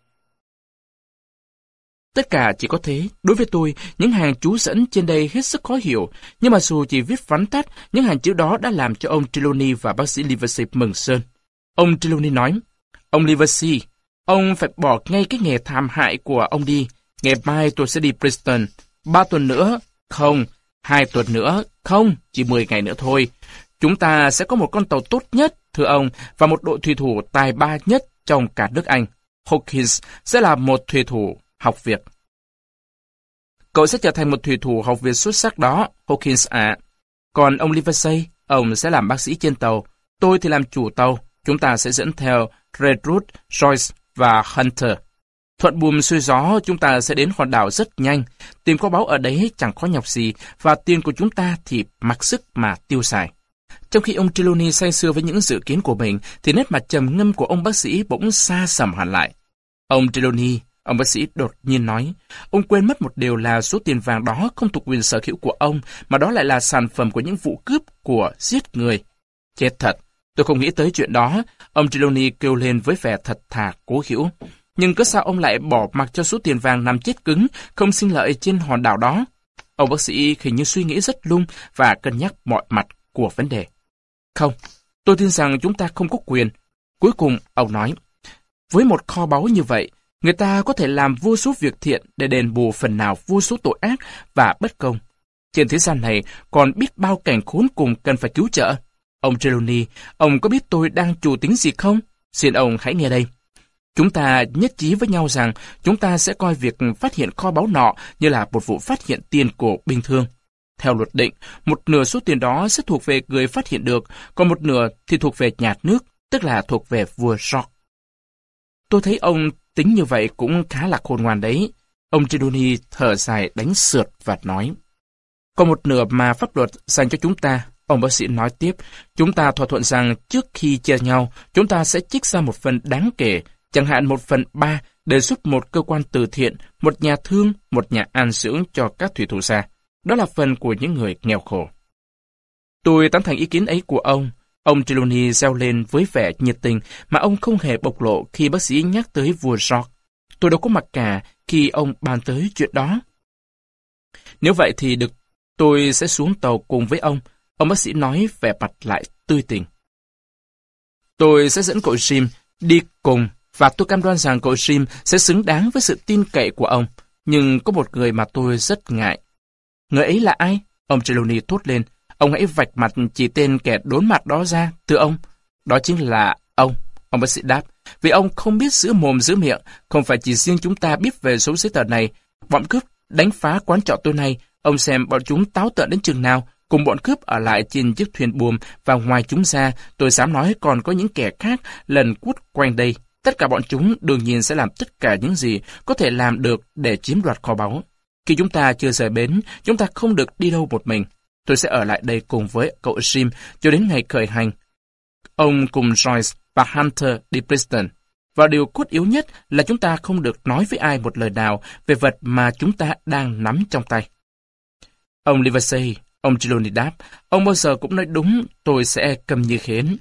Tất cả chỉ có thế. Đối với tôi, những hàng chú dẫn trên đây hết sức khó hiểu, nhưng mà dù chỉ viết vắn tắt, những hàng chữ đó đã làm cho ông Trelawney và bác sĩ Livesey mừng sơn. Ông Trelawney nói, ông Livesey, ông phải bỏ ngay cái nghề thảm hại của ông đi. Ngày mai tôi sẽ đi Princeton. Ba tuần nữa? Không. Hai tuần nữa? Không. Chỉ mười ngày nữa thôi. Chúng ta sẽ có một con tàu tốt nhất, thưa ông, và một đội thủy thủ tài ba nhất trong cả nước Anh. Hawkins sẽ là một thủy thủ học việc. Cậu sẽ trở thành một thủy thủ học việc xuất sắc đó, Hawkins ạ. Còn ông Livesey, ông sẽ làm bác sĩ trên tàu. Tôi thì làm chủ tàu. Chúng ta sẽ dẫn theo Redruth, Joyce và Hunter. Thuận buồm xuôi gió, chúng ta sẽ đến hòn đảo rất nhanh. Tìm kho báu ở đấy chẳng khó nhọc gì, và tiền của chúng ta thì mặc sức mà tiêu xài. Trong khi ông Trelawney say sưa với những dự kiến của mình, thì nét mặt trầm ngâm của ông bác sĩ bỗng xa sầm hẳn lại. Ông Trelawney, ông bác sĩ đột nhiên nói, ông quên mất một điều là số tiền vàng đó không thuộc quyền sở hữu của ông, mà đó lại là sản phẩm của những vụ cướp của giết người. Chết thật, tôi không nghĩ tới chuyện đó, ông Trelawney kêu lên với vẻ thật thà cố hữu. Nhưng cớ sao ông lại bỏ mặc cho số tiền vàng nằm chết cứng, không sinh lợi trên hòn đảo đó? Ông bác sĩ hình như suy nghĩ rất lung và cân nhắc mọi mặt của vấn đề. Không, tôi tin rằng chúng ta không có quyền. Cuối cùng, ông nói, với một kho báu như vậy, người ta có thể làm vô số việc thiện để đền bù phần nào vô số tội ác và bất công. Trên thế gian này còn biết bao cảnh khốn cùng cần phải cứu trợ. Ông Trelawney, ông có biết tôi đang chủ tính gì không? Xin ông hãy nghe đây. Chúng ta nhất trí với nhau rằng chúng ta sẽ coi việc phát hiện kho báu nọ như là một vụ phát hiện tiền của bình thường. Theo luật định, một nửa số tiền đó sẽ thuộc về người phát hiện được, còn một nửa thì thuộc về nhà nước, tức là thuộc về vua George. Tôi thấy ông tính như vậy cũng khá là khôn ngoan đấy. Ông Trelawney thở dài đánh sượt và nói. Còn một nửa mà pháp luật dành cho chúng ta, ông bác sĩ nói tiếp, chúng ta thỏa thuận rằng trước khi chia nhau, chúng ta sẽ trích ra một phần đáng kể, chẳng hạn một phần ba, đề xuất một cơ quan từ thiện, một nhà thương, một nhà an dưỡng cho các thủy thủ xa. Đó là phần của những người nghèo khổ. Tôi tán thành ý kiến ấy của ông. Ông Trelawney reo lên với vẻ nhiệt tình mà ông không hề bộc lộ khi bác sĩ nhắc tới vua George. Tôi đâu có mặc cả khi ông bàn tới chuyện đó. Nếu vậy thì được, tôi sẽ xuống tàu cùng với ông. Ông bác sĩ nói vẻ mặt lại tươi tỉnh. Tôi sẽ dẫn cậu Jim đi cùng, và tôi cam đoan rằng cậu Jim sẽ xứng đáng với sự tin cậy của ông. Nhưng có một người mà tôi rất ngại. Người ấy là ai? Ông Trelawney thốt lên. Ông hãy vạch mặt chỉ tên kẻ đốn mặt đó ra, thưa ông. Đó chính là ông. Ông bác sĩ đáp. Vì ông không biết giữ mồm giữ miệng, không phải chỉ riêng chúng ta biết về số giấy tờ này. Bọn cướp đánh phá quán trọ tối nay, ông xem bọn chúng táo tợn đến chừng nào. Cùng bọn cướp ở lại trên chiếc thuyền buồm, và ngoài chúng ra, tôi dám nói còn có những kẻ khác lần quất quanh đây. Tất cả bọn chúng đương nhiên sẽ làm tất cả những gì có thể làm được để chiếm đoạt kho báu. Khi chúng ta chưa rời bến, chúng ta không được đi đâu một mình. Tôi sẽ ở lại đây cùng với cậu Jim cho đến ngày khởi hành. Ông cùng Joyce và Hunter đi Princeton. Và điều cốt yếu nhất là chúng ta không được nói với ai một lời nào về vật mà chúng ta đang nắm trong tay. Ông Livesey, ông Trelawney đáp, ông bao giờ cũng nói đúng, tôi sẽ câm như khến.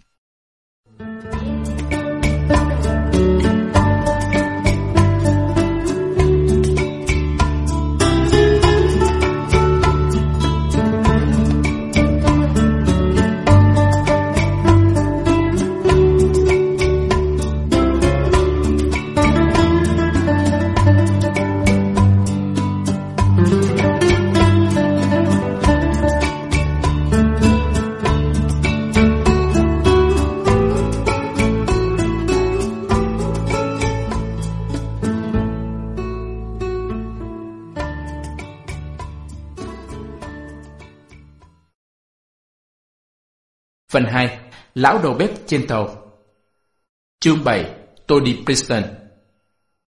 Phần hai. Lão đầu bếp trên tàu. Chương bảy. Tôi đi Princeton.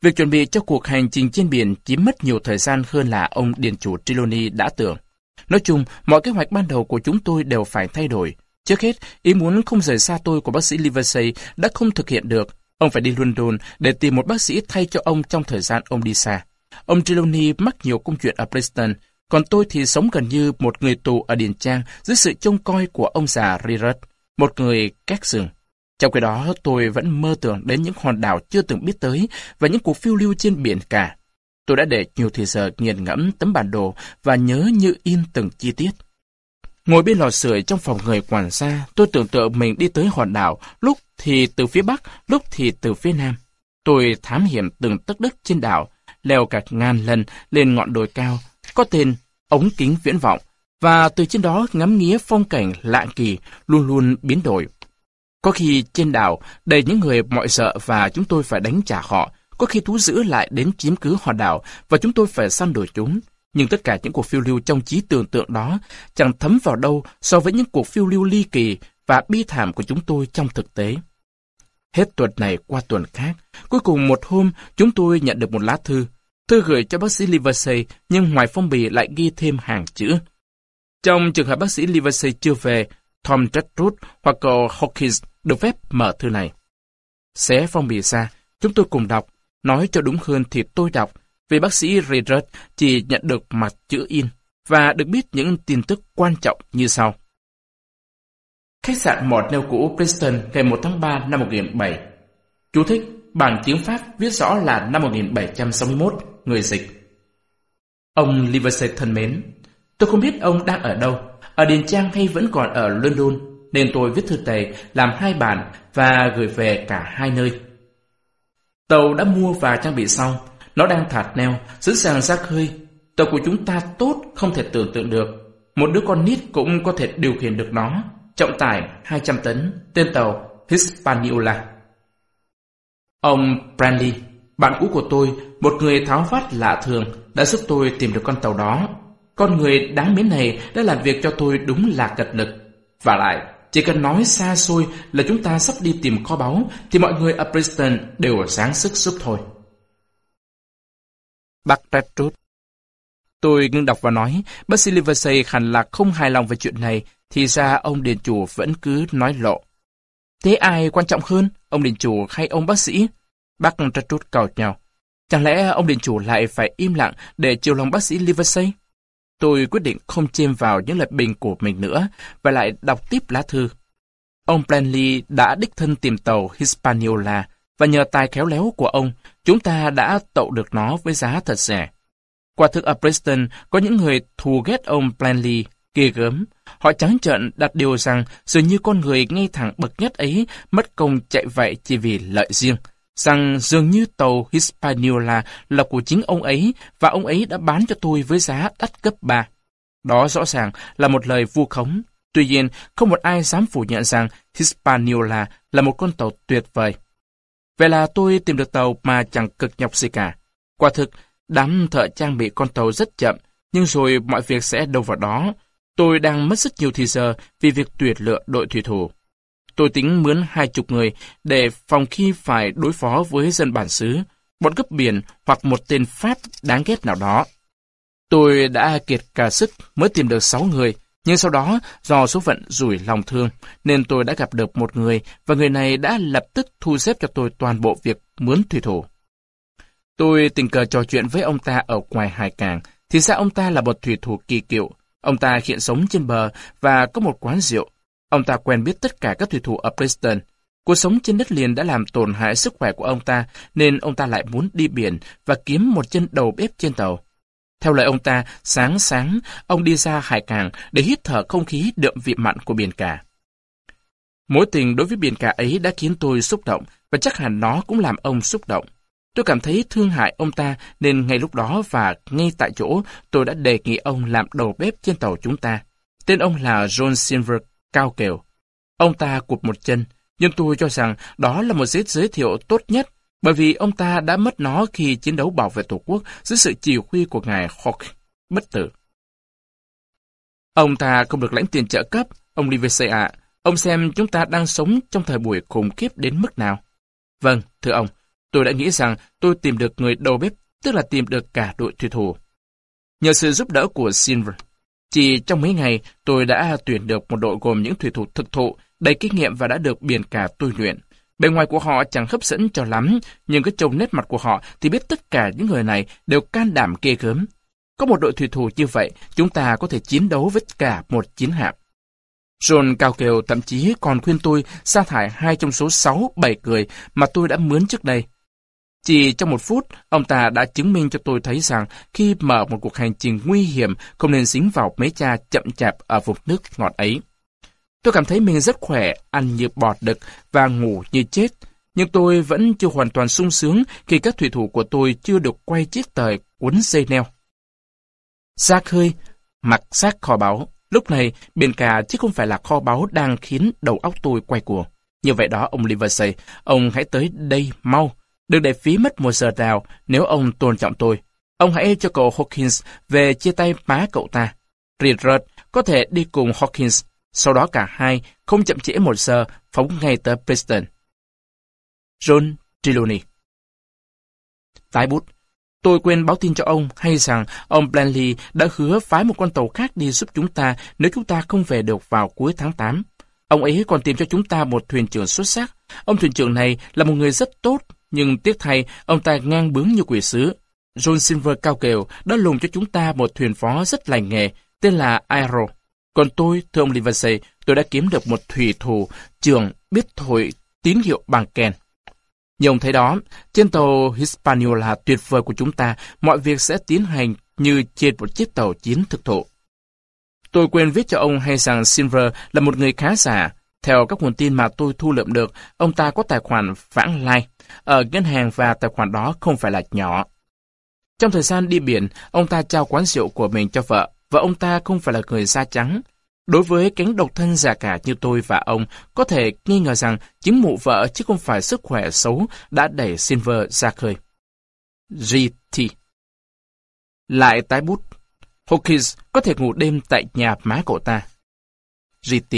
Việc chuẩn bị cho cuộc hành trình trên biển chiếm mất nhiều thời gian hơn là ông điền chủ Trelawney đã tưởng. Nói chung, mọi kế hoạch ban đầu của chúng tôi đều phải thay đổi. Trước hết, ý muốn không rời xa tôi của bác sĩ Livesey đã không thực hiện được. Ông phải đi London để tìm một bác sĩ thay cho ông trong thời gian ông đi xa. Ông Trelawney mắc nhiều công chuyện ở Preston, còn tôi thì sống gần như một người tù ở Điền Trang dưới sự trông coi của ông già Rirut, một người két giường. Trong khi đó, tôi vẫn mơ tưởng đến những hòn đảo chưa từng biết tới và những cuộc phiêu lưu trên biển cả. Tôi đã để nhiều thời giờ nghiền ngẫm tấm bản đồ và nhớ như in từng chi tiết. Ngồi bên lò sưởi trong phòng người quản gia, tôi tưởng tượng mình đi tới hòn đảo, lúc thì từ phía bắc, lúc thì từ phía nam. Tôi thám hiểm từng tấc đất trên đảo, leo cả ngàn lần lên ngọn đồi cao, có tên ống kính viễn vọng, và từ trên đó ngắm nghía phong cảnh lạ kỳ, luôn luôn biến đổi. Có khi trên đảo đầy những người mọi sợ và chúng tôi phải đánh trả họ, có khi thú dữ lại đến chiếm cứ hòn đảo và chúng tôi phải săn đuổi chúng. Nhưng tất cả những cuộc phiêu lưu trong trí tưởng tượng đó chẳng thấm vào đâu so với những cuộc phiêu lưu ly kỳ và bi thảm của chúng tôi trong thực tế. Hết tuần này qua tuần khác, cuối cùng một hôm chúng tôi nhận được một lá thư. Thư gửi cho bác sĩ Livesey, nhưng ngoài phong bì lại ghi thêm hàng chữ. Trong trường hợp bác sĩ Livesey chưa về, Tom Trethwood hoặc cậu Hawkins được phép mở thư này. Xé phong bì ra, chúng tôi cùng đọc. Nói cho đúng hơn thì tôi đọc, vì bác sĩ Rirut chỉ nhận được mặt chữ in và được biết những tin tức quan trọng như sau. Khách sạn Mort neo cũ Preston ngày một tháng ba năm một nghìn bảy trăm. Chú thích, bảng tiếng Pháp viết rõ là năm một nghìn bảy trăm sáu mươi mốt, người dịch. Ông Livesey thân mến, tôi không biết ông đang ở đâu, ở Điền Trang hay vẫn còn ở London, nên tôi viết thư tày làm hai bản và gửi về cả hai nơi. Tàu đã mua và trang bị xong, nó đang thạt neo, sẵn sàng ra khơi. Tàu của chúng ta tốt không thể tưởng tượng được. Một đứa con nít cũng có thể điều khiển được nó. Trọng tải hai trăm tấn, tên tàu Hispaniola. Ông Branly, bạn cũ của tôi, một người tháo vát lạ thường, đã giúp tôi tìm được con tàu đó. Con người đáng mến này đã làm việc cho tôi đúng là cật lực. Và lại, chỉ cần nói xa xôi là chúng ta sắp đi tìm kho báu, thì mọi người ở Preston đều sáng sức giúp thôi. Bác Trethwood. Tôi ngưng đọc và nói, bác sĩ Livesey hẳn là không hài lòng về chuyện này, thì ra ông điền chủ vẫn cứ nói lộ. Thế ai quan trọng hơn, ông điền chủ hay ông bác sĩ? Bác Trethwood cào nhau. Chẳng lẽ ông điền chủ lại phải im lặng để chiều lòng bác sĩ Livesey? Tôi quyết định không chêm vào những lời bình của mình nữa và lại đọc tiếp lá thư. Ông Blanley đã đích thân tìm tàu Hispaniola và nhờ tài khéo léo của ông, chúng ta đã tậu được nó với giá thật rẻ. Quả thực ở Preston có những người thù ghét ông Blanley ghê gớm. Họ trắng trợn đặt điều rằng dường như con người ngay thẳng bậc nhất ấy mất công chạy vậy chỉ vì lợi riêng, rằng dường như tàu Hispaniola là của chính ông ấy và ông ấy đã bán cho tôi với giá đắt gấp ba. Đó rõ ràng là một lời vu khống. Tuy nhiên, không một ai dám phủ nhận rằng Hispaniola là một con tàu tuyệt vời. Vậy là tôi tìm được tàu mà chẳng cực nhọc gì cả. Quả thực, đám thợ trang bị con tàu rất chậm, nhưng rồi mọi việc sẽ đâu vào đó. Tôi đang mất rất nhiều thời giờ vì việc tuyển lựa đội thủy thủ. Tôi tính mướn hai chục người để phòng khi phải đối phó với dân bản xứ, bọn cướp biển hoặc một tên Pháp đáng ghét nào đó. Tôi đã kiệt cả sức mới tìm được sáu người, nhưng sau đó do số phận rủi lòng thương nên tôi đã gặp được một người và người này đã lập tức thu xếp cho tôi toàn bộ việc mướn thủy thủ. Tôi tình cờ trò chuyện với ông ta ở ngoài hải cảng, thì ra ông ta là một thủy thủ kỳ cựu. Ông ta hiện sống trên bờ và có một quán rượu. Ông ta quen biết tất cả các thủy thủ ở Preston. Cuộc sống trên đất liền đã làm tổn hại sức khỏe của ông ta, nên ông ta lại muốn đi biển và kiếm một chân đầu bếp trên tàu. Theo lời ông ta, sáng sáng, ông đi ra hải cảng để hít thở không khí đượm vị mặn của biển cả. Mối tình đối với biển cả ấy đã khiến tôi xúc động, và chắc hẳn nó cũng làm ông xúc động. Tôi cảm thấy thương hại ông ta, nên ngay lúc đó và ngay tại chỗ, tôi đã đề nghị ông làm đầu bếp trên tàu chúng ta. Tên ông là John Silver cao kèo. Ông ta cụt một chân, nhưng tôi cho rằng đó là một giấy giới thiệu tốt nhất, bởi vì ông ta đã mất nó khi chiến đấu bảo vệ Tổ quốc dưới sự chỉ huy của ngài Hawke, bất tử. Ông ta không được lãnh tiền trợ cấp, ông Livesey ạ. Ông xem chúng ta đang sống trong thời buổi khủng khiếp đến mức nào. Vâng, thưa ông, Tôi đã nghĩ rằng tôi tìm được người đầu bếp, tức là tìm được cả đội thủy thủ. Nhờ sự giúp đỡ của Silver, chỉ trong mấy ngày tôi đã tuyển được một đội gồm những thủy thủ thực thụ, đầy kinh nghiệm và đã được biển cả tôi luyện. Bề ngoài của họ chẳng hấp dẫn cho lắm, nhưng cái trông nét mặt của họ thì biết tất cả những người này đều can đảm ghê gớm. Có một đội thủy thủ như vậy, chúng ta có thể chiến đấu với cả một chiến hạm. John cao kèo thậm chí còn khuyên tôi sa thải hai trong số sáu, bảy người mà tôi đã mướn trước đây. Chỉ trong một phút, ông ta đã chứng minh cho tôi thấy rằng khi mở một cuộc hành trình nguy hiểm không nên dính vào mế cha chậm chạp ở vùng nước ngọt ấy. Tôi cảm thấy mình rất khỏe, ăn như bọt đực và ngủ như chết, nhưng tôi vẫn chưa hoàn toàn sung sướng khi các thủy thủ của tôi chưa được quay chiếc tời cuốn dây neo. Ra khơi, mặc xác kho báu. Lúc này, biển cả chứ không phải là kho báu đang khiến đầu óc tôi quay cuồng. Như vậy đó, ông Livesey, ông hãy tới đây mau. Đừng để phí mất một giờ nào nếu ông tôn trọng tôi. Ông hãy cho cậu Hawkins về chia tay má cậu ta. Reed có thể đi cùng Hawkins. Sau đó cả hai, không chậm trễ một giờ, phóng ngay tới Preston. John Trelawney. Tái bút. Tôi quên báo tin cho ông hay rằng ông Blanley đã hứa phái một con tàu khác đi giúp chúng ta nếu chúng ta không về được vào cuối tháng tám. Ông ấy còn tìm cho chúng ta một thuyền trưởng xuất sắc. Ông thuyền trưởng này là một người rất tốt, nhưng tiếc thay, ông ta ngang bướng như quỷ sứ. John Silver cao kèo đã lùng cho chúng ta một thuyền phó rất lành nghề, tên là Aero. Còn tôi, thưa ông Livesey, tôi đã kiếm được một thủy thủ trưởng biết thổi tín hiệu bằng kèn. Như ông thấy đó, trên tàu Hispaniola tuyệt vời của chúng ta, mọi việc sẽ tiến hành như trên một chiếc tàu chiến thực thụ. Tôi quên viết cho ông hay rằng Silver là một người khá giả. Theo các nguồn tin mà tôi thu lượm được, ông ta có tài khoản vãng lai ở ngân hàng và tài khoản đó không phải là nhỏ. Trong thời gian đi biển, ông ta trao quán rượu của mình cho vợ, và ông ta không phải là người da trắng. Đối với cánh độc thân già cả như tôi và ông, có thể nghi ngờ rằng chính mụ vợ chứ không phải sức khỏe xấu đã đẩy Silver ra khơi. giê tê. Lại tái bút. Hawkins có thể ngủ đêm tại nhà má cậu ta. giê tê.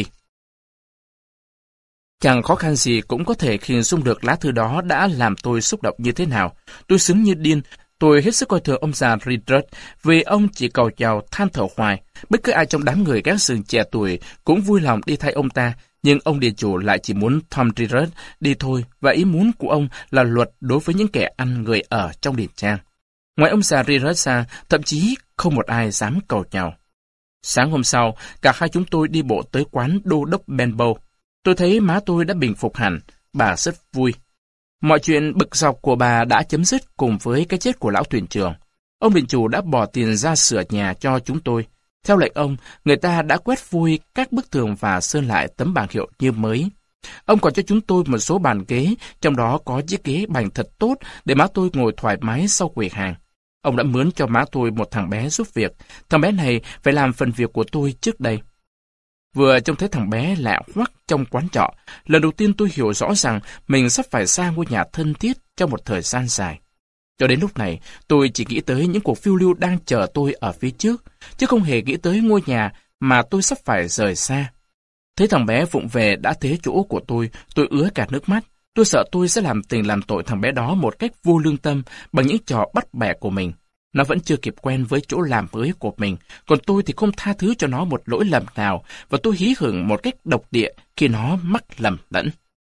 Chẳng khó khăn gì cũng có thể hình dung được lá thư đó đã làm tôi xúc động như thế nào. Tôi sướng như điên. Tôi hết sức coi thường ông già Reed vì ông chỉ cầu chào than thở hoài. Bất cứ ai trong đám người gác sừng trẻ tuổi cũng vui lòng đi thay ông ta, nhưng ông địa chủ lại chỉ muốn Tom Reed đi thôi, và ý muốn của ông là luật đối với những kẻ ăn người ở trong điển trang. Ngoài ông già Reed ra, thậm chí không một ai dám cầu chào. Sáng hôm sau, cả hai chúng tôi đi bộ tới quán đô đốc Benbow. Tôi thấy má tôi đã bình phục hẳn, bà rất vui. Mọi chuyện bực dọc của bà đã chấm dứt cùng với cái chết của lão thuyền trưởng. Ông địa chủ đã bỏ tiền ra sửa nhà cho chúng tôi. Theo lệnh ông, người ta đã quét vui các bức tường và sơn lại tấm bảng hiệu như mới. Ông còn cho chúng tôi một số bàn ghế, trong đó có chiếc ghế bành thật tốt để má tôi ngồi thoải mái sau quầy hàng. Ông đã mướn cho má tôi một thằng bé giúp việc. Thằng bé này phải làm phần việc của tôi trước đây. Vừa trông thấy thằng bé lạ hoắc trong quán trọ, lần đầu tiên tôi hiểu rõ rằng mình sắp phải xa ngôi nhà thân thiết trong một thời gian dài. Cho đến lúc này, tôi chỉ nghĩ tới những cuộc phiêu lưu đang chờ tôi ở phía trước, chứ không hề nghĩ tới ngôi nhà mà tôi sắp phải rời xa. Thấy thằng bé vụng về đã thế chỗ của tôi, tôi ứa cả nước mắt. Tôi sợ tôi sẽ làm tình làm tội thằng bé đó một cách vô lương tâm bằng những trò bắt bẻ của mình. Nó vẫn chưa kịp quen với chỗ làm mới của mình, còn tôi thì không tha thứ cho nó một lỗi lầm nào, và tôi hí hửng một cách độc địa khi nó mắc lầm lẫn.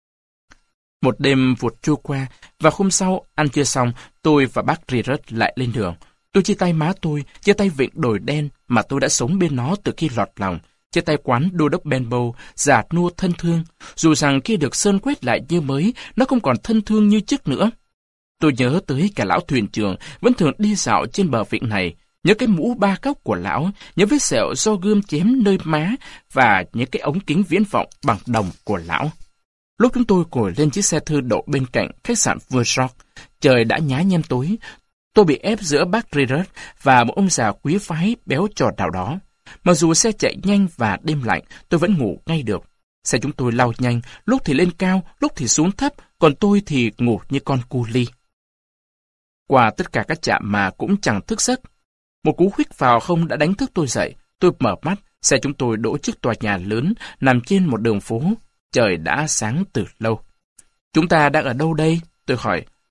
Một đêm vụt trôi qua, và hôm sau, ăn trưa xong, tôi và bác Reed lại lên đường. Tôi chia tay má tôi, chia tay vịnh đồi đen mà tôi đã sống bên nó từ khi lọt lòng, chia tay quán đô đốc Benbow, già nua thân thương, dù rằng khi được sơn quét lại như mới, nó không còn thân thương như trước nữa. Tôi nhớ tới cả lão thuyền trưởng vẫn thường đi dạo trên bờ vịnh này, nhớ cái mũ ba góc của lão, nhớ vết sẹo do gươm chém nơi má và những cái ống kính viễn vọng bằng đồng của lão. Lúc chúng tôi ngồi lên chiếc xe thư đậu bên cạnh khách sạn Versort, trời đã nhá nhem tối. Tôi bị ép giữa bác Reed và một ông già quý phái béo tròn nào đó. Mặc dù xe chạy nhanh và đêm lạnh, tôi vẫn ngủ ngay được. Xe chúng tôi lao nhanh, lúc thì lên cao, lúc thì xuống thấp, còn tôi thì ngủ như con cu li. Qua tất cả các trạm mà cũng chẳng thức giấc. Một cú huých vào hông đã đánh thức tôi dậy. Tôi mở mắt, xe chúng tôi đỗ trước tòa nhà lớn nằm trên một đường phố. Trời đã sáng từ lâu. Chúng ta đang ở đâu đây? Tôi hỏi.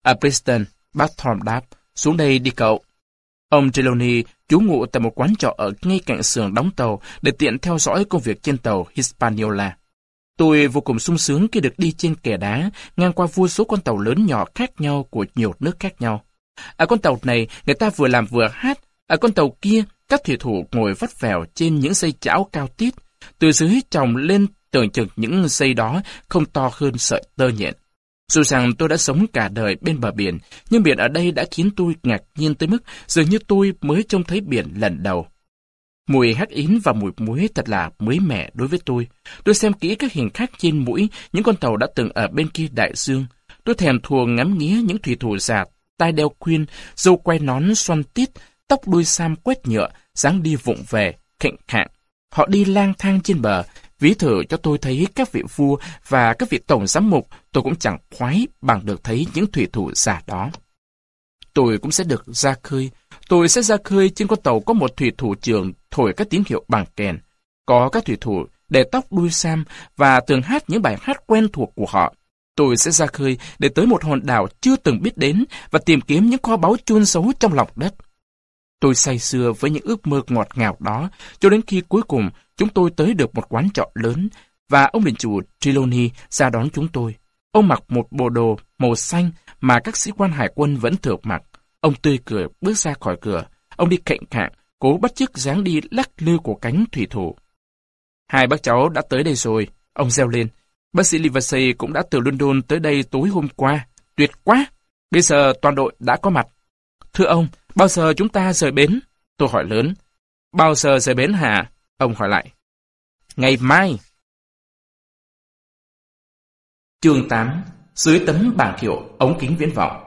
À, Preston, bác Thorne đáp, xuống đây đi cậu. Ông Trelawney trú ngụ tại một quán trọ ở ngay cạnh xưởng đóng tàu để tiện theo dõi công việc trên tàu Hispaniola. Tôi vô cùng sung sướng khi được đi trên kè đá ngang qua vô số con tàu lớn nhỏ khác nhau của nhiều nước khác nhau. Ở con tàu này, người ta vừa làm vừa hát. Ở con tàu kia, các thủy thủ ngồi vắt vẻo trên những dây chảo cao tít. Từ dưới tròng lên tưởng chừng những dây đó không to hơn sợi tơ nhện. Dù rằng tôi đã sống cả đời bên bờ biển, nhưng biển ở đây đã khiến tôi ngạc nhiên tới mức dường như tôi mới trông thấy biển lần đầu. Mùi hắc ín và mùi muối thật là mới mẻ đối với tôi. Tôi xem kỹ các hình khắc trên mũi những con tàu đã từng ở bên kia đại dương. Tôi thèm thuồng ngắm nghía những thủy thủ già, tai đeo khuyên, râu quai nón xoăn tít, tóc đuôi sam quét nhựa, dáng đi vụng về, khệnh khạng. Họ đi lang thang trên bờ. Ví thử cho tôi thấy các vị vua và các vị tổng giám mục, tôi cũng chẳng khoái bằng được thấy những thủy thủ già đó. Tôi cũng sẽ được ra khơi. Tôi sẽ ra khơi trên con tàu có một thủy thủ trưởng thổi các tín hiệu bằng kèn. Có các thủy thủ để tóc đuôi sam và thường hát những bài hát quen thuộc của họ. Tôi sẽ ra khơi để tới một hòn đảo chưa từng biết đến và tìm kiếm những kho báu chôn giấu trong lòng đất. Tôi say sưa với những ước mơ ngọt ngào đó, cho đến khi cuối cùng chúng tôi tới được một quán trọ lớn, và ông lính chủ Trelawney ra đón chúng tôi. Ông mặc một bộ đồ màu xanh mà các sĩ quan hải quân vẫn thường mặc. Ông tươi cười bước ra khỏi cửa. Ông đi khệnh khạng, cố bắt chước dáng đi lắc lư của cánh thủy thủ. Hai bác cháu đã tới đây rồi, ông reo lên. Bác sĩ Livesey cũng đã từ London tới đây tối hôm qua. Tuyệt quá! Bây giờ toàn đội đã có mặt. Thưa ông, bao giờ chúng ta rời bến? Tôi hỏi lớn. Bao giờ rời bến hả? Ông hỏi lại. Ngày mai. Chương tám. Dưới tấm bảng hiệu ống kính viễn vọng.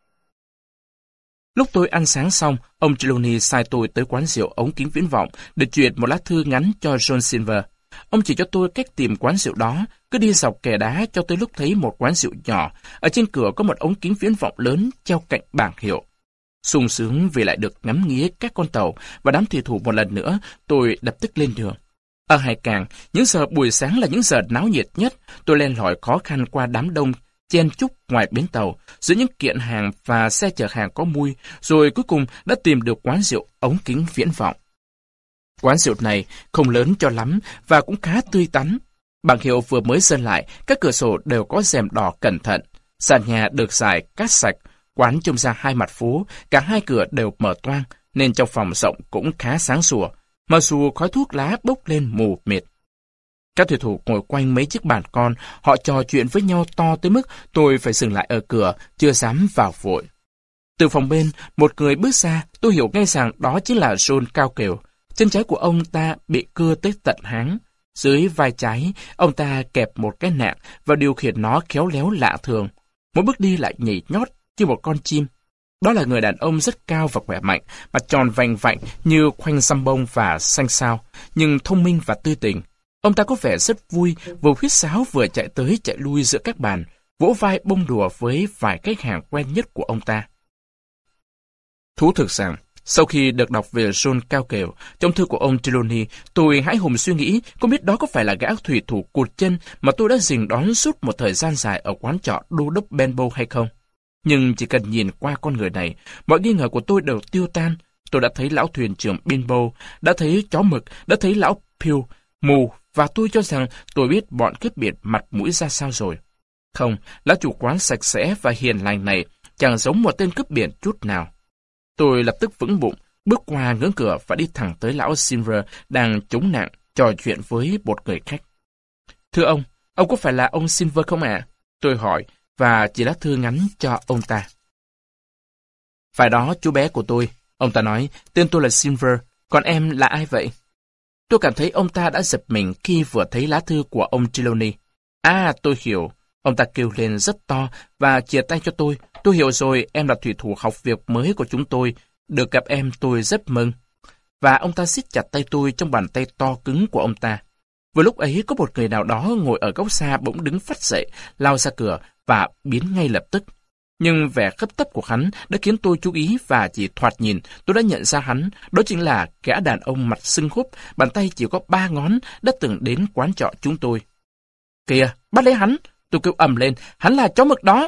Lúc tôi ăn sáng xong, ông Trelawney sai tôi tới quán rượu ống kính viễn vọng để chuyển một lá thư ngắn cho John Silver. Ông chỉ cho tôi cách tìm quán rượu đó, cứ đi dọc kè đá cho tới lúc thấy một quán rượu nhỏ. Ở trên cửa có một ống kính viễn vọng lớn treo cạnh bảng hiệu. Sung sướng vì lại được ngắm nghía các con tàu và đám thủy thủ một lần nữa, tôi lập tức lên đường. Ở Hải Cảng, những giờ buổi sáng là những giờ náo nhiệt nhất. Tôi len lỏi khó khăn qua đám đông chen chúc ngoài bến tàu, giữa những kiện hàng và xe chở hàng có mùi, rồi cuối cùng đã tìm được quán rượu ống kính viễn vọng. Quán rượu này không lớn cho lắm và cũng khá tươi tắn. Bảng hiệu vừa mới sơn lại, các cửa sổ đều có rèm đỏ cẩn thận. Sàn nhà được rải cát sạch, quán trông ra hai mặt phố, cả hai cửa đều mở toang, nên trong phòng rộng cũng khá sáng sủa, mặc dù khói thuốc lá bốc lên mù mịt. Các thủy thủ ngồi quanh mấy chiếc bàn con, họ trò chuyện với nhau to tới mức tôi phải dừng lại ở cửa, chưa dám vào vội. Từ phòng bên, một người bước ra, tôi hiểu ngay rằng đó chính là John cao kiều. Chân trái của ông ta bị cưa tới tận háng. Dưới vai trái, ông ta kẹp một cái nạng và điều khiển nó khéo léo lạ thường. Mỗi bước đi lại nhảy nhót như một con chim. Đó là người đàn ông rất cao và khỏe mạnh, mặt tròn vành vạnh như khoanh xăm bông và xanh xao, nhưng thông minh và tươi tỉnh. Ông ta có vẻ rất vui, vừa huýt sáo vừa chạy tới chạy lui giữa các bàn, vỗ vai bông đùa với vài khách hàng quen nhất của ông ta. Thú thực rằng, sau khi được đọc về John cao kiều trong thư của ông Trelawney, tôi hãi hùng suy nghĩ không biết đó có phải là gã thủy thủ cụt chân mà tôi đã dình đón suốt một thời gian dài ở quán trọ đô đốc Benbow hay không. Nhưng chỉ cần nhìn qua con người này, mọi nghi ngờ của tôi đều tiêu tan. Tôi đã thấy lão thuyền trưởng Benbow, đã thấy chó mực, đã thấy lão Pew, mù, và tôi cho rằng tôi biết bọn cướp biển mặt mũi ra sao rồi. Không, lão chủ quán sạch sẽ và hiền lành này chẳng giống một tên cướp biển chút nào. Tôi lập tức vững bụng, bước qua ngưỡng cửa và đi thẳng tới lão Silver đang chống nạn, trò chuyện với một người khách. Thưa ông, ông có phải là ông Silver không ạ? Tôi hỏi, và chỉ lá thư ngắn cho ông ta. Phải đó, chú bé của tôi. Ông ta nói, tên tôi là Silver, còn em là ai vậy? Tôi cảm thấy ông ta đã giật mình khi vừa thấy lá thư của ông Trelawney. À, tôi hiểu. Ông ta kêu lên rất to và chìa tay cho tôi. Tôi hiểu rồi, em là thủy thủ học việc mới của chúng tôi. Được gặp em tôi rất mừng. Và ông ta siết chặt tay tôi trong bàn tay to cứng của ông ta. Vừa lúc ấy có một người nào đó ngồi ở góc xa bỗng đứng phắt dậy, lao ra cửa và biến ngay lập tức. Nhưng vẻ khấp tấp của hắn đã khiến tôi chú ý và chỉ thoạt nhìn tôi đã nhận ra hắn. Đó chính là gã đàn ông mặt sưng húp, bàn tay chỉ có ba ngón đã từng đến quán trọ chúng tôi. Kìa, bắt lấy hắn! Tôi kêu ầm lên, hắn là chó mực đó!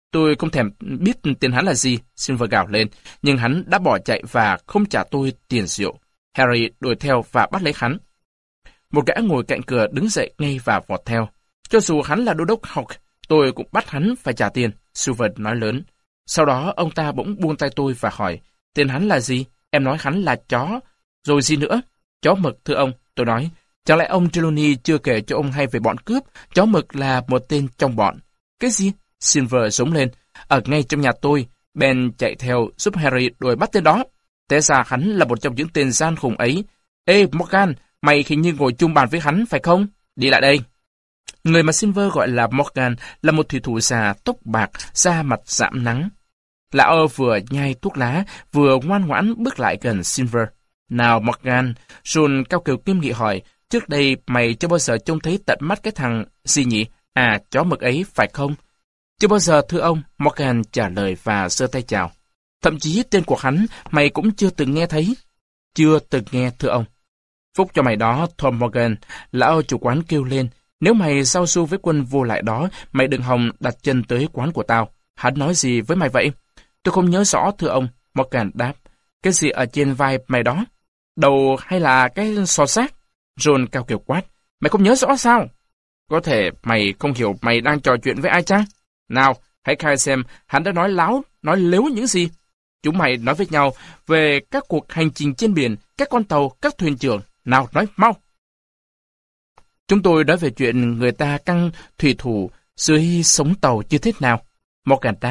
Tôi không thèm biết tên hắn là gì, Silver gào lên, nhưng hắn đã bỏ chạy và không trả tôi tiền rượu. Harry đuổi theo và bắt lấy hắn. Một gã ngồi cạnh cửa đứng dậy ngay và vọt theo. Cho dù hắn là đô đốc Hawk, tôi cũng bắt hắn phải trả tiền, Silver nói lớn. Sau đó ông ta bỗng buông tay tôi và hỏi, tên hắn là gì? Em nói hắn là chó. Rồi gì nữa? Chó mực, thưa ông, tôi nói. Chẳng lẽ ông Trelawney chưa kể cho ông hay về bọn cướp? Chó mực là một tên trong bọn. Cái gì? Silver sống lên. Ở ngay trong nhà tôi, Ben chạy theo giúp Harry đuổi bắt tên đó. Té ra hắn là một trong những tên gian khủng ấy. Ê, Morgan, mày hình như ngồi chung bàn với hắn, phải không? Đi lại đây. Người mà Silver gọi là Morgan là một thủy thủ già, tóc bạc, da mặt rạm nắng. Lão vừa nhai thuốc lá, vừa ngoan ngoãn bước lại gần Silver. Nào Morgan, Ron cao kiều nghiêm nghị hỏi, trước đây mày chưa bao giờ trông thấy tận mắt cái thằng gì nhỉ? À, chó mực ấy, phải không? Chưa bao giờ, thưa ông, Morgan trả lời và giơ tay chào. Thậm chí tên của hắn mày cũng chưa từng nghe thấy. Chưa từng nghe, thưa ông. Phúc cho mày đó, Tom Morgan, lão chủ quán kêu lên. Nếu mày giao du với quân vô lại đó, mày đừng hòng đặt chân tới quán của tao. Hắn nói gì với mày vậy? Tôi không nhớ rõ, thưa ông, Morgan đáp. Cái gì ở trên vai mày đó? Đầu hay là cái sọ xác? Ron cao kiểu quát. Mày không nhớ rõ sao? Có thể mày không hiểu mày đang trò chuyện với ai chăng? Nào, hãy khai xem hắn đã nói láo, nói lếu những gì. Chúng mày nói với nhau về các cuộc hành trình trên biển, các con tàu, các thuyền trưởng. Nào, nói mau. Chúng tôi nói về chuyện người ta căng thủy thủ dưới sống tàu như thế nào. Morgan đáp.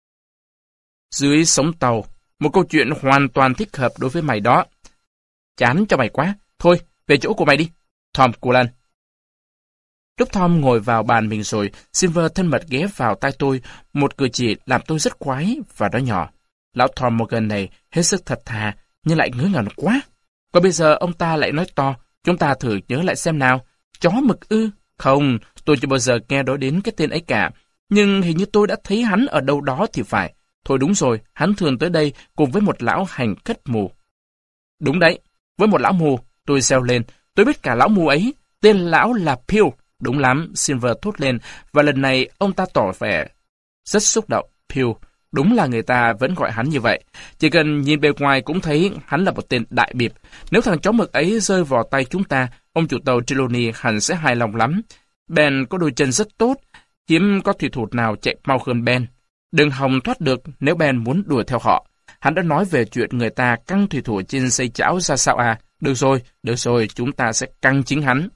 Dưới sống tàu, một câu chuyện hoàn toàn thích hợp đối với mày đó. Chán cho mày quá. Thôi, về chỗ của mày đi. Tom Cullen. Lúc Tom ngồi vào bàn mình rồi, Silver thân mật ghé vào tai tôi, một cử chỉ làm tôi rất khoái và nói nhỏ. Lão Tom Morgan này hết sức thật thà, nhưng lại ngớ ngẩn quá. Còn bây giờ ông ta lại nói to, chúng ta thử nhớ lại xem nào. Chó mực ư? Không, tôi chưa bao giờ nghe nói đến cái tên ấy cả. Nhưng hình như tôi đã thấy hắn ở đâu đó thì phải. Thôi đúng rồi, hắn thường tới đây cùng với một lão hành khất mù. Đúng đấy, với một lão mù, tôi reo lên. Tôi biết cả lão mù ấy, tên lão là Peel. Đúng lắm, Silver thốt lên, và lần này ông ta tỏ vẻ rất xúc động. Peel, đúng là người ta vẫn gọi hắn như vậy. Chỉ cần nhìn bề ngoài cũng thấy hắn là một tên đại biệp. Nếu thằng chó mực ấy rơi vào tay chúng ta, ông chủ tàu Trelawney hẳn sẽ hài lòng lắm. Ben có đôi chân rất tốt, hiếm có thủy thủ nào chạy mau hơn Ben. Đừng hòng thoát được nếu Ben muốn đuổi theo họ. Hắn đã nói về chuyện người ta căng thủy thủ trên dây chảo ra sao à? Được rồi, được rồi, chúng ta sẽ căng chính hắn.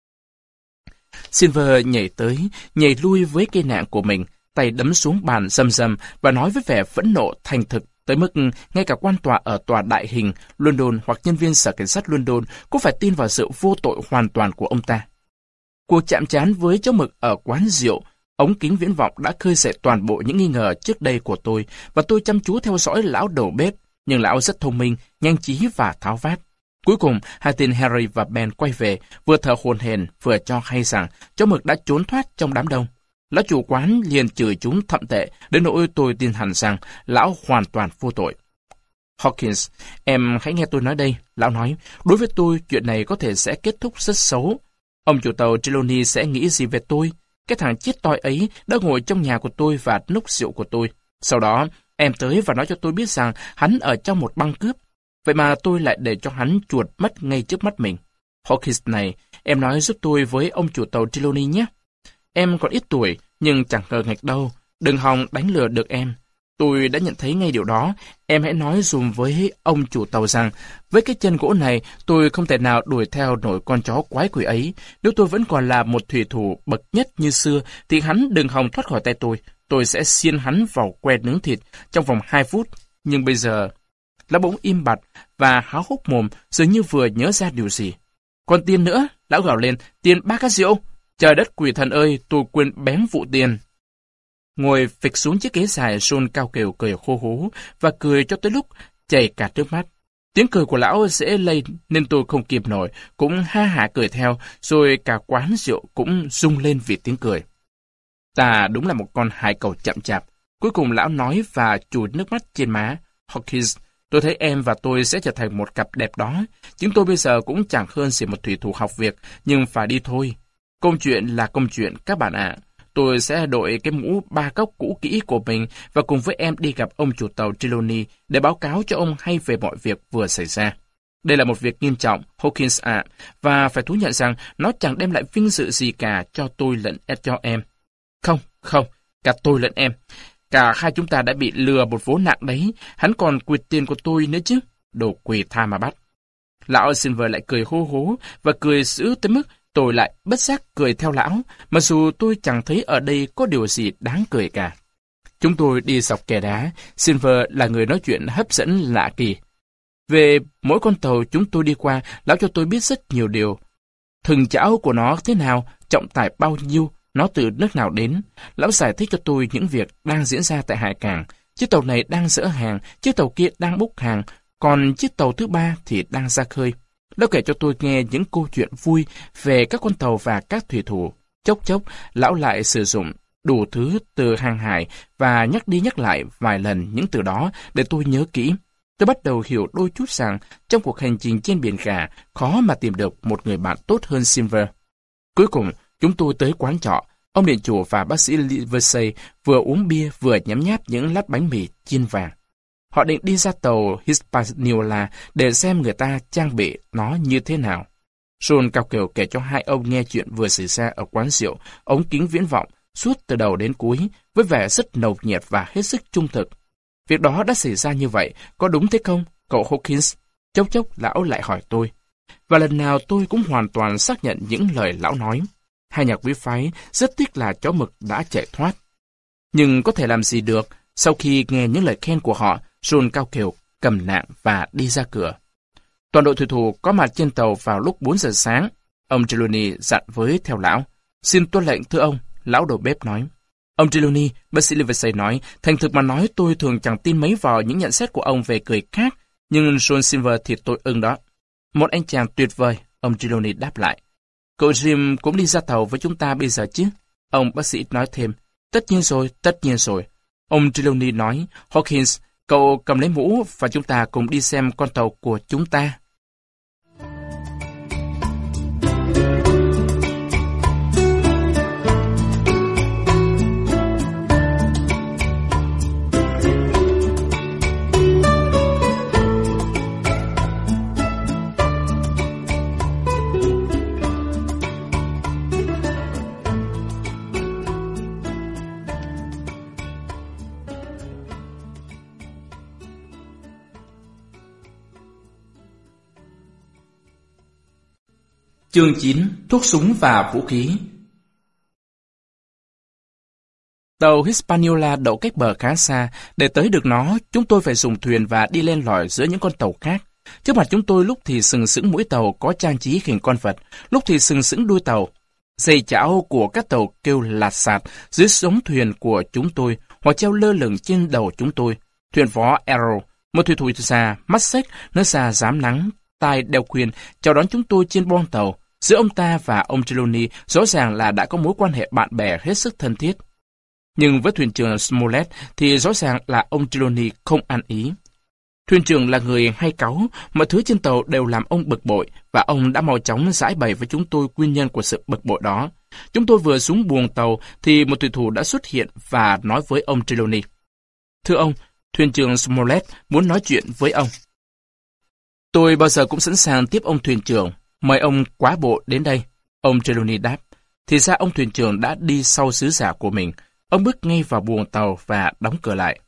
Silver nhảy tới, nhảy lui với cây nạn của mình, tay đấm xuống bàn rầm rầm và nói với vẻ phẫn nộ thành thực, tới mức ngay cả quan tòa ở tòa đại hình London hoặc nhân viên sở cảnh sát London cũng phải tin vào sự vô tội hoàn toàn của ông ta. Cuộc chạm trán với chó mực ở quán rượu, ống kính viễn vọng đã khơi dậy toàn bộ những nghi ngờ trước đây của tôi, và tôi chăm chú theo dõi lão đầu bếp, nhưng lão rất thông minh, nhanh trí và tháo vát. Cuối cùng, hai tên Harry và Ben quay về, vừa thở hổn hển vừa cho hay rằng chó mực đã trốn thoát trong đám đông. Lão chủ quán liền chửi chúng thậm tệ, đến nỗi tôi tin hẳn rằng lão hoàn toàn vô tội. Hawkins, em hãy nghe tôi nói đây, lão nói, đối với tôi chuyện này có thể sẽ kết thúc rất xấu. Ông chủ tàu Trelawney sẽ nghĩ gì về tôi? Cái thằng chết toi ấy đã ngồi trong nhà của tôi và nốc rượu của tôi. Sau đó, em tới và nói cho tôi biết rằng hắn ở trong một băng cướp. Vậy mà tôi lại để cho hắn chuột mất ngay trước mắt mình. Hawkins này, em nói giúp tôi với ông chủ tàu Trelawney nhé. Em còn ít tuổi, nhưng chẳng ngờ ngạch đâu. Đừng hòng đánh lừa được em. Tôi đã nhận thấy ngay điều đó. Em hãy nói dùm với ông chủ tàu rằng, với cái chân gỗ này, tôi không thể nào đuổi theo nổi con chó quái quỷ ấy. Nếu tôi vẫn còn là một thủy thủ bậc nhất như xưa, thì hắn đừng hòng thoát khỏi tay tôi. Tôi sẽ xiên hắn vào que nướng thịt trong vòng hai phút. Nhưng bây giờ... Lão bỗng im bặt và há hốc mồm, dường như vừa nhớ ra điều gì. Còn tiền nữa, lão gào lên, tiền ba cát rượu. Trời đất quỷ thần ơi, tôi quên bén vụ tiền. Ngồi phịch xuống chiếc ghế dài, Ron cao kều cười khô hố và cười cho tới lúc chảy cả nước mắt. Tiếng cười của lão dễ lây nên tôi không kịp nổi, cũng ha hả cười theo, rồi cả quán rượu cũng rung lên vì tiếng cười. Ta đúng là một con hải cẩu chậm chạp. Cuối cùng lão nói và chùi nước mắt trên má. Hawkins, tôi thấy em và tôi sẽ trở thành một cặp đẹp đó. Chúng tôi bây giờ cũng chẳng hơn gì một thủy thủ học việc, nhưng phải đi thôi. Công chuyện là công chuyện các bạn ạ. tôi sẽ đội cái mũ ba góc cũ kỹ của mình và cùng với em đi gặp ông chủ tàu Trelawney để báo cáo cho ông hay về mọi việc vừa xảy ra. Đây là một việc nghiêm trọng, Hawkins ạ, và phải thú nhận rằng nó chẳng đem lại vinh dự gì cả cho tôi lẫn cho em. Không, không, cả tôi lẫn em. Cả hai chúng ta đã bị lừa một vố nặng đấy, hắn còn quyệt tiền của tôi nữa chứ. Đồ quỳ tha mà bắt. Lão Silver lại cười hô hố và cười dữ tới mức tôi lại bất giác cười theo lão, mặc dù tôi chẳng thấy ở đây có điều gì đáng cười cả. Chúng tôi đi dọc kè đá, Silver là người nói chuyện hấp dẫn lạ kỳ. Về mỗi con tàu chúng tôi đi qua, lão cho tôi biết rất nhiều điều. Thừng chảo của nó thế nào, trọng tải bao nhiêu, nó từ nước nào đến. Lão giải thích cho tôi những việc đang diễn ra tại hải cảng. Chiếc tàu này đang dỡ hàng, chiếc tàu kia đang bốc hàng, còn chiếc tàu thứ ba thì đang ra khơi. Lão kể cho tôi nghe những câu chuyện vui về các con tàu và các thủy thủ. Chốc chốc, lão lại sử dụng đủ thứ từ hàng hải và nhắc đi nhắc lại vài lần những từ đó để tôi nhớ kỹ. Tôi bắt đầu hiểu đôi chút rằng trong cuộc hành trình trên biển cả khó mà tìm được một người bạn tốt hơn Silver. Cuối cùng, chúng tôi tới quán trọ. Ông điện chủ và bác sĩ Livesey vừa uống bia vừa nhấm nháp những lát bánh mì chiên vàng. Họ định đi ra tàu Hispaniola để xem người ta trang bị nó như thế nào. John cao kiều kể cho hai ông nghe chuyện vừa xảy ra ở quán rượu, ống kính viễn vọng, suốt từ đầu đến cuối, với vẻ rất nồng nhiệt và hết sức trung thực. Việc đó đã xảy ra như vậy, có đúng thế không, cậu Hawkins? Chốc chốc lão lại hỏi tôi. Và lần nào tôi cũng hoàn toàn xác nhận những lời lão nói. Hai nhà quý phái rất tiếc là chó mực đã chạy thoát. Nhưng có thể làm gì được, sau khi nghe những lời khen của họ, John cao kiều cầm nạng và đi ra cửa. Toàn đội thủy thủ có mặt trên tàu vào lúc bốn giờ sáng. Ông Trelawney dặn với theo lão. Xin tuân lệnh thưa ông, lão đầu bếp nói. Ông Trelawney, bác sĩ Livesey nói, thành thực mà nói tôi thường chẳng tin mấy vào những nhận xét của ông về người khác, nhưng John Silver thì tôi ưng đó. Một anh chàng tuyệt vời, ông Trelawney đáp lại. Cậu Jim cũng đi ra tàu với chúng ta bây giờ chứ? Ông bác sĩ nói thêm. Tất nhiên rồi, tất nhiên rồi. Ông Trelawney nói, Hawkins, cậu cầm lấy mũ và chúng ta cùng đi xem con tàu của chúng ta. Chương chín. Thuốc súng và vũ khí. Tàu Hispaniola đậu cách bờ khá xa. Để tới được nó, chúng tôi phải dùng thuyền và đi len lỏi giữa những con tàu khác. Trước mặt chúng tôi lúc thì sừng sững mũi tàu có trang trí hình con vật, lúc thì sừng sững đuôi tàu. Dây chảo của các tàu kêu lạt sạt dưới sống thuyền của chúng tôi hoặc treo lơ lửng trên đầu chúng tôi. Thuyền phó Arrow, một thủy thủ già, mắt xếch, nó già dám nắng, tai đeo khuyên, chào đón chúng tôi trên boong tàu. Giữa ông ta và ông Trelawney rõ ràng là đã có mối quan hệ bạn bè hết sức thân thiết. Nhưng với thuyền trưởng Smollett thì rõ ràng là ông Trelawney không ăn ý. Thuyền trưởng là người hay cáu, mọi thứ trên tàu đều làm ông bực bội, và ông đã mau chóng giải bày với chúng tôi nguyên nhân của sự bực bội đó. Chúng tôi vừa xuống buồng tàu thì một thủy thủ đã xuất hiện và nói với ông Trelawney. Thưa ông, thuyền trưởng Smollett muốn nói chuyện với ông. Tôi bao giờ cũng sẵn sàng tiếp ông thuyền trưởng. Mời ông quá bộ đến đây. Ông Trelawney đáp. Thì ra ông thuyền trưởng đã đi sau sứ giả của mình. Ông bước ngay vào buồng tàu và đóng cửa lại.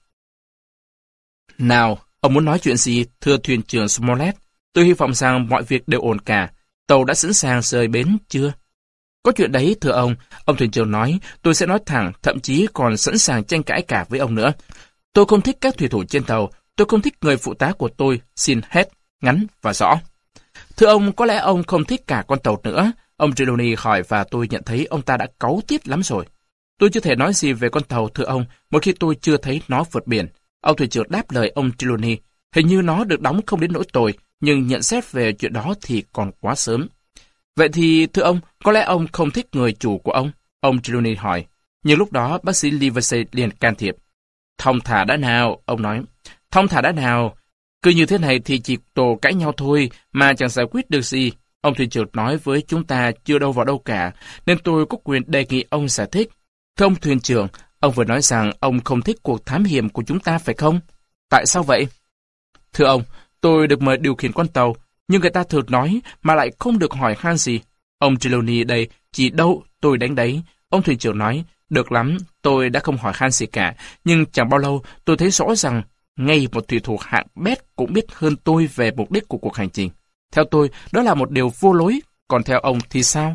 Nào, ông muốn nói chuyện gì, thưa thuyền trưởng Smollett? Tôi hy vọng rằng mọi việc đều ổn cả. Tàu đã sẵn sàng rời bến chưa? Có chuyện đấy, thưa ông. Ông thuyền trưởng nói, tôi sẽ nói thẳng, thậm chí còn sẵn sàng tranh cãi cả với ông nữa. Tôi không thích các thủy thủ trên tàu. Tôi không thích người phụ tá của tôi. Xin hết, ngắn và rõ. Thưa ông, có lẽ ông không thích cả con tàu nữa. Ông Trelawney hỏi và tôi nhận thấy ông ta đã cáu tiết lắm rồi. Tôi chưa thể nói gì về con tàu, thưa ông, một khi tôi chưa thấy nó vượt biển. Ông thuyền trưởng đáp lời ông Trelawney. Hình như nó được đóng không đến nỗi tồi, nhưng nhận xét về chuyện đó thì còn quá sớm. Vậy thì, thưa ông, có lẽ ông không thích người chủ của ông? Ông Trelawney hỏi. Nhưng lúc đó, bác sĩ Livesey liền can thiệp. Thong thả đã nào, ông nói. Thong thả đã nào. Cứ như thế này thì chỉ tổ cãi nhau thôi, mà chẳng giải quyết được gì. Ông thuyền trưởng nói với chúng ta chưa đâu vào đâu cả, nên tôi có quyền đề nghị ông giải thích. Thưa ông thuyền trưởng, ông vừa nói rằng ông không thích cuộc thám hiểm của chúng ta phải không? Tại sao vậy? Thưa ông, tôi được mời điều khiển con tàu, nhưng người ta thường nói mà lại không được hỏi han gì. Ông Trelawney đây, chỉ đâu tôi đánh đấy. Ông thuyền trưởng nói, được lắm, tôi đã không hỏi han gì cả, nhưng chẳng bao lâu tôi thấy rõ rằng ngay một thủy thủ hạng bét cũng biết hơn tôi về mục đích của cuộc hành trình. Theo tôi, đó là một điều vô lối, còn theo ông thì sao?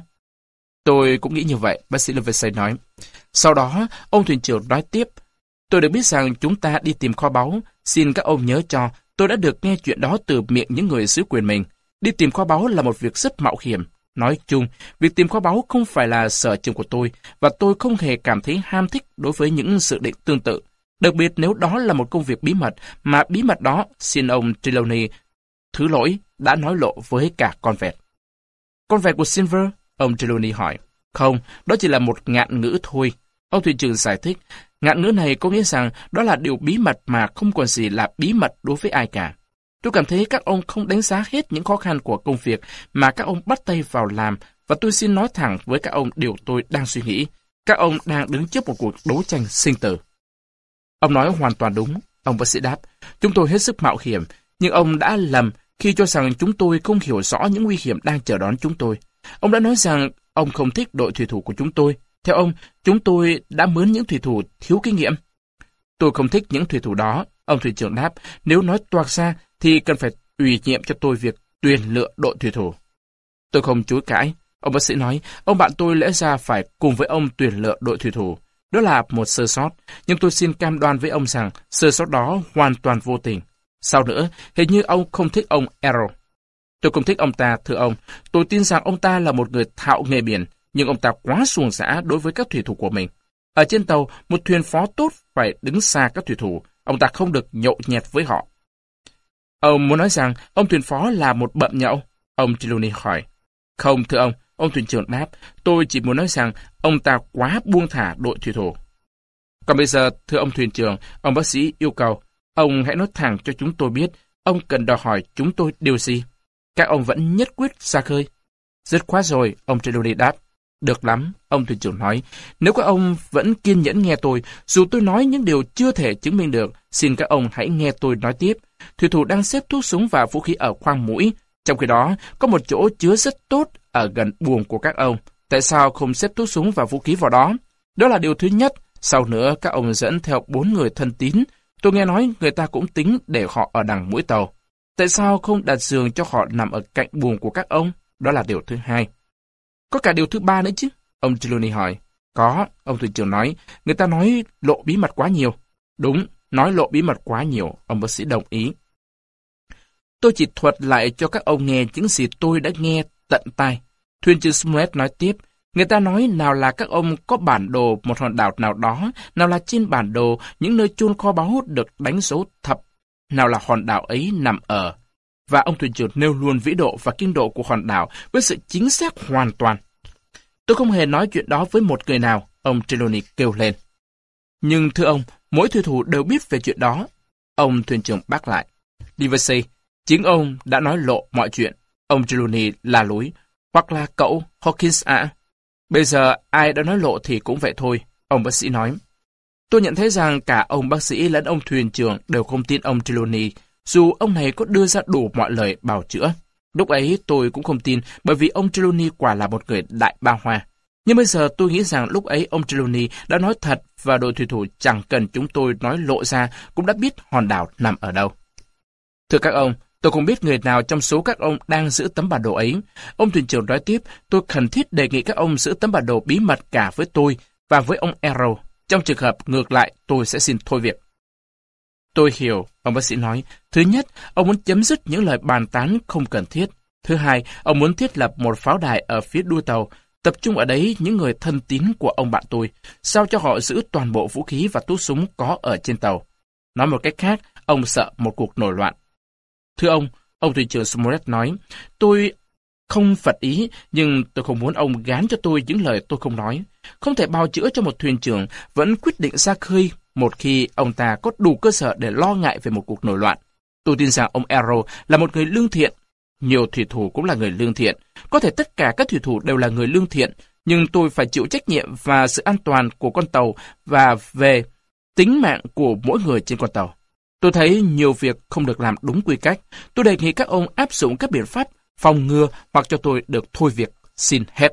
Tôi cũng nghĩ như vậy, bác sĩ Livesey nói. Sau đó, ông thuyền trưởng nói tiếp, tôi được biết rằng chúng ta đi tìm kho báu, xin các ông nhớ cho, tôi đã được nghe chuyện đó từ miệng những người xứ quyền mình. Đi tìm kho báu là một việc rất mạo hiểm. Nói chung, việc tìm kho báu không phải là sở trường của tôi, và tôi không hề cảm thấy ham thích đối với những sự định tương tự. Đặc biệt nếu đó là một công việc bí mật, mà bí mật đó, xin ông Trelawney thứ lỗi, đã nói lộ với cả con vẹt. Con vẹt của Silver? Ông Trelawney hỏi. Không, đó chỉ là một ngạn ngữ thôi. Ông thuyền trưởng giải thích, ngạn ngữ này có nghĩa rằng đó là điều bí mật mà không còn gì là bí mật đối với ai cả. Tôi cảm thấy các ông không đánh giá hết những khó khăn của công việc mà các ông bắt tay vào làm, và tôi xin nói thẳng với các ông điều tôi đang suy nghĩ. Các ông đang đứng trước một cuộc đấu tranh sinh tử. Ông nói hoàn toàn đúng, ông bác sĩ đáp. Chúng tôi hết sức mạo hiểm, nhưng ông đã lầm khi cho rằng chúng tôi không hiểu rõ những nguy hiểm đang chờ đón chúng tôi. Ông đã nói rằng ông không thích đội thủy thủ của chúng tôi. Theo ông, chúng tôi đã mướn những thủy thủ thiếu kinh nghiệm. Tôi không thích những thủy thủ đó, ông thuyền trưởng đáp. Nếu nói toạc ra thì cần phải ủy nhiệm cho tôi việc tuyển lựa đội thủy thủ. Tôi không chối cãi. Ông bác sĩ nói, ông bạn tôi lẽ ra phải cùng với ông tuyển lựa đội thủy thủ. Đó là một sơ sót, nhưng tôi xin cam đoan với ông rằng sơ sót đó hoàn toàn vô tình. Sau nữa, hình như ông không thích ông Errol. Tôi không thích ông ta, thưa ông. Tôi tin rằng ông ta là một người thạo nghề biển, nhưng ông ta quá xuồng xã đối với các thủy thủ của mình. Ở trên tàu, một thuyền phó tốt phải đứng xa các thủy thủ. Ông ta không được nhậu nhẹt với họ. Ông muốn nói rằng ông thuyền phó là một bậm nhậu? Ông Trelawney hỏi. Không, thưa ông. Ông thuyền trưởng đáp. Tôi chỉ muốn nói rằng ông ta quá buông thả đội thủy thủ. Còn bây giờ, thưa ông thuyền trưởng, ông bác sĩ yêu cầu, ông hãy nói thẳng cho chúng tôi biết, ông cần đòi hỏi chúng tôi điều gì? Các ông vẫn nhất quyết ra khơi. Rất khoát rồi, ông Trelawney đáp. Được lắm, ông thuyền trưởng nói. Nếu các ông vẫn kiên nhẫn nghe tôi, dù tôi nói những điều chưa thể chứng minh được, xin các ông hãy nghe tôi nói tiếp. Thủy thủ đang xếp thuốc súng và vũ khí ở khoang mũi. Trong khi đó, có một chỗ chứa rất tốt ở gần buồng của các ông. Tại sao không xếp thuốc súng và vũ khí vào đó? Đó là điều thứ nhất. Sau nữa, các ông dẫn theo bốn người thân tín. Tôi nghe nói người ta cũng tính để họ ở đằng mũi tàu. Tại sao không đặt giường cho họ nằm ở cạnh buồng của các ông? Đó là điều thứ hai. Có cả điều thứ ba nữa chứ? Ông Trelawney hỏi. Có, ông thuyền trưởng nói. Người ta nói lộ bí mật quá nhiều. Đúng, nói lộ bí mật quá nhiều, ông bác sĩ đồng ý. Tôi chỉ thuật lại cho các ông nghe những gì tôi đã nghe tận tai. Thuyền trưởng Smollett nói tiếp. Người ta nói nào là các ông có bản đồ một hòn đảo nào đó, nào là trên bản đồ những nơi chôn kho báu được đánh dấu thập, nào là hòn đảo ấy nằm ở. Và ông thuyền trưởng nêu luôn vĩ độ và kinh độ của hòn đảo với sự chính xác hoàn toàn. Tôi không hề nói chuyện đó với một người nào, ông Trelawney kêu lên. Nhưng thưa ông, mỗi thủy thủ đều biết về chuyện đó. Ông thuyền trưởng bác lại. Livesey, chính ông đã nói lộ mọi chuyện. Ông Trelawney là lối. Hoặc là cậu Hawkins ạ. À? Bây giờ ai đã nói lộ thì cũng vậy thôi, ông bác sĩ nói. Tôi nhận thấy rằng cả ông bác sĩ lẫn ông thuyền trưởng đều không tin ông Trelawney, dù ông này có đưa ra đủ mọi lời bào chữa. Lúc ấy tôi cũng không tin, bởi vì ông Trelawney quả là một người đại ba hoa. Nhưng bây giờ tôi nghĩ rằng lúc ấy ông Trelawney đã nói thật và đội thủy thủ chẳng cần chúng tôi nói lộ ra cũng đã biết hòn đảo nằm ở đâu. Thưa các ông, tôi không biết người nào trong số các ông đang giữ tấm bản đồ ấy. Ông thuyền trưởng nói tiếp, tôi khẩn thiết đề nghị các ông giữ tấm bản đồ bí mật cả với tôi và với ông Errol. Trong trường hợp ngược lại, tôi sẽ xin thôi việc. Tôi hiểu, ông bác sĩ nói. Thứ nhất, ông muốn chấm dứt những lời bàn tán không cần thiết. Thứ hai, ông muốn thiết lập một pháo đài ở phía đuôi tàu, tập trung ở đấy những người thân tín của ông bạn tôi, sao cho họ giữ toàn bộ vũ khí và túi súng có ở trên tàu. Nói một cách khác, ông sợ một cuộc nổi loạn. Thưa ông, ông thuyền trưởng Smollett nói, tôi không phật ý, nhưng tôi không muốn ông gán cho tôi những lời tôi không nói. Không thể bào chữa cho một thuyền trưởng vẫn quyết định ra khơi một khi ông ta có đủ cơ sở để lo ngại về một cuộc nổi loạn. Tôi tin rằng ông Errol là một người lương thiện. Nhiều thủy thủ cũng là người lương thiện. Có thể tất cả các thủy thủ đều là người lương thiện, Nhưng tôi phải chịu trách nhiệm và sự an toàn của con tàu và về tính mạng của mỗi người trên con tàu. Tôi thấy nhiều việc không được làm đúng quy cách. Tôi đề nghị các ông áp dụng các biện pháp phòng ngừa hoặc cho tôi được thôi việc. Xin hết.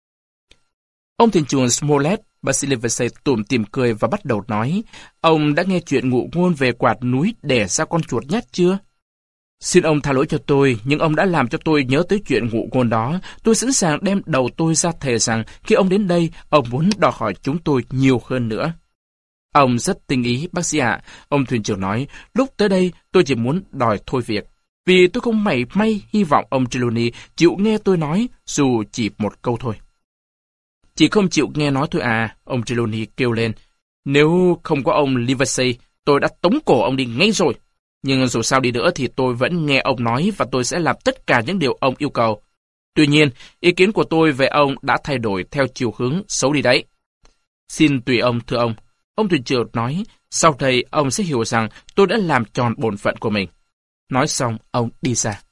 Ông thuyền trưởng Smollett, bà Livesey tủm tỉm cười và bắt đầu nói, ông đã nghe chuyện ngụ ngôn về quạt núi đẻ ra con chuột nhắt chưa? Xin ông tha lỗi cho tôi, nhưng ông đã làm cho tôi nhớ tới chuyện ngụ ngôn đó. Tôi sẵn sàng đem đầu tôi ra thề rằng khi ông đến đây, ông muốn đòi hỏi chúng tôi nhiều hơn nữa. Ông rất tinh ý, bác sĩ ạ. Ông thuyền trưởng nói, lúc tới đây tôi chỉ muốn đòi thôi việc. Vì tôi không mảy may hy vọng ông Trelawney chịu nghe tôi nói dù chỉ một câu thôi. Chỉ không chịu nghe nói thôi à, ông Trelawney kêu lên. Nếu không có ông Livesey, tôi đã tống cổ ông đi ngay rồi. Nhưng dù sao đi nữa thì tôi vẫn nghe ông nói và tôi sẽ làm tất cả những điều ông yêu cầu. Tuy nhiên, ý kiến của tôi về ông đã thay đổi theo chiều hướng xấu đi đấy. Xin tùy ông, thưa ông. Ông thuyền trưởng nói, sau đây ông sẽ hiểu rằng tôi đã làm tròn bổn phận của mình. Nói xong, ông đi ra.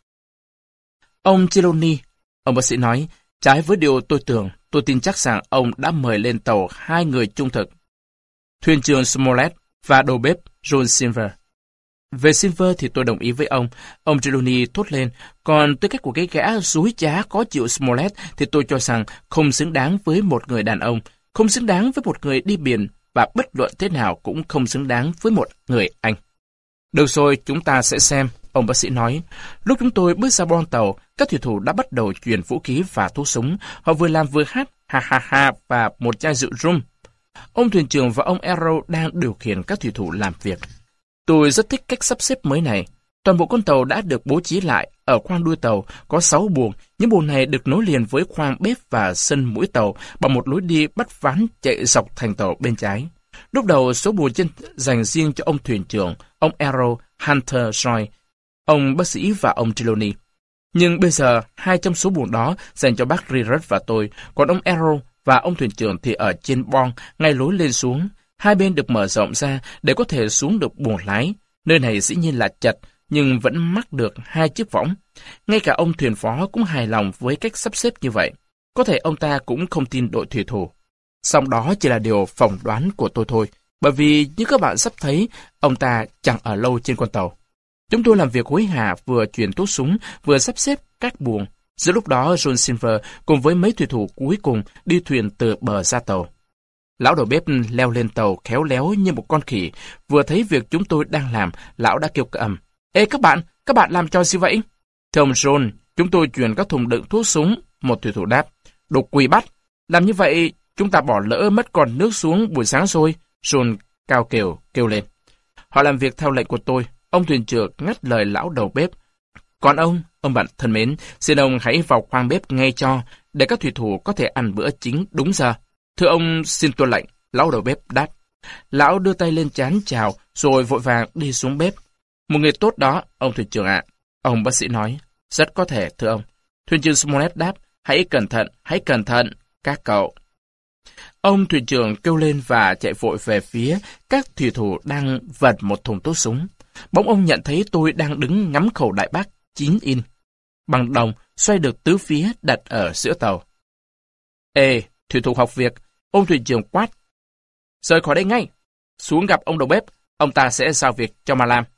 Ông Trelawney, ông bác sĩ nói, trái với điều tôi tưởng, tôi tin chắc rằng ông đã mời lên tàu hai người trung thực. Thuyền trưởng Smollett và đầu bếp John Silver. Về Silver thì tôi đồng ý với ông, ông Trelawney thốt lên, còn tư cách của cái gã dối trá khó chịu Smollett thì tôi cho rằng không xứng đáng với một người đàn ông, không xứng đáng với một người đi biển, và bất luận thế nào cũng không xứng đáng với một người Anh. Được rồi, chúng ta sẽ xem, ông bác sĩ nói. Lúc chúng tôi bước ra bon tàu, các thủy thủ đã bắt đầu chuyển vũ khí và thuốc súng. Họ vừa làm vừa hát, ha ha ha, và một chai rượu rum. Ông thuyền trưởng và ông Arrow đang điều khiển các thủy thủ làm việc. Tôi rất thích cách sắp xếp mới này. Toàn bộ con tàu đã được bố trí lại. Ở khoang đuôi tàu có sáu buồng. Những buồng này được nối liền với khoang bếp và sân mũi tàu bằng một lối đi bắt ván chạy dọc thành tàu bên trái. Lúc đầu, số buồng trên dành riêng cho ông thuyền trưởng, ông Arrow, Hunter, Joy, ông bác sĩ và ông Trelawney. Nhưng bây giờ, hai trong số buồng đó dành cho bác Rered và tôi, còn ông Arrow và ông thuyền trưởng thì ở trên bon, ngay lối lên xuống. Hai bên được mở rộng ra để có thể xuống được buồng lái. Nơi này dĩ nhiên là chật, nhưng vẫn mắc được hai chiếc võng. Ngay cả ông thuyền phó cũng hài lòng với cách sắp xếp như vậy. Có thể ông ta cũng không tin đội thủy thủ. Song đó chỉ là điều phỏng đoán của tôi thôi, bởi vì như các bạn sắp thấy, ông ta chẳng ở lâu trên con tàu. Chúng tôi làm việc hối hả, vừa chuyển thuốc súng, vừa sắp xếp các buồng. Giữa lúc đó, John Silver cùng với mấy thủy thủ cuối cùng đi thuyền từ bờ ra tàu. Lão đầu bếp leo lên tàu khéo léo như một con khỉ. Vừa thấy việc chúng tôi đang làm, lão đã kêu ầm. Ê các bạn, các bạn làm cho gì vậy? Thưa ông John, chúng tôi chuyển các thùng đựng thuốc súng, một thủy thủ đáp. Đồ quỷ bắt, làm như vậy chúng ta bỏ lỡ mất còn nước xuống buổi sáng rồi. John cao kêu, kêu lên. Họ làm việc theo lệnh của tôi. Ông thuyền trưởng ngắt lời lão đầu bếp. Còn ông, ông bạn thân mến, xin ông hãy vào khoang bếp ngay cho, để các thủy thủ có thể ăn bữa chính đúng giờ. Thưa ông, xin tuân lệnh, lão đầu bếp đáp. Lão đưa tay lên trán chào, rồi vội vàng đi xuống bếp. Một người tốt đó, ông thuyền trưởng ạ. Ông bác sĩ nói, rất có thể, thưa ông. Thuyền trưởng Smollett đáp, hãy cẩn thận, hãy cẩn thận, các cậu. Ông thuyền trưởng kêu lên và chạy vội về phía các thủy thủ đang vật một thùng thuốc súng. Bỗng ông nhận thấy tôi đang đứng ngắm khẩu đại bác chín in bằng đồng xoay được tứ phía đặt ở giữa tàu. Ê, thủy thủ học việc, ông thuyền trưởng quát. Rời khỏi đây ngay, xuống gặp ông đầu bếp, ông ta sẽ giao việc cho mà làm.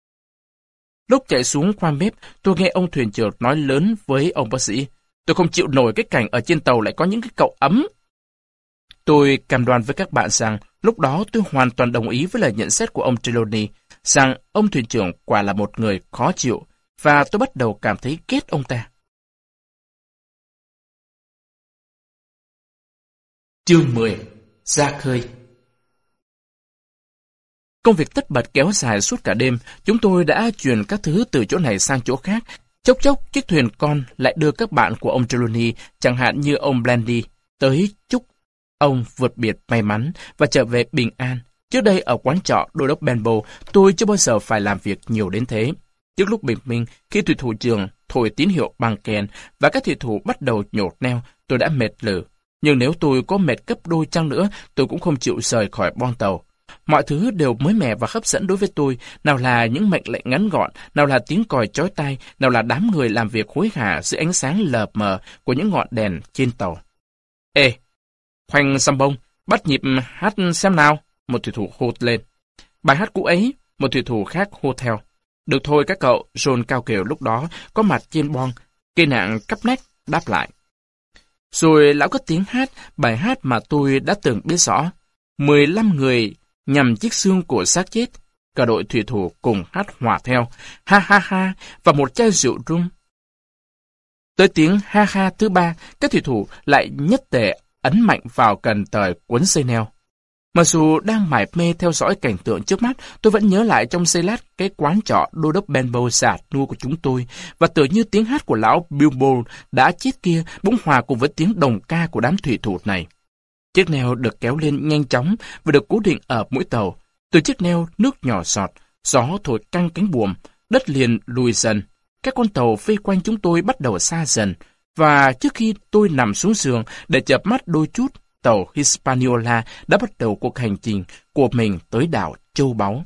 Lúc chạy xuống khoang bếp, tôi nghe ông thuyền trưởng nói lớn với ông bác sĩ. Tôi không chịu nổi cái cảnh ở trên tàu lại có những cái cậu ấm. Tôi cam đoan với các bạn rằng lúc đó tôi hoàn toàn đồng ý với lời nhận xét của ông Trelawney rằng ông thuyền trưởng quả là một người khó chịu và tôi bắt đầu cảm thấy ghét ông ta. Chương mười. Ra khơi. Công việc tất bật kéo dài suốt cả đêm, chúng tôi đã chuyển các thứ từ chỗ này sang chỗ khác. Chốc chốc, chiếc thuyền con lại đưa các bạn của ông Trelawney, chẳng hạn như ông Blandy, tới chúc ông vượt biệt may mắn và trở về bình an. Trước đây ở quán trọ Đô đốc Benbow, tôi chưa bao giờ phải làm việc nhiều đến thế. Trước lúc bình minh, khi thủy thủ trưởng thổi tín hiệu bằng kèn và các thủy thủ bắt đầu nhổ neo, tôi đã mệt lử. Nhưng nếu tôi có mệt gấp đôi chăng nữa, tôi cũng không chịu rời khỏi bon tàu. Mọi thứ đều mới mẻ và hấp dẫn đối với tôi, nào là những mệnh lệnh ngắn gọn, nào là tiếng còi chói tai, nào là đám người làm việc hối hả dưới ánh sáng lờ mờ của những ngọn đèn trên tàu. Ê, khoanh xăm bông, bắt nhịp hát xem nào, một thủy thủ hô lên. Bài hát cũ ấy, một thủy thủ khác hô theo. Được thôi các cậu, John cao kiều lúc đó có mặt trên bon, cây nạn cắp nách đáp lại. Rồi lão cất tiếng hát bài hát mà tôi đã từng biết rõ. Mười lăm người nhằm chiếc xương của xác chết. Cả đội thủy thủ cùng hát hòa theo, ha ha ha, và một chai rượu rum. Tới tiếng ha ha thứ ba, các thủy thủ lại nhất tề ấn mạnh vào cần tời cuốn dây neo. Mặc dù đang mải mê theo dõi cảnh tượng trước mắt, tôi vẫn nhớ lại trong giây lát cái quán trọ đô đốc Benbow già nua của chúng tôi, và tựa như tiếng hát của lão Bilbo đã chết kia bỗng hòa cùng với tiếng đồng ca của đám thủy thủ này. Chiếc neo được kéo lên nhanh chóng và được cố định ở mũi tàu. Từ chiếc neo nước nhỏ giọt, gió thổi căng cánh buồm, đất liền lùi dần. Các con tàu vây quanh chúng tôi bắt đầu xa dần, và trước khi tôi nằm xuống giường để chợp mắt đôi chút, tàu Hispaniola đã bắt đầu cuộc hành trình của mình tới đảo Châu Báu.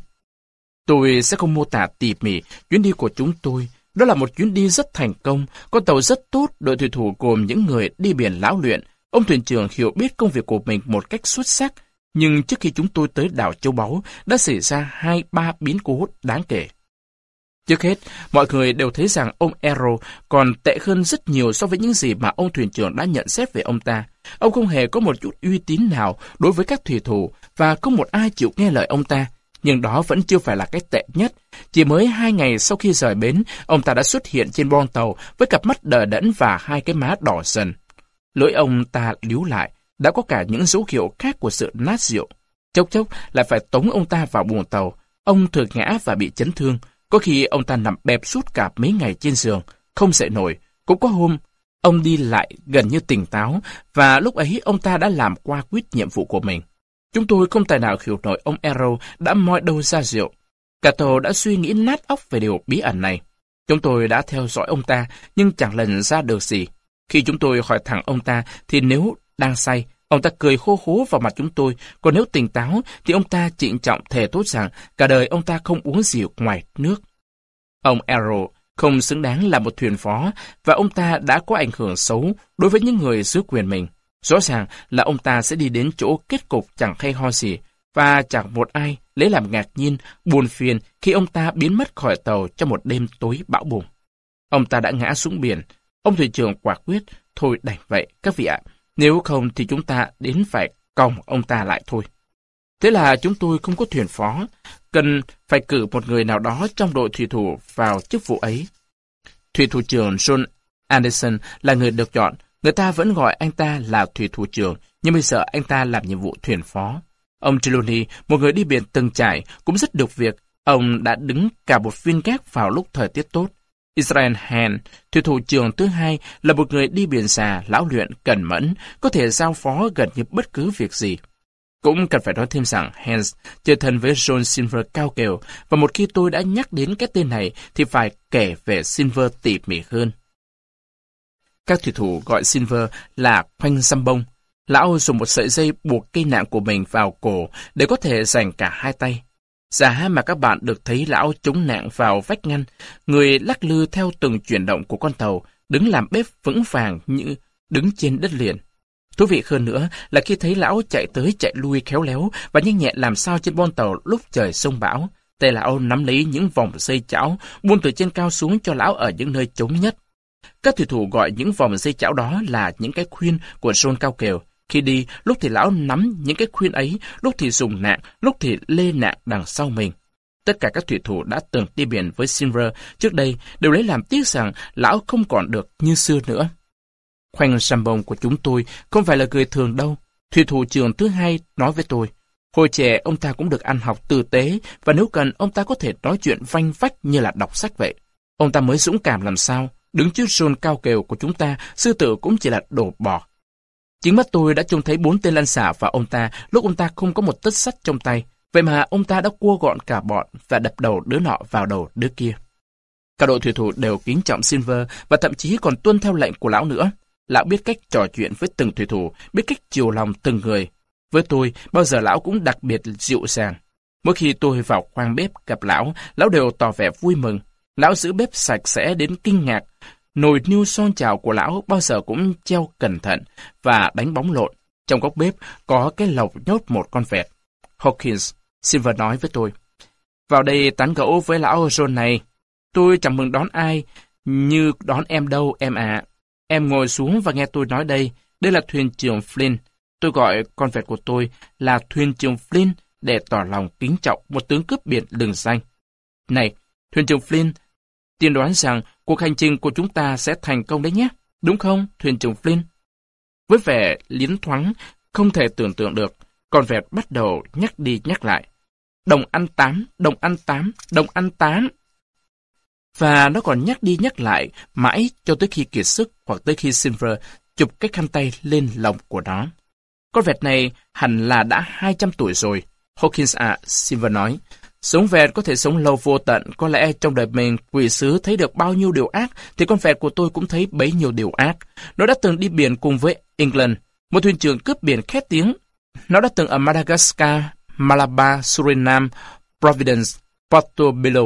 Tôi sẽ không mô tả tỉ mỉ chuyến đi của chúng tôi. Đó là một chuyến đi rất thành công, con tàu rất tốt, đội thủy thủ gồm những người đi biển lão luyện. Ông thuyền trưởng hiểu biết công việc của mình một cách xuất sắc, nhưng trước khi chúng tôi tới đảo Châu Báu đã xảy ra hai ba biến cố đáng kể. Trước hết, mọi người đều thấy rằng ông Arrow còn tệ hơn rất nhiều so với những gì mà ông thuyền trưởng đã nhận xét về ông ta. Ông không hề có một chút uy tín nào đối với các thủy thủ và không một ai chịu nghe lời ông ta. Nhưng đó vẫn chưa phải là cái tệ nhất. Chỉ mới hai ngày sau khi rời bến, ông ta đã xuất hiện trên bon tàu với cặp mắt đờ đẫn và hai cái má đỏ dần. Lưỡi ông ta líu lại, đã có cả những dấu hiệu khác của sự nát rượu. Chốc chốc lại phải tống ông ta vào buồng tàu. Ông thừa ngã và bị chấn thương. Có khi ông ta nằm bẹp suốt cả mấy ngày trên giường, không dậy nổi. Cũng có hôm, ông đi lại gần như tỉnh táo, và lúc ấy ông ta đã làm qua quýt nhiệm vụ của mình. Chúng tôi không tài nào hiểu nổi ông Arrow đã moi đâu ra rượu. Cả tàu đã suy nghĩ nát óc về điều bí ẩn này. Chúng tôi đã theo dõi ông ta, nhưng chẳng lần ra được gì. Khi chúng tôi hỏi thẳng ông ta, thì nếu đang say, ông ta cười khô khố vào mặt chúng tôi, còn nếu tỉnh táo, thì ông ta trịnh trọng thề thốt rằng cả đời ông ta không uống rượu ngoài nước. Ông Arrow không xứng đáng là một thuyền phó, và ông ta đã có ảnh hưởng xấu đối với những người dưới quyền mình. Rõ ràng là ông ta sẽ đi đến chỗ kết cục chẳng hay ho gì, và chẳng một ai lấy làm ngạc nhiên, buồn phiền khi ông ta biến mất khỏi tàu trong một đêm tối bão bùng. Ông ta đã ngã xuống biển. Ông thuyền trưởng quả quyết, thôi đành vậy các vị ạ, nếu không thì chúng ta đến phải còng ông ta lại thôi. Thế là chúng tôi không có thuyền phó, cần phải cử một người nào đó trong đội thủy thủ vào chức vụ ấy. Thủy thủ trưởng John Anderson là người được chọn, người ta vẫn gọi anh ta là thủy thủ trưởng, nhưng bây giờ anh ta làm nhiệm vụ thuyền phó. Ông Trelawney, một người đi biển từng trải, cũng rất được việc, ông đã đứng cả một viên gác vào lúc thời tiết tốt. Israel Hand, thủy thủ trưởng thứ hai, là một người đi biển già, lão luyện, cẩn mẫn, có thể giao phó gần như bất cứ việc gì. Cũng cần phải nói thêm rằng Hans chơi thân với John Silver cao kiều, và một khi tôi đã nhắc đến cái tên này thì phải kể về Silver tỉ mỉ hơn. Các thủy thủ gọi Silver là khoanh xăm bông. Lão dùng một sợi dây buộc cây nạn của mình vào cổ để có thể giành cả hai tay. Giá mà các bạn được thấy lão chống nạn vào vách ngăn, người lắc lư theo từng chuyển động của con tàu, đứng làm bếp vững vàng như đứng trên đất liền. Thú vị hơn nữa là khi thấy lão chạy tới chạy lui khéo léo và nhanh nhẹn làm sao trên bon tàu lúc trời sông bão, tay lão nắm lấy những vòng dây chảo, buông từ trên cao xuống cho lão ở những nơi trống nhất. Các thủy thủ gọi những vòng dây chảo đó là những cái khuyên của John cao kiều. Khi đi, lúc thì lão nắm những cái khuyên ấy, lúc thì dùng nạn, lúc thì lê nạn đằng sau mình. Tất cả các thủy thủ đã từng đi biển với Silver trước đây đều lấy làm tiếc rằng lão không còn được như xưa nữa. Khoanh xăm bông của chúng tôi không phải là người thường đâu. Thủy thủ trưởng thứ hai nói với tôi, hồi trẻ ông ta cũng được ăn học tử tế, và nếu cần ông ta có thể nói chuyện vanh vách như là đọc sách vậy. Ông ta mới dũng cảm làm sao, đứng trước John cao kiều của chúng ta, sư tử cũng chỉ là đồ bò. Chính mắt tôi đã trông thấy bốn tên lăn xả vào ông ta lúc ông ta không có một tấc sắt trong tay, vậy mà ông ta đã cua gọn cả bọn và đập đầu đứa nọ vào đầu đứa kia. Cả đội thủy thủ đều kính trọng Silver và thậm chí còn tuân theo lệnh của lão nữa. Lão biết cách trò chuyện với từng thủy thủ, biết cách chiều lòng từng người. Với tôi, bao giờ lão cũng đặc biệt dịu dàng. Mỗi khi tôi vào khoang bếp gặp lão, lão đều tỏ vẻ vui mừng. Lão giữ bếp sạch sẽ đến kinh ngạc. Nồi niêu son chảo của lão bao giờ cũng treo cẩn thận và đánh bóng lộn. Trong góc bếp có cái lồng nhốt một con vẹt. Hawkins, Silver nói với tôi. Vào đây tán gẫu với lão John này. Tôi chẳng mừng đón ai như đón em đâu, em ạ. À. Em ngồi xuống và nghe tôi nói đây. Đây là thuyền trưởng Flynn. Tôi gọi con vẹt của tôi là thuyền trưởng Flynn để tỏ lòng kính trọng một tướng cướp biển lừng danh. Này, thuyền trưởng Flynn, tiên đoán rằng cuộc hành trình của chúng ta sẽ thành công đấy nhé. Đúng không, thuyền trưởng Flynn? Với vẻ liến thoáng, không thể tưởng tượng được, con vẹt bắt đầu nhắc đi nhắc lại. Đồng ăn tám, đồng ăn tám, đồng ăn tám. Và nó còn nhắc đi nhắc lại mãi cho tới khi kiệt sức hoặc tới khi Silver chụp cái khăn tay lên lồng của nó. Con vẹt này hẳn là đã hai trăm tuổi rồi. Hawkins à, Silver nói. Sống vẹt có thể sống lâu vô tận, có lẽ trong đời mình quỷ sứ thấy được bao nhiêu điều ác, thì con vẹt của tôi cũng thấy bấy nhiêu điều ác. Nó đã từng đi biển cùng với England, một thuyền trưởng cướp biển khét tiếng. Nó đã từng ở Madagascar, Malabar, Suriname, Providence, Portobello.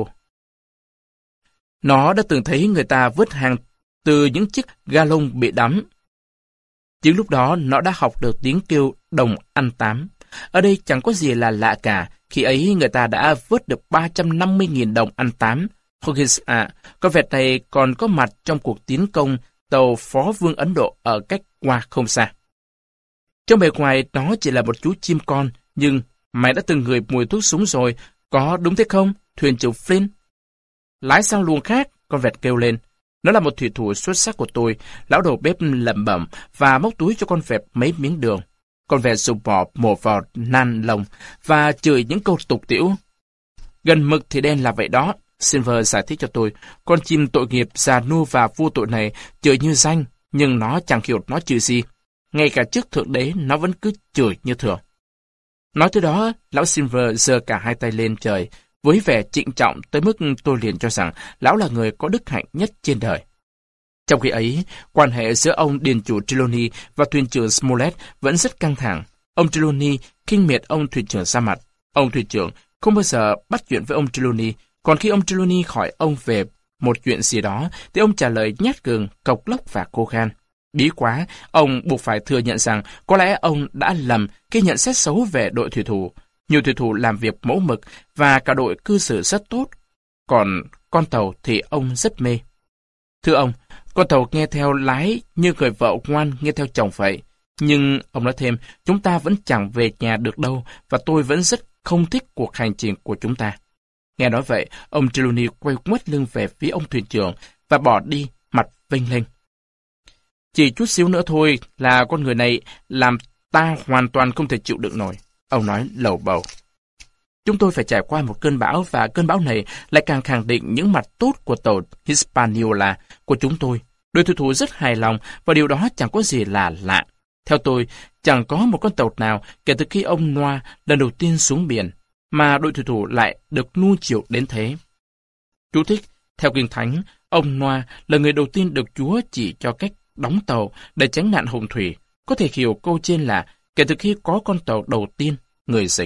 Nó đã từng thấy người ta vớt hàng từ những chiếc ga lông bị đắm. Chính lúc đó nó đã học được tiếng kêu đồng ăn tám. Ở đây chẳng có gì là lạ cả, khi ấy người ta đã vớt được ba trăm năm mươi nghìn đồng ăn tám. Hawkins à, con vẹt này còn có mặt trong cuộc tiến công tàu Phó Vương Ấn Độ ở cách qua không xa. Trong bề ngoài nó chỉ là một chú chim con, nhưng mày đã từng ngửi mùi thuốc súng rồi, có đúng thế không, thuyền trưởng Flynn? Lái sang luồng khác, con vẹt kêu lên. Nó là một thủy thủ xuất sắc của tôi. Lão đầu bếp lẩm bẩm và móc túi cho con vẹt mấy miếng đường. Con vẹt dùng bọ mổ vào nan lồng và chửi những câu tục tĩu. Gần mực thì đen là vậy đó. Silver giải thích cho tôi. Con chim tội nghiệp già nua và vô tội này chửi như danh, nhưng nó chẳng hiểu nó chửi gì. Ngay cả trước thượng đế nó vẫn cứ chửi như thường. Nói tới đó, lão Silver giơ cả hai tay lên trời, với vẻ trịnh trọng tới mức tôi liền cho rằng lão là người có đức hạnh nhất trên đời. Trong khi ấy, quan hệ giữa ông điền chủ Trelawney và thuyền trưởng Smollett vẫn rất căng thẳng. Ông Trelawney khinh miệt ông thuyền trưởng ra mặt. Ông thuyền trưởng không bao giờ bắt chuyện với ông Trelawney, còn khi ông Trelawney hỏi ông về một chuyện gì đó, thì ông trả lời nhát gừng, cộc lốc và khô khan. Bí quá, ông buộc phải thừa nhận rằng có lẽ ông đã lầm khi nhận xét xấu về đội thủy thủ. Nhiều thủy thủ làm việc mẫu mực và cả đội cư xử rất tốt, còn con tàu thì ông rất mê. Thưa ông, con tàu nghe theo lái như người vợ ngoan nghe theo chồng vậy. Nhưng, ông nói thêm, chúng ta vẫn chẳng về nhà được đâu, và tôi vẫn rất không thích cuộc hành trình của chúng ta. Nghe nói vậy, ông Trelawney quay ngoắt lưng về phía ông thuyền trưởng và bỏ đi, mặt vênh lên. Chỉ chút xíu nữa thôi là con người này làm ta hoàn toàn không thể chịu đựng nổi. Ông nói lầu bầu. Chúng tôi phải trải qua một cơn bão, và cơn bão này lại càng khẳng định những mặt tốt của tàu Hispaniola của chúng tôi. Đội thủy thủ rất hài lòng, và điều đó chẳng có gì là lạ. Theo tôi, chẳng có một con tàu nào kể từ khi ông Noah lần đầu tiên xuống biển, mà đội thủy thủ lại được nuông chiều đến thế. Chú thích, theo Kinh Thánh, ông Noah là người đầu tiên được Chúa chỉ cho cách đóng tàu để tránh nạn hồng thủy. Có thể hiểu câu trên là kể từ khi có con tàu đầu tiên, người dịch.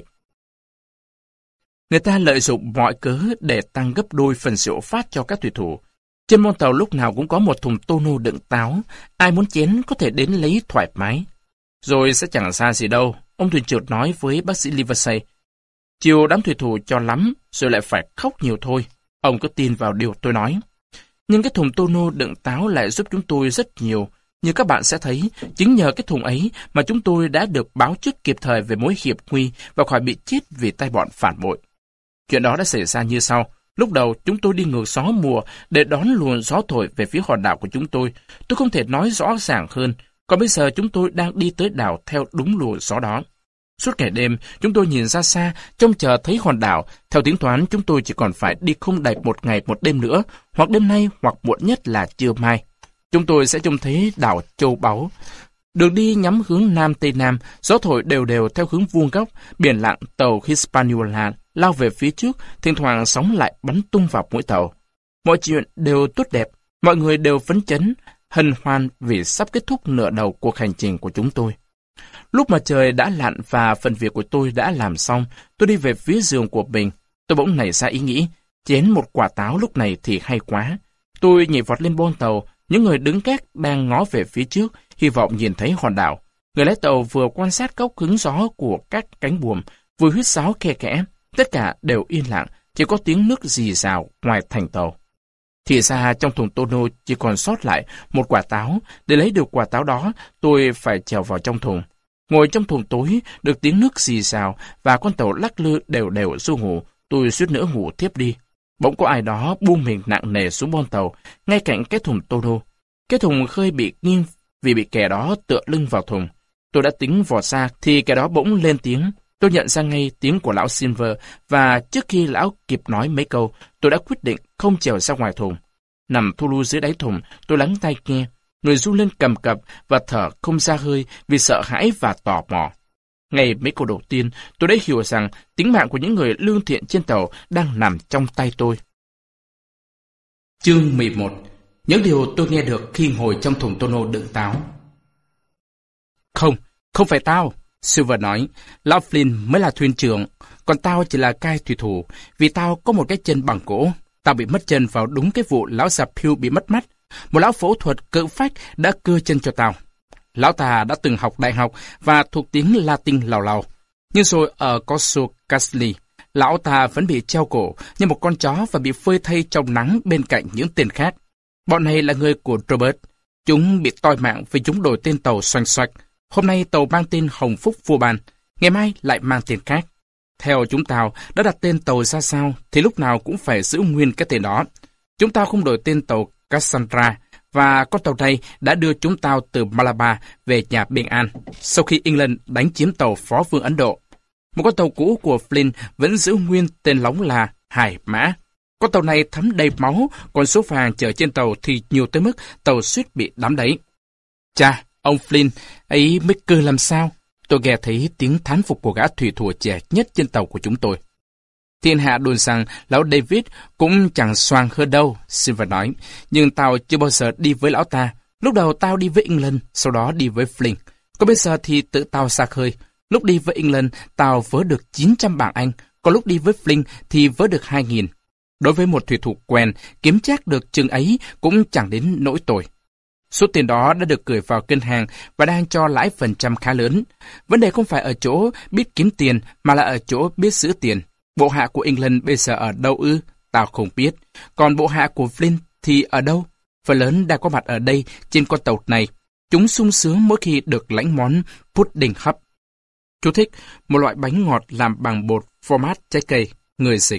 Người ta lợi dụng mọi cớ để tăng gấp đôi phần rượu phát cho các thủy thủ. Trên con tàu lúc nào cũng có một thùng tonneau đựng táo, ai muốn chén có thể đến lấy thoải mái. Rồi sẽ chẳng xa gì đâu, ông thuyền trưởng nói với bác sĩ Livesey. Chiều đám thủy thủ cho lắm, rồi lại phải khóc nhiều thôi. Ông cứ tin vào điều tôi nói. Nhưng cái thùng tonneau đựng táo lại giúp chúng tôi rất nhiều. Như các bạn sẽ thấy, chính nhờ cái thùng ấy mà chúng tôi đã được báo trước kịp thời về mối hiểm nguy và khỏi bị chết vì tay bọn phản bội. Chuyện đó đã xảy ra như sau. Lúc đầu, chúng tôi đi ngược gió mùa để đón luồng gió thổi về phía hòn đảo của chúng tôi. Tôi không thể nói rõ ràng hơn. Còn bây giờ chúng tôi đang đi tới đảo theo đúng luồng gió đó. Suốt ngày đêm, chúng tôi nhìn ra xa, trông chờ thấy hòn đảo. Theo tính toán, chúng tôi chỉ còn phải đi không đầy một ngày một đêm nữa, hoặc đêm nay hoặc muộn nhất là trưa mai. Chúng tôi sẽ trông thấy đảo Châu Báu. Đường đi nhắm hướng Nam Tây Nam, gió thổi đều đều theo hướng vuông góc, biển lặng, tàu Hispaniola lao về phía trước, thỉnh thoảng sóng lại bắn tung vào mũi tàu. Mọi chuyện đều tốt đẹp, mọi người đều phấn chấn, hân hoan vì sắp kết thúc nửa đầu cuộc hành trình của chúng tôi. Lúc mà trời đã lặn và phần việc của tôi đã làm xong, tôi đi về phía giường của mình. Tôi bỗng nảy ra ý nghĩ, chén một quả táo lúc này thì hay quá. Tôi nhảy vọt lên bon tàu, Những người đứng gác đang ngó về phía trước, hy vọng nhìn thấy hòn đảo. Người lái tàu vừa quan sát góc hứng gió của các cánh buồm, vừa huýt sáo khe khẽ. Tất cả đều yên lặng, chỉ có tiếng nước rì rào ngoài thành tàu. Thì ra trong thùng tonneau chỉ còn sót lại một quả táo. Để lấy được quả táo đó, tôi phải trèo vào trong thùng. Ngồi trong thùng tối, được tiếng nước rì rào và con tàu lắc lư đều đều du ngủ. Tôi suýt nữa ngủ tiếp đi. Bỗng có ai đó buông mình nặng nề xuống bon tàu, ngay cạnh cái thùng tonneau. Cái thùng khơi bị nghiêng vì bị kẻ đó tựa lưng vào thùng. Tôi đã tính vọt ra thì kẻ đó bỗng lên tiếng. Tôi nhận ra ngay tiếng của lão Silver và trước khi lão kịp nói mấy câu, tôi đã quyết định không trèo ra ngoài thùng. Nằm thu lu dưới đáy thùng, tôi lắng tai nghe. Người run lên cầm cập và thở không ra hơi vì sợ hãi và tò mò. Ngay mấy câu đầu tiên, tôi đã hiểu rằng tính mạng của những người lương thiện trên tàu đang nằm trong tay tôi. Chương mười một. Những điều tôi nghe được khi ngồi trong thùng tonneau đựng táo. Không, không phải tao, Silver nói. Lão Flynn mới là thuyền trưởng, còn tao chỉ là cai thủy thủ, vì tao có một cái chân bằng gỗ. Tao bị mất chân vào đúng cái vụ lão già Pew bị mất mắt. Một lão phẫu thuật cự phách đã cưa chân cho tao. Lão ta đã từng học đại học và thuộc tiếng Latin lào lào. Nhưng rồi ở Corso Castelli, lão ta vẫn bị treo cổ như một con chó và bị phơi thây trong nắng bên cạnh những tên khác. Bọn này là người của Robert. Chúng bị toi mạng vì chúng đổi tên tàu xoành xoạch. Hôm nay tàu mang tên Hồng Phúc Vua Ban, ngày mai lại mang tên khác. Theo chúng tao, đã đặt tên tàu ra sao thì lúc nào cũng phải giữ nguyên cái tên đó. Chúng tao không đổi tên tàu Cassandra, và con tàu này đã đưa chúng tao từ Malabar về nhà bình an, sau khi England đánh chiếm tàu Phó Vương Ấn Độ. Một con tàu cũ của Flynn vẫn giữ nguyên tên lóng là Hải Mã. Con tàu này thấm đầy máu, còn số vàng chở trên tàu thì nhiều tới mức tàu suýt bị đắm đáy. Chà, ông Flynn ấy mới cơ làm sao? Tôi nghe thấy tiếng thán phục của gã thủy thủ trẻ nhất trên tàu của chúng tôi. Thiên hạ đồn rằng lão David cũng chẳng xoàng hơn đâu, Silver nói. Nhưng tao chưa bao giờ đi với lão ta. Lúc đầu tao đi với England, sau đó đi với Flynn. Còn bây giờ thì tự tao xa khơi. Lúc đi với England, tao vớ được chín trăm bảng Anh, còn lúc đi với Flynn thì vớ được hai nghìn. Đối với một thủy thủ quen, kiếm chắc được chừng ấy cũng chẳng đến nỗi tồi. Số tiền đó đã được gửi vào ngân hàng và đang cho lãi phần trăm khá lớn. Vấn đề không phải ở chỗ biết kiếm tiền, mà là ở chỗ biết giữ tiền. Bộ hạ của England bây giờ ở đâu ư? Tao không biết. Còn bộ hạ của Flynn thì ở đâu? Phần lớn đang có mặt ở đây, trên con tàu này. Chúng sung sướng mỗi khi được lãnh món pudding hấp. Chú thích, một loại bánh ngọt làm bằng bột format trái cây, người dịch.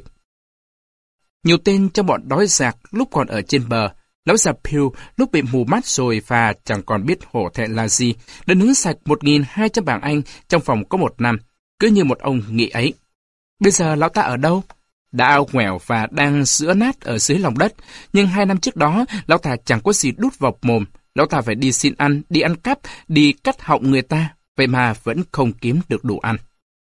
Nhiều tên trong bọn đói giặc lúc còn ở trên bờ. Lão già Pew lúc bị mù mắt rồi và chẳng còn biết hổ thẹn là gì, đã nướng sạch một nghìn hai trăm bảng Anh trong vòng có một năm, cứ như một ông nghị ấy. Bây giờ lão ta ở đâu? Đã ngoẻo và đang sữa nát ở dưới lòng đất, nhưng hai năm trước đó, lão ta chẳng có gì đút vào mồm. Lão ta phải đi xin ăn, đi ăn cắp, đi cắt họng người ta, vậy mà vẫn không kiếm được đủ ăn.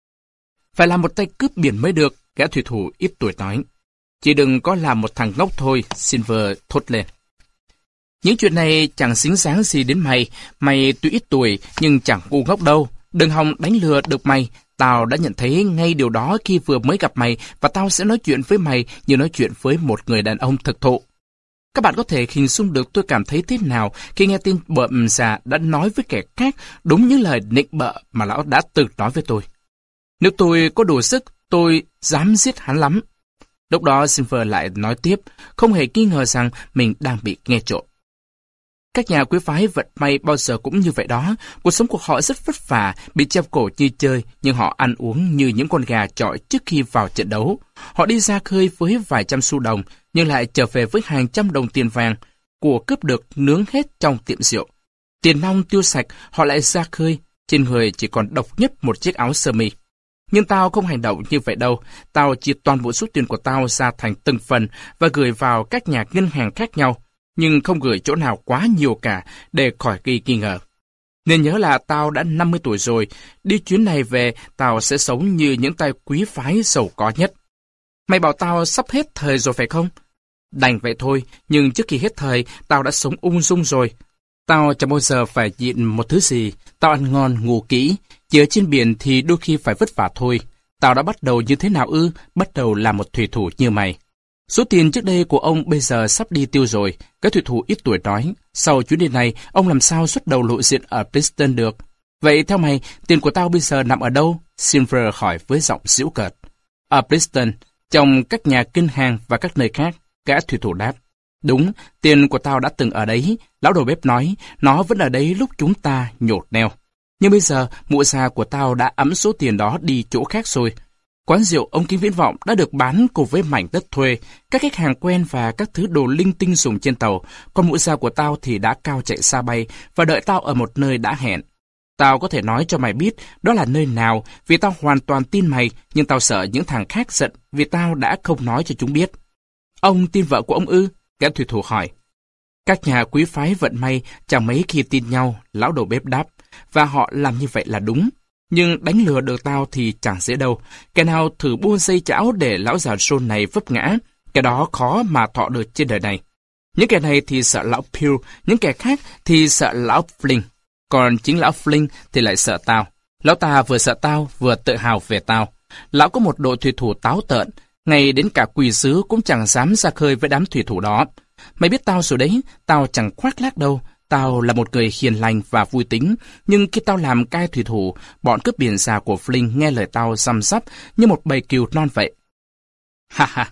Phải là một tay cướp biển mới được, gã thủy thủ ít tuổi nói. Chỉ đừng có làm một thằng ngốc thôi, Silver thốt lên. Những chuyện này chẳng xính sáng gì đến mày, mày tuy ít tuổi nhưng chẳng ngu ngốc đâu. Đừng hòng đánh lừa được mày, tao đã nhận thấy ngay điều đó khi vừa mới gặp mày và tao sẽ nói chuyện với mày như nói chuyện với một người đàn ông thực thụ. Các bạn có thể hình dung được tôi cảm thấy thế nào khi nghe tin bợm già đã nói với kẻ khác đúng những lời nịnh bợ mà lão đã từng nói với tôi. Nếu tôi có đủ sức, tôi dám giết hắn lắm. Lúc đó Silver lại nói tiếp, không hề nghi ngờ rằng mình đang bị nghe trộm. Các nhà quý phái vận may bao giờ cũng như vậy đó. Cuộc sống của họ rất vất vả, bị treo cổ như chơi, nhưng họ ăn uống như những con gà chọi trước khi vào trận đấu. Họ đi ra khơi với vài trăm xu đồng, nhưng lại trở về với hàng trăm đồng tiền vàng, của cướp được nướng hết trong tiệm rượu. Tiền nong tiêu sạch, họ lại ra khơi, trên người chỉ còn độc nhất một chiếc áo sơ mi. Nhưng tao không hành động như vậy đâu, tao chia toàn bộ số tiền của tao ra thành từng phần và gửi vào các nhà ngân hàng khác nhau, nhưng không gửi chỗ nào quá nhiều cả để khỏi gây nghi ngờ. Nên nhớ là tao đã năm mươi tuổi rồi, đi chuyến này về tao sẽ sống như những tay quý phái giàu có nhất. Mày bảo tao sắp hết thời rồi phải không? Đành vậy thôi, nhưng trước khi hết thời, tao đã sống ung dung rồi. Tao chẳng bao giờ phải nhịn một thứ gì, tao ăn ngon, ngủ kỹ, chỉ ở trên biển thì đôi khi phải vất vả thôi. Tao đã bắt đầu như thế nào ư? Bắt đầu là một thủy thủ như mày. Số tiền trước đây của ông bây giờ sắp đi tiêu rồi, cái thủy thủ ít tuổi nói. Sau chuyến đi này, ông làm sao xuất đầu lộ diện ở Bristol được? Vậy theo mày, tiền của tao bây giờ nằm ở đâu? Silver hỏi với giọng giễu cợt. Ở Bristol, trong các nhà kinh hàng và các nơi khác, gã thủy thủ đáp. Đúng, tiền của tao đã từng ở đấy. Lão đầu bếp nói, nó vẫn ở đấy lúc chúng ta nhột neo. Nhưng bây giờ, mụ già của tao đã ẵm số tiền đó đi chỗ khác rồi. Quán rượu ông Kính Viễn Vọng đã được bán cùng với mảnh đất thuê, các khách hàng quen và các thứ đồ linh tinh dùng trên tàu, còn mụ già của tao thì đã cao chạy xa bay và đợi tao ở một nơi đã hẹn. Tao có thể nói cho mày biết đó là nơi nào vì tao hoàn toàn tin mày, nhưng tao sợ những thằng khác giận vì tao đã không nói cho chúng biết. Ông tin vợ của ông ư? Gã thủy thủ hỏi. Các nhà quý phái vận may chẳng mấy khi tin nhau, lão đầu bếp đáp, và họ làm như vậy là đúng. Nhưng đánh lừa được tao thì chẳng dễ đâu. Kẻ nào thử buôn dây chảo để lão già John này vấp ngã, cái đó khó mà thọ được trên đời này. Những kẻ này thì sợ lão Peel, những kẻ khác thì sợ lão Flynn. Còn chính lão Flynn thì lại sợ tao. Lão ta vừa sợ tao, vừa tự hào về tao. Lão có một đội thủy thủ táo tợn, ngay đến cả quỷ sứ cũng chẳng dám ra khơi với đám thủy thủ đó. Mày biết tao rồi đấy, tao chẳng khoác lác đâu. Tao là một người hiền lành và vui tính, nhưng khi tao làm cai thủy thủ, bọn cướp biển già của Flynn nghe lời tao răm rắp như một bầy cừu non vậy. Ha ha!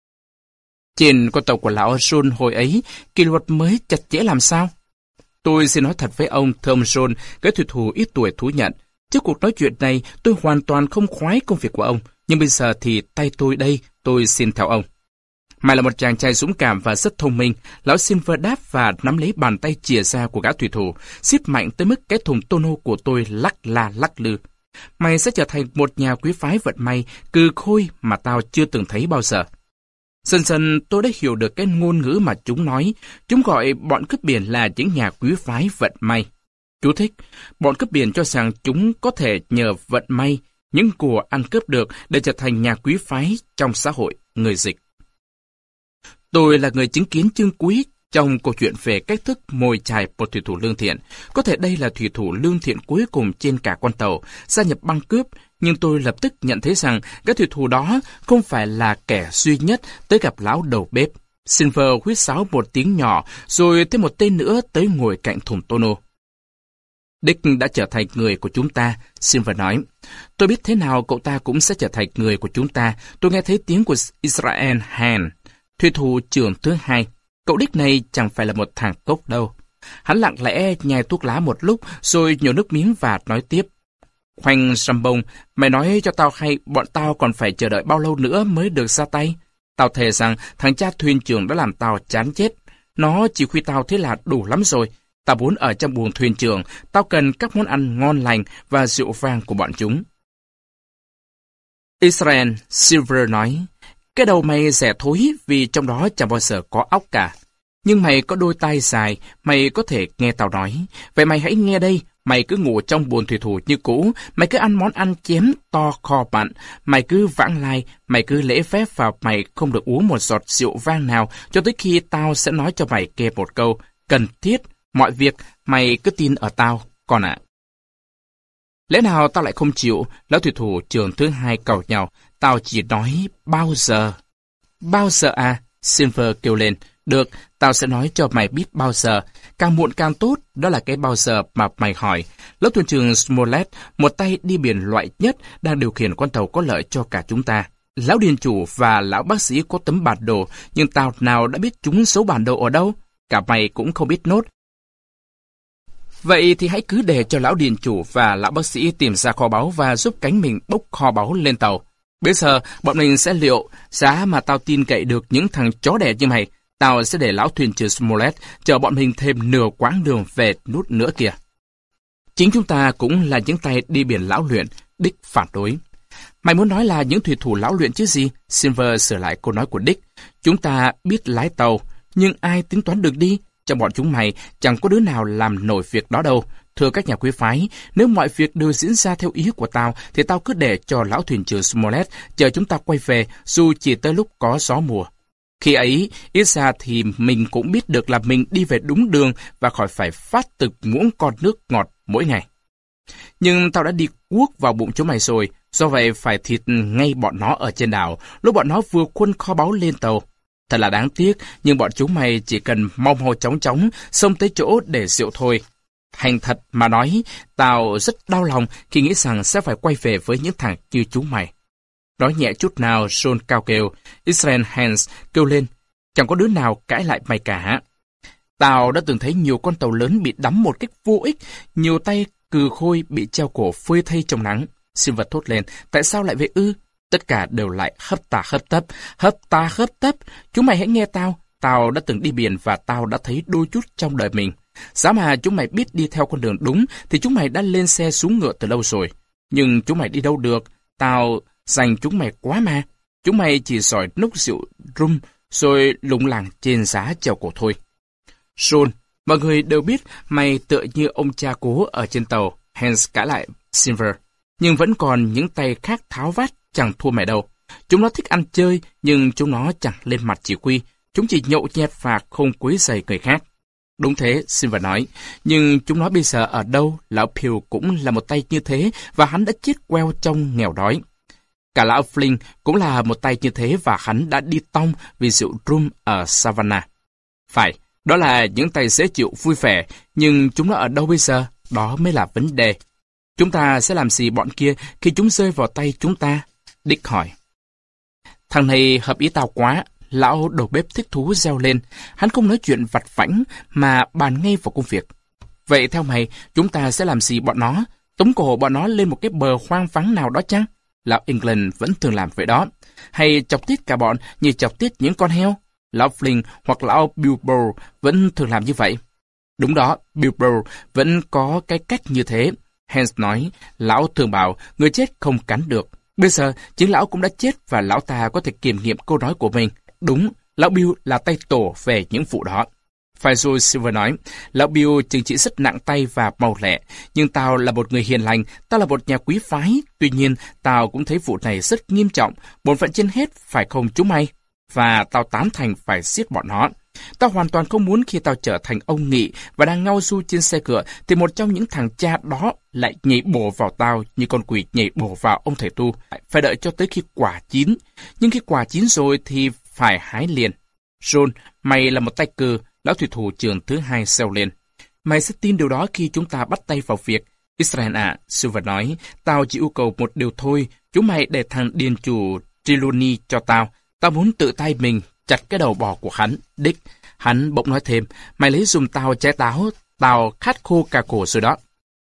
Trên con tàu của lão John hồi ấy, kỷ luật mới chặt chẽ làm sao? Tôi xin nói thật với ông, thưa ông John, cái thủy thủ ít tuổi thú nhận. Trước cuộc nói chuyện này, tôi hoàn toàn không khoái công việc của ông, nhưng bây giờ thì tay tôi đây, tôi xin theo ông. Mày là một chàng trai dũng cảm và rất thông minh, lão Silver đáp và nắm lấy bàn tay chìa ra của gã thủy thủ, siết mạnh tới mức cái thùng tonneau của tôi lắc la lắc lư. Mày sẽ trở thành một nhà quý phái vận may cừ khôi mà tao chưa từng thấy bao giờ. Dần dần tôi đã hiểu được cái ngôn ngữ mà chúng nói. Chúng gọi bọn cướp biển là những nhà quý phái vận may. Chú thích, bọn cướp biển cho rằng chúng có thể nhờ vận may, những của ăn cướp được để trở thành nhà quý phái trong xã hội người dịch. Tôi là người chứng kiến chương cuối trong câu chuyện về cách thức mồi chài một thủy thủ lương thiện. Có thể đây là thủy thủ lương thiện cuối cùng trên cả con tàu, gia nhập băng cướp, nhưng tôi lập tức nhận thấy rằng cái thủy thủ đó không phải là kẻ duy nhất tới gặp lão đầu bếp. Silver huýt sáo một tiếng nhỏ, rồi thêm một tên nữa tới ngồi cạnh thùng tonneau. Dick đã trở thành người của chúng ta, Silver nói. Tôi biết thế nào cậu ta cũng sẽ trở thành người của chúng ta. Tôi nghe thấy tiếng của Israel Hand, thủy thủ trưởng thứ hai. Cậu Dick này chẳng phải là một thằng cốc đâu. Hắn lặng lẽ nhai thuốc lá một lúc, rồi nhổ nước miếng và nói tiếp. Khoanh Sambong, mày nói cho tao hay bọn tao còn phải chờ đợi bao lâu nữa mới được ra tay. Tao thề rằng thằng cha thuyền trưởng đã làm tao chán chết. Nó chỉ khuy tao thế là đủ lắm rồi. Tao muốn ở trong buồng thuyền trưởng, tao cần các món ăn ngon lành và rượu vang của bọn chúng. Israel, Silver nói, cái đầu mày rẻ thối vì trong đó chẳng bao giờ có óc cả. Nhưng mày có đôi tai dài, mày có thể nghe tao nói. Vậy mày hãy nghe đây, mày cứ ngủ trong buồng thủy thủ như cũ, mày cứ ăn món ăn chém to kho mặn, mày cứ vãng lai, mày cứ lễ phép và mày không được uống một giọt rượu vang nào cho tới khi tao sẽ nói cho mày nghe một câu, cần thiết, mọi việc, mày cứ tin ở tao, con ạ. Lẽ nào tao lại không chịu? Lão thủy thủ trưởng thứ hai cầu nhau. Tao chỉ nói bao giờ. Bao giờ à? Silver kêu lên. Được, tao sẽ nói cho mày biết bao giờ. Càng muộn càng tốt, đó là cái bao giờ mà mày hỏi. Lão thuyền trưởng Smollett, một tay đi biển loại nhất, đang điều khiển con tàu có lợi cho cả chúng ta. Lão điền chủ và lão bác sĩ có tấm bản đồ, nhưng tao nào đã biết chúng giấu bản đồ ở đâu? Cả mày cũng không biết nốt. Vậy thì hãy cứ để cho lão điền chủ và lão bác sĩ tìm ra kho báu và giúp cánh mình bốc kho báu lên tàu. Bây giờ, bọn mình sẽ liệu, giá mà tao tin cậy được những thằng chó đẻ như mày, tao sẽ để lão thuyền trưởng Smollett chờ bọn mình thêm nửa quãng đường về nút nữa kìa. Chính chúng ta cũng là những tay đi biển lão luyện, Dick phản đối. Mày muốn nói là những thủy thủ lão luyện chứ gì? Silver sửa lại câu nói của Dick. Chúng ta biết lái tàu, nhưng ai tính toán được đi? Trong bọn chúng mày, chẳng có đứa nào làm nổi việc đó đâu. Thưa các nhà quý phái, nếu mọi việc đều diễn ra theo ý của tao, thì tao cứ để cho lão thuyền trưởng Smollett chờ chúng ta quay về, dù chỉ tới lúc có gió mùa. Khi ấy, ít ra thì mình cũng biết được là mình đi về đúng đường và khỏi phải phát từng muỗng con nước ngọt mỗi ngày. Nhưng tao đã đi guốc vào bụng chúng mày rồi, do vậy phải thịt ngay bọn nó ở trên đảo, lúc bọn nó vừa khuân kho báu lên tàu. Thật là đáng tiếc, nhưng bọn chúng mày chỉ cần mau mau chóng chóng xông tới chỗ để rượu thôi. Thành thật mà nói, tao rất đau lòng khi nghĩ rằng sẽ phải quay về với những thằng như chúng mày. Nói nhẹ chút nào, John cao kêu, Israel Hans kêu lên, chẳng có đứa nào cãi lại mày cả. Tao đã từng thấy nhiều con tàu lớn bị đắm một cách vô ích, nhiều tay cừ khôi bị treo cổ phơi thây trong nắng. Silver thốt lên, tại sao lại vậy ư? Tất cả đều lại hấp tà hấp tấp, hấp ta hấp tấp. Chúng mày hãy nghe tao, tao đã từng đi biển và tao đã thấy đôi chút trong đời mình. Giá mà chúng mày biết đi theo con đường đúng thì chúng mày đã lên xe xuống ngựa từ lâu rồi. Nhưng chúng mày đi đâu được, tao dành chúng mày quá mà. Chúng mày chỉ giỏi nốc rượu rum rồi lủng lẳng trên giá treo cổ thôi. John, mọi người đều biết mày tựa như ông cha cố ở trên tàu, Hans cãi lại Silver. Nhưng vẫn còn những tay khác tháo vát chẳng thua mày đâu. Chúng nó thích ăn chơi, nhưng chúng nó chẳng lên mặt chỉ huy. Chúng chỉ nhậu nhẹt và không quấy rầy người khác. Đúng thế, Silver nói. Nhưng chúng nó bây giờ ở đâu? Lão Pugh cũng là một tay như thế, và hắn đã chết queo trong nghèo đói. Cả lão Flynn cũng là một tay như thế, và hắn đã đi tong vì rượu rum ở Savannah. Phải, đó là những tay dễ chịu vui vẻ, nhưng chúng nó ở đâu bây giờ? Đó mới là vấn đề. Chúng ta sẽ làm gì bọn kia khi chúng rơi vào tay chúng ta? Dick hỏi. Thằng này hợp ý tao quá. Lão đầu bếp thích thú reo lên. Hắn không nói chuyện vặt vãnh mà bàn ngay vào công việc. Vậy theo mày, chúng ta sẽ làm gì bọn nó? Tống cổ bọn nó lên một cái bờ hoang vắng nào đó chăng? Lão England vẫn thường làm vậy đó. Hay chọc tiết cả bọn như chọc tiết những con heo? Lão Flynn hoặc lão Bilbo vẫn thường làm như vậy. Đúng đó, Bilbo vẫn có cái cách như thế. Hans nói, lão thường bảo người chết không cắn được. Bây giờ, chính lão cũng đã chết và lão ta có thể kiểm nghiệm câu nói của mình. Đúng, lão Bill là tay tổ về những vụ đó. Phải rồi, Silver nói, lão Bill chừng chỉ rất nặng tay và mau lẹ, nhưng tao là một người hiền lành, tao là một nhà quý phái, tuy nhiên tao cũng thấy vụ này rất nghiêm trọng, bổn phận trên hết, phải không chúng mày? Và tao tán thành phải giết bọn nó. Tao hoàn toàn không muốn khi tao trở thành ông nghị và đang ngao du trên xe ngựa thì một trong những thằng cha đó lại nhảy bổ vào tao như con quỷ nhảy bổ vào ông thầy tu. Phải đợi cho tới khi quả chín. Nhưng khi quả chín rồi thì phải hái liền. John, mày là một tay cừ, lão thủy thủ trưởng thứ hai reo lên. Mày sẽ tin điều đó khi chúng ta bắt tay vào việc. Israel à, Silver nói, tao chỉ yêu cầu một điều thôi, chúng mày để thằng điền chủ Trelawney cho tao. Tao muốn tự tay mình chặt cái đầu bò của hắn. Dick, hắn bỗng nói thêm, mày lấy giùm tao trái táo, tao khát khô cả cổ rồi đó.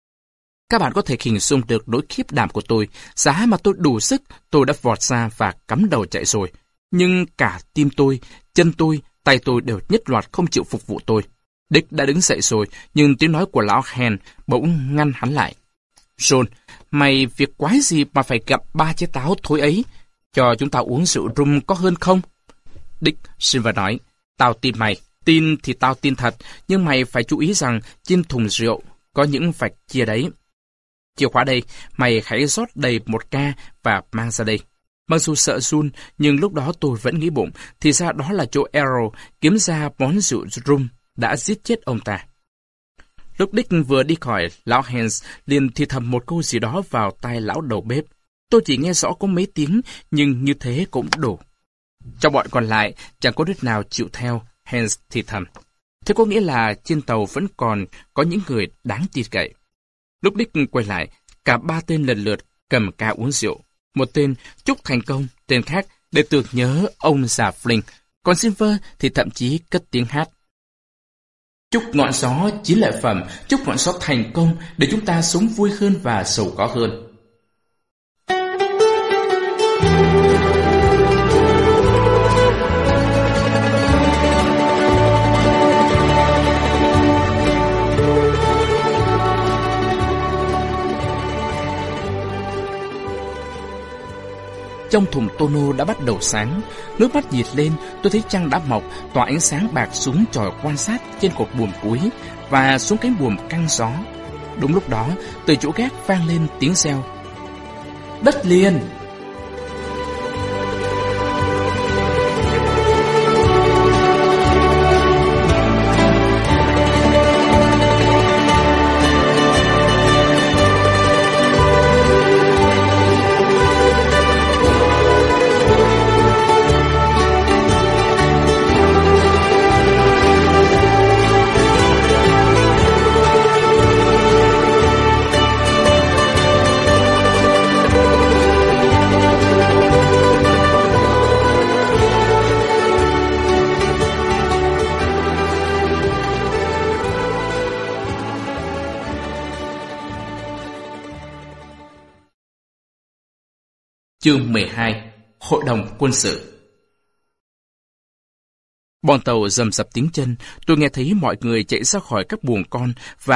Các bạn có thể hình dung được nỗi khiếp đảm của tôi. Giá mà tôi đủ sức, tôi đã vọt ra và cắm đầu chạy rồi. Nhưng cả tim tôi, chân tôi, tay tôi đều nhất loạt không chịu phục vụ tôi. Dick đã đứng dậy rồi, nhưng tiếng nói của lão Hen bỗng ngăn hắn lại. John, mày việc quái gì mà phải gặp ba trái táo thối ấy? Cho chúng ta uống rượu rum có hơn không? Dick, Silver nói, tao tin mày. Tin thì tao tin thật, nhưng mày phải chú ý rằng trên thùng rượu có những vạch chia đấy. Chìa khóa đây, mày hãy rót đầy một ca và mang ra đây. Mặc dù sợ run, nhưng lúc đó tôi vẫn nghĩ bụng, thì ra đó là chỗ Arrow kiếm ra món rượu rum đã giết chết ông ta. Lúc Dick vừa đi khỏi, lão Hans liền thì thầm một câu gì đó vào tai lão đầu bếp. Tôi chỉ nghe rõ có mấy tiếng, nhưng như thế cũng đủ. Trong bọn còn lại, chẳng có đứa nào chịu theo, Hans thì thầm. Thế có nghĩa là trên tàu vẫn còn có những người đáng tin cậy. Lúc Dick quay lại, cả ba tên lần lượt cầm ca uống rượu. Một tên chúc thành công, tên khác để tưởng nhớ ông già Flynn. Còn Silver thì thậm chí cất tiếng hát. Chúc ngọn gió chín lợi phẩm, chúc ngọn gió thành công để chúng ta sống vui hơn và giàu có hơn. Trong thùng tonneau đã bắt đầu sáng, nước mắt nhiệt lên, tôi thấy trăng đã mọc, tỏa ánh sáng bạc xuống chòi quan sát trên cột buồm cuối và xuống cánh buồm căng gió. Đúng lúc đó, từ chỗ gác vang lên tiếng reo. Đất liền! Chương mười hai. Hội đồng quân sự. Bọn tàu rầm rập tiếng chân, tôi nghe thấy mọi người chạy ra khỏi các buồng con và